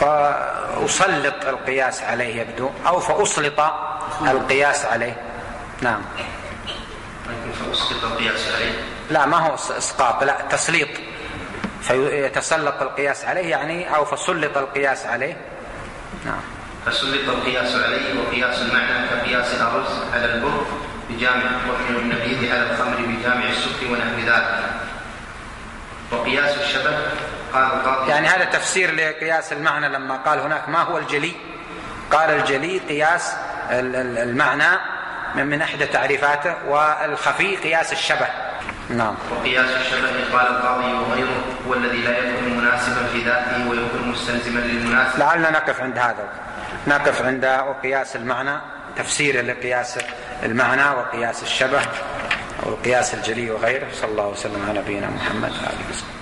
فأسلط القياس عليه يبدو، أو فأسلط القياس عليه. نعم. فأسقط القياس عليه. لا، ما هو إسقاط، لا تسليط، فيتسلط القياس عليه يعني أو فسلط القياس عليه. نعم. فسلط القياس عليه، وقياس المعنى كقياس الأرز على البر بجامع الطحن والنبيذ على الخمر بجامع السكر ونحو ذلك. وقياس الشبه قال القاضي يعني هذا تفسير لقياس المعنى لما قال هناك ما هو الجلي، قال الجلي قياس المعنى من إحدى تعريفاته، والخفي قياس الشبه. نعم. وقياس الشبه قال القاضي وغيره هو الذي لا يكون مناسبا في ذاته ويكون مستلزما للمناسب. لعلنا نقف عند هذا، نقف عند وقياس المعنى، تفسير لقياس المعنى وقياس الشبه أو القياس الجلي وغيره. صلى الله وسلم على نبينا محمد وآله وسلم.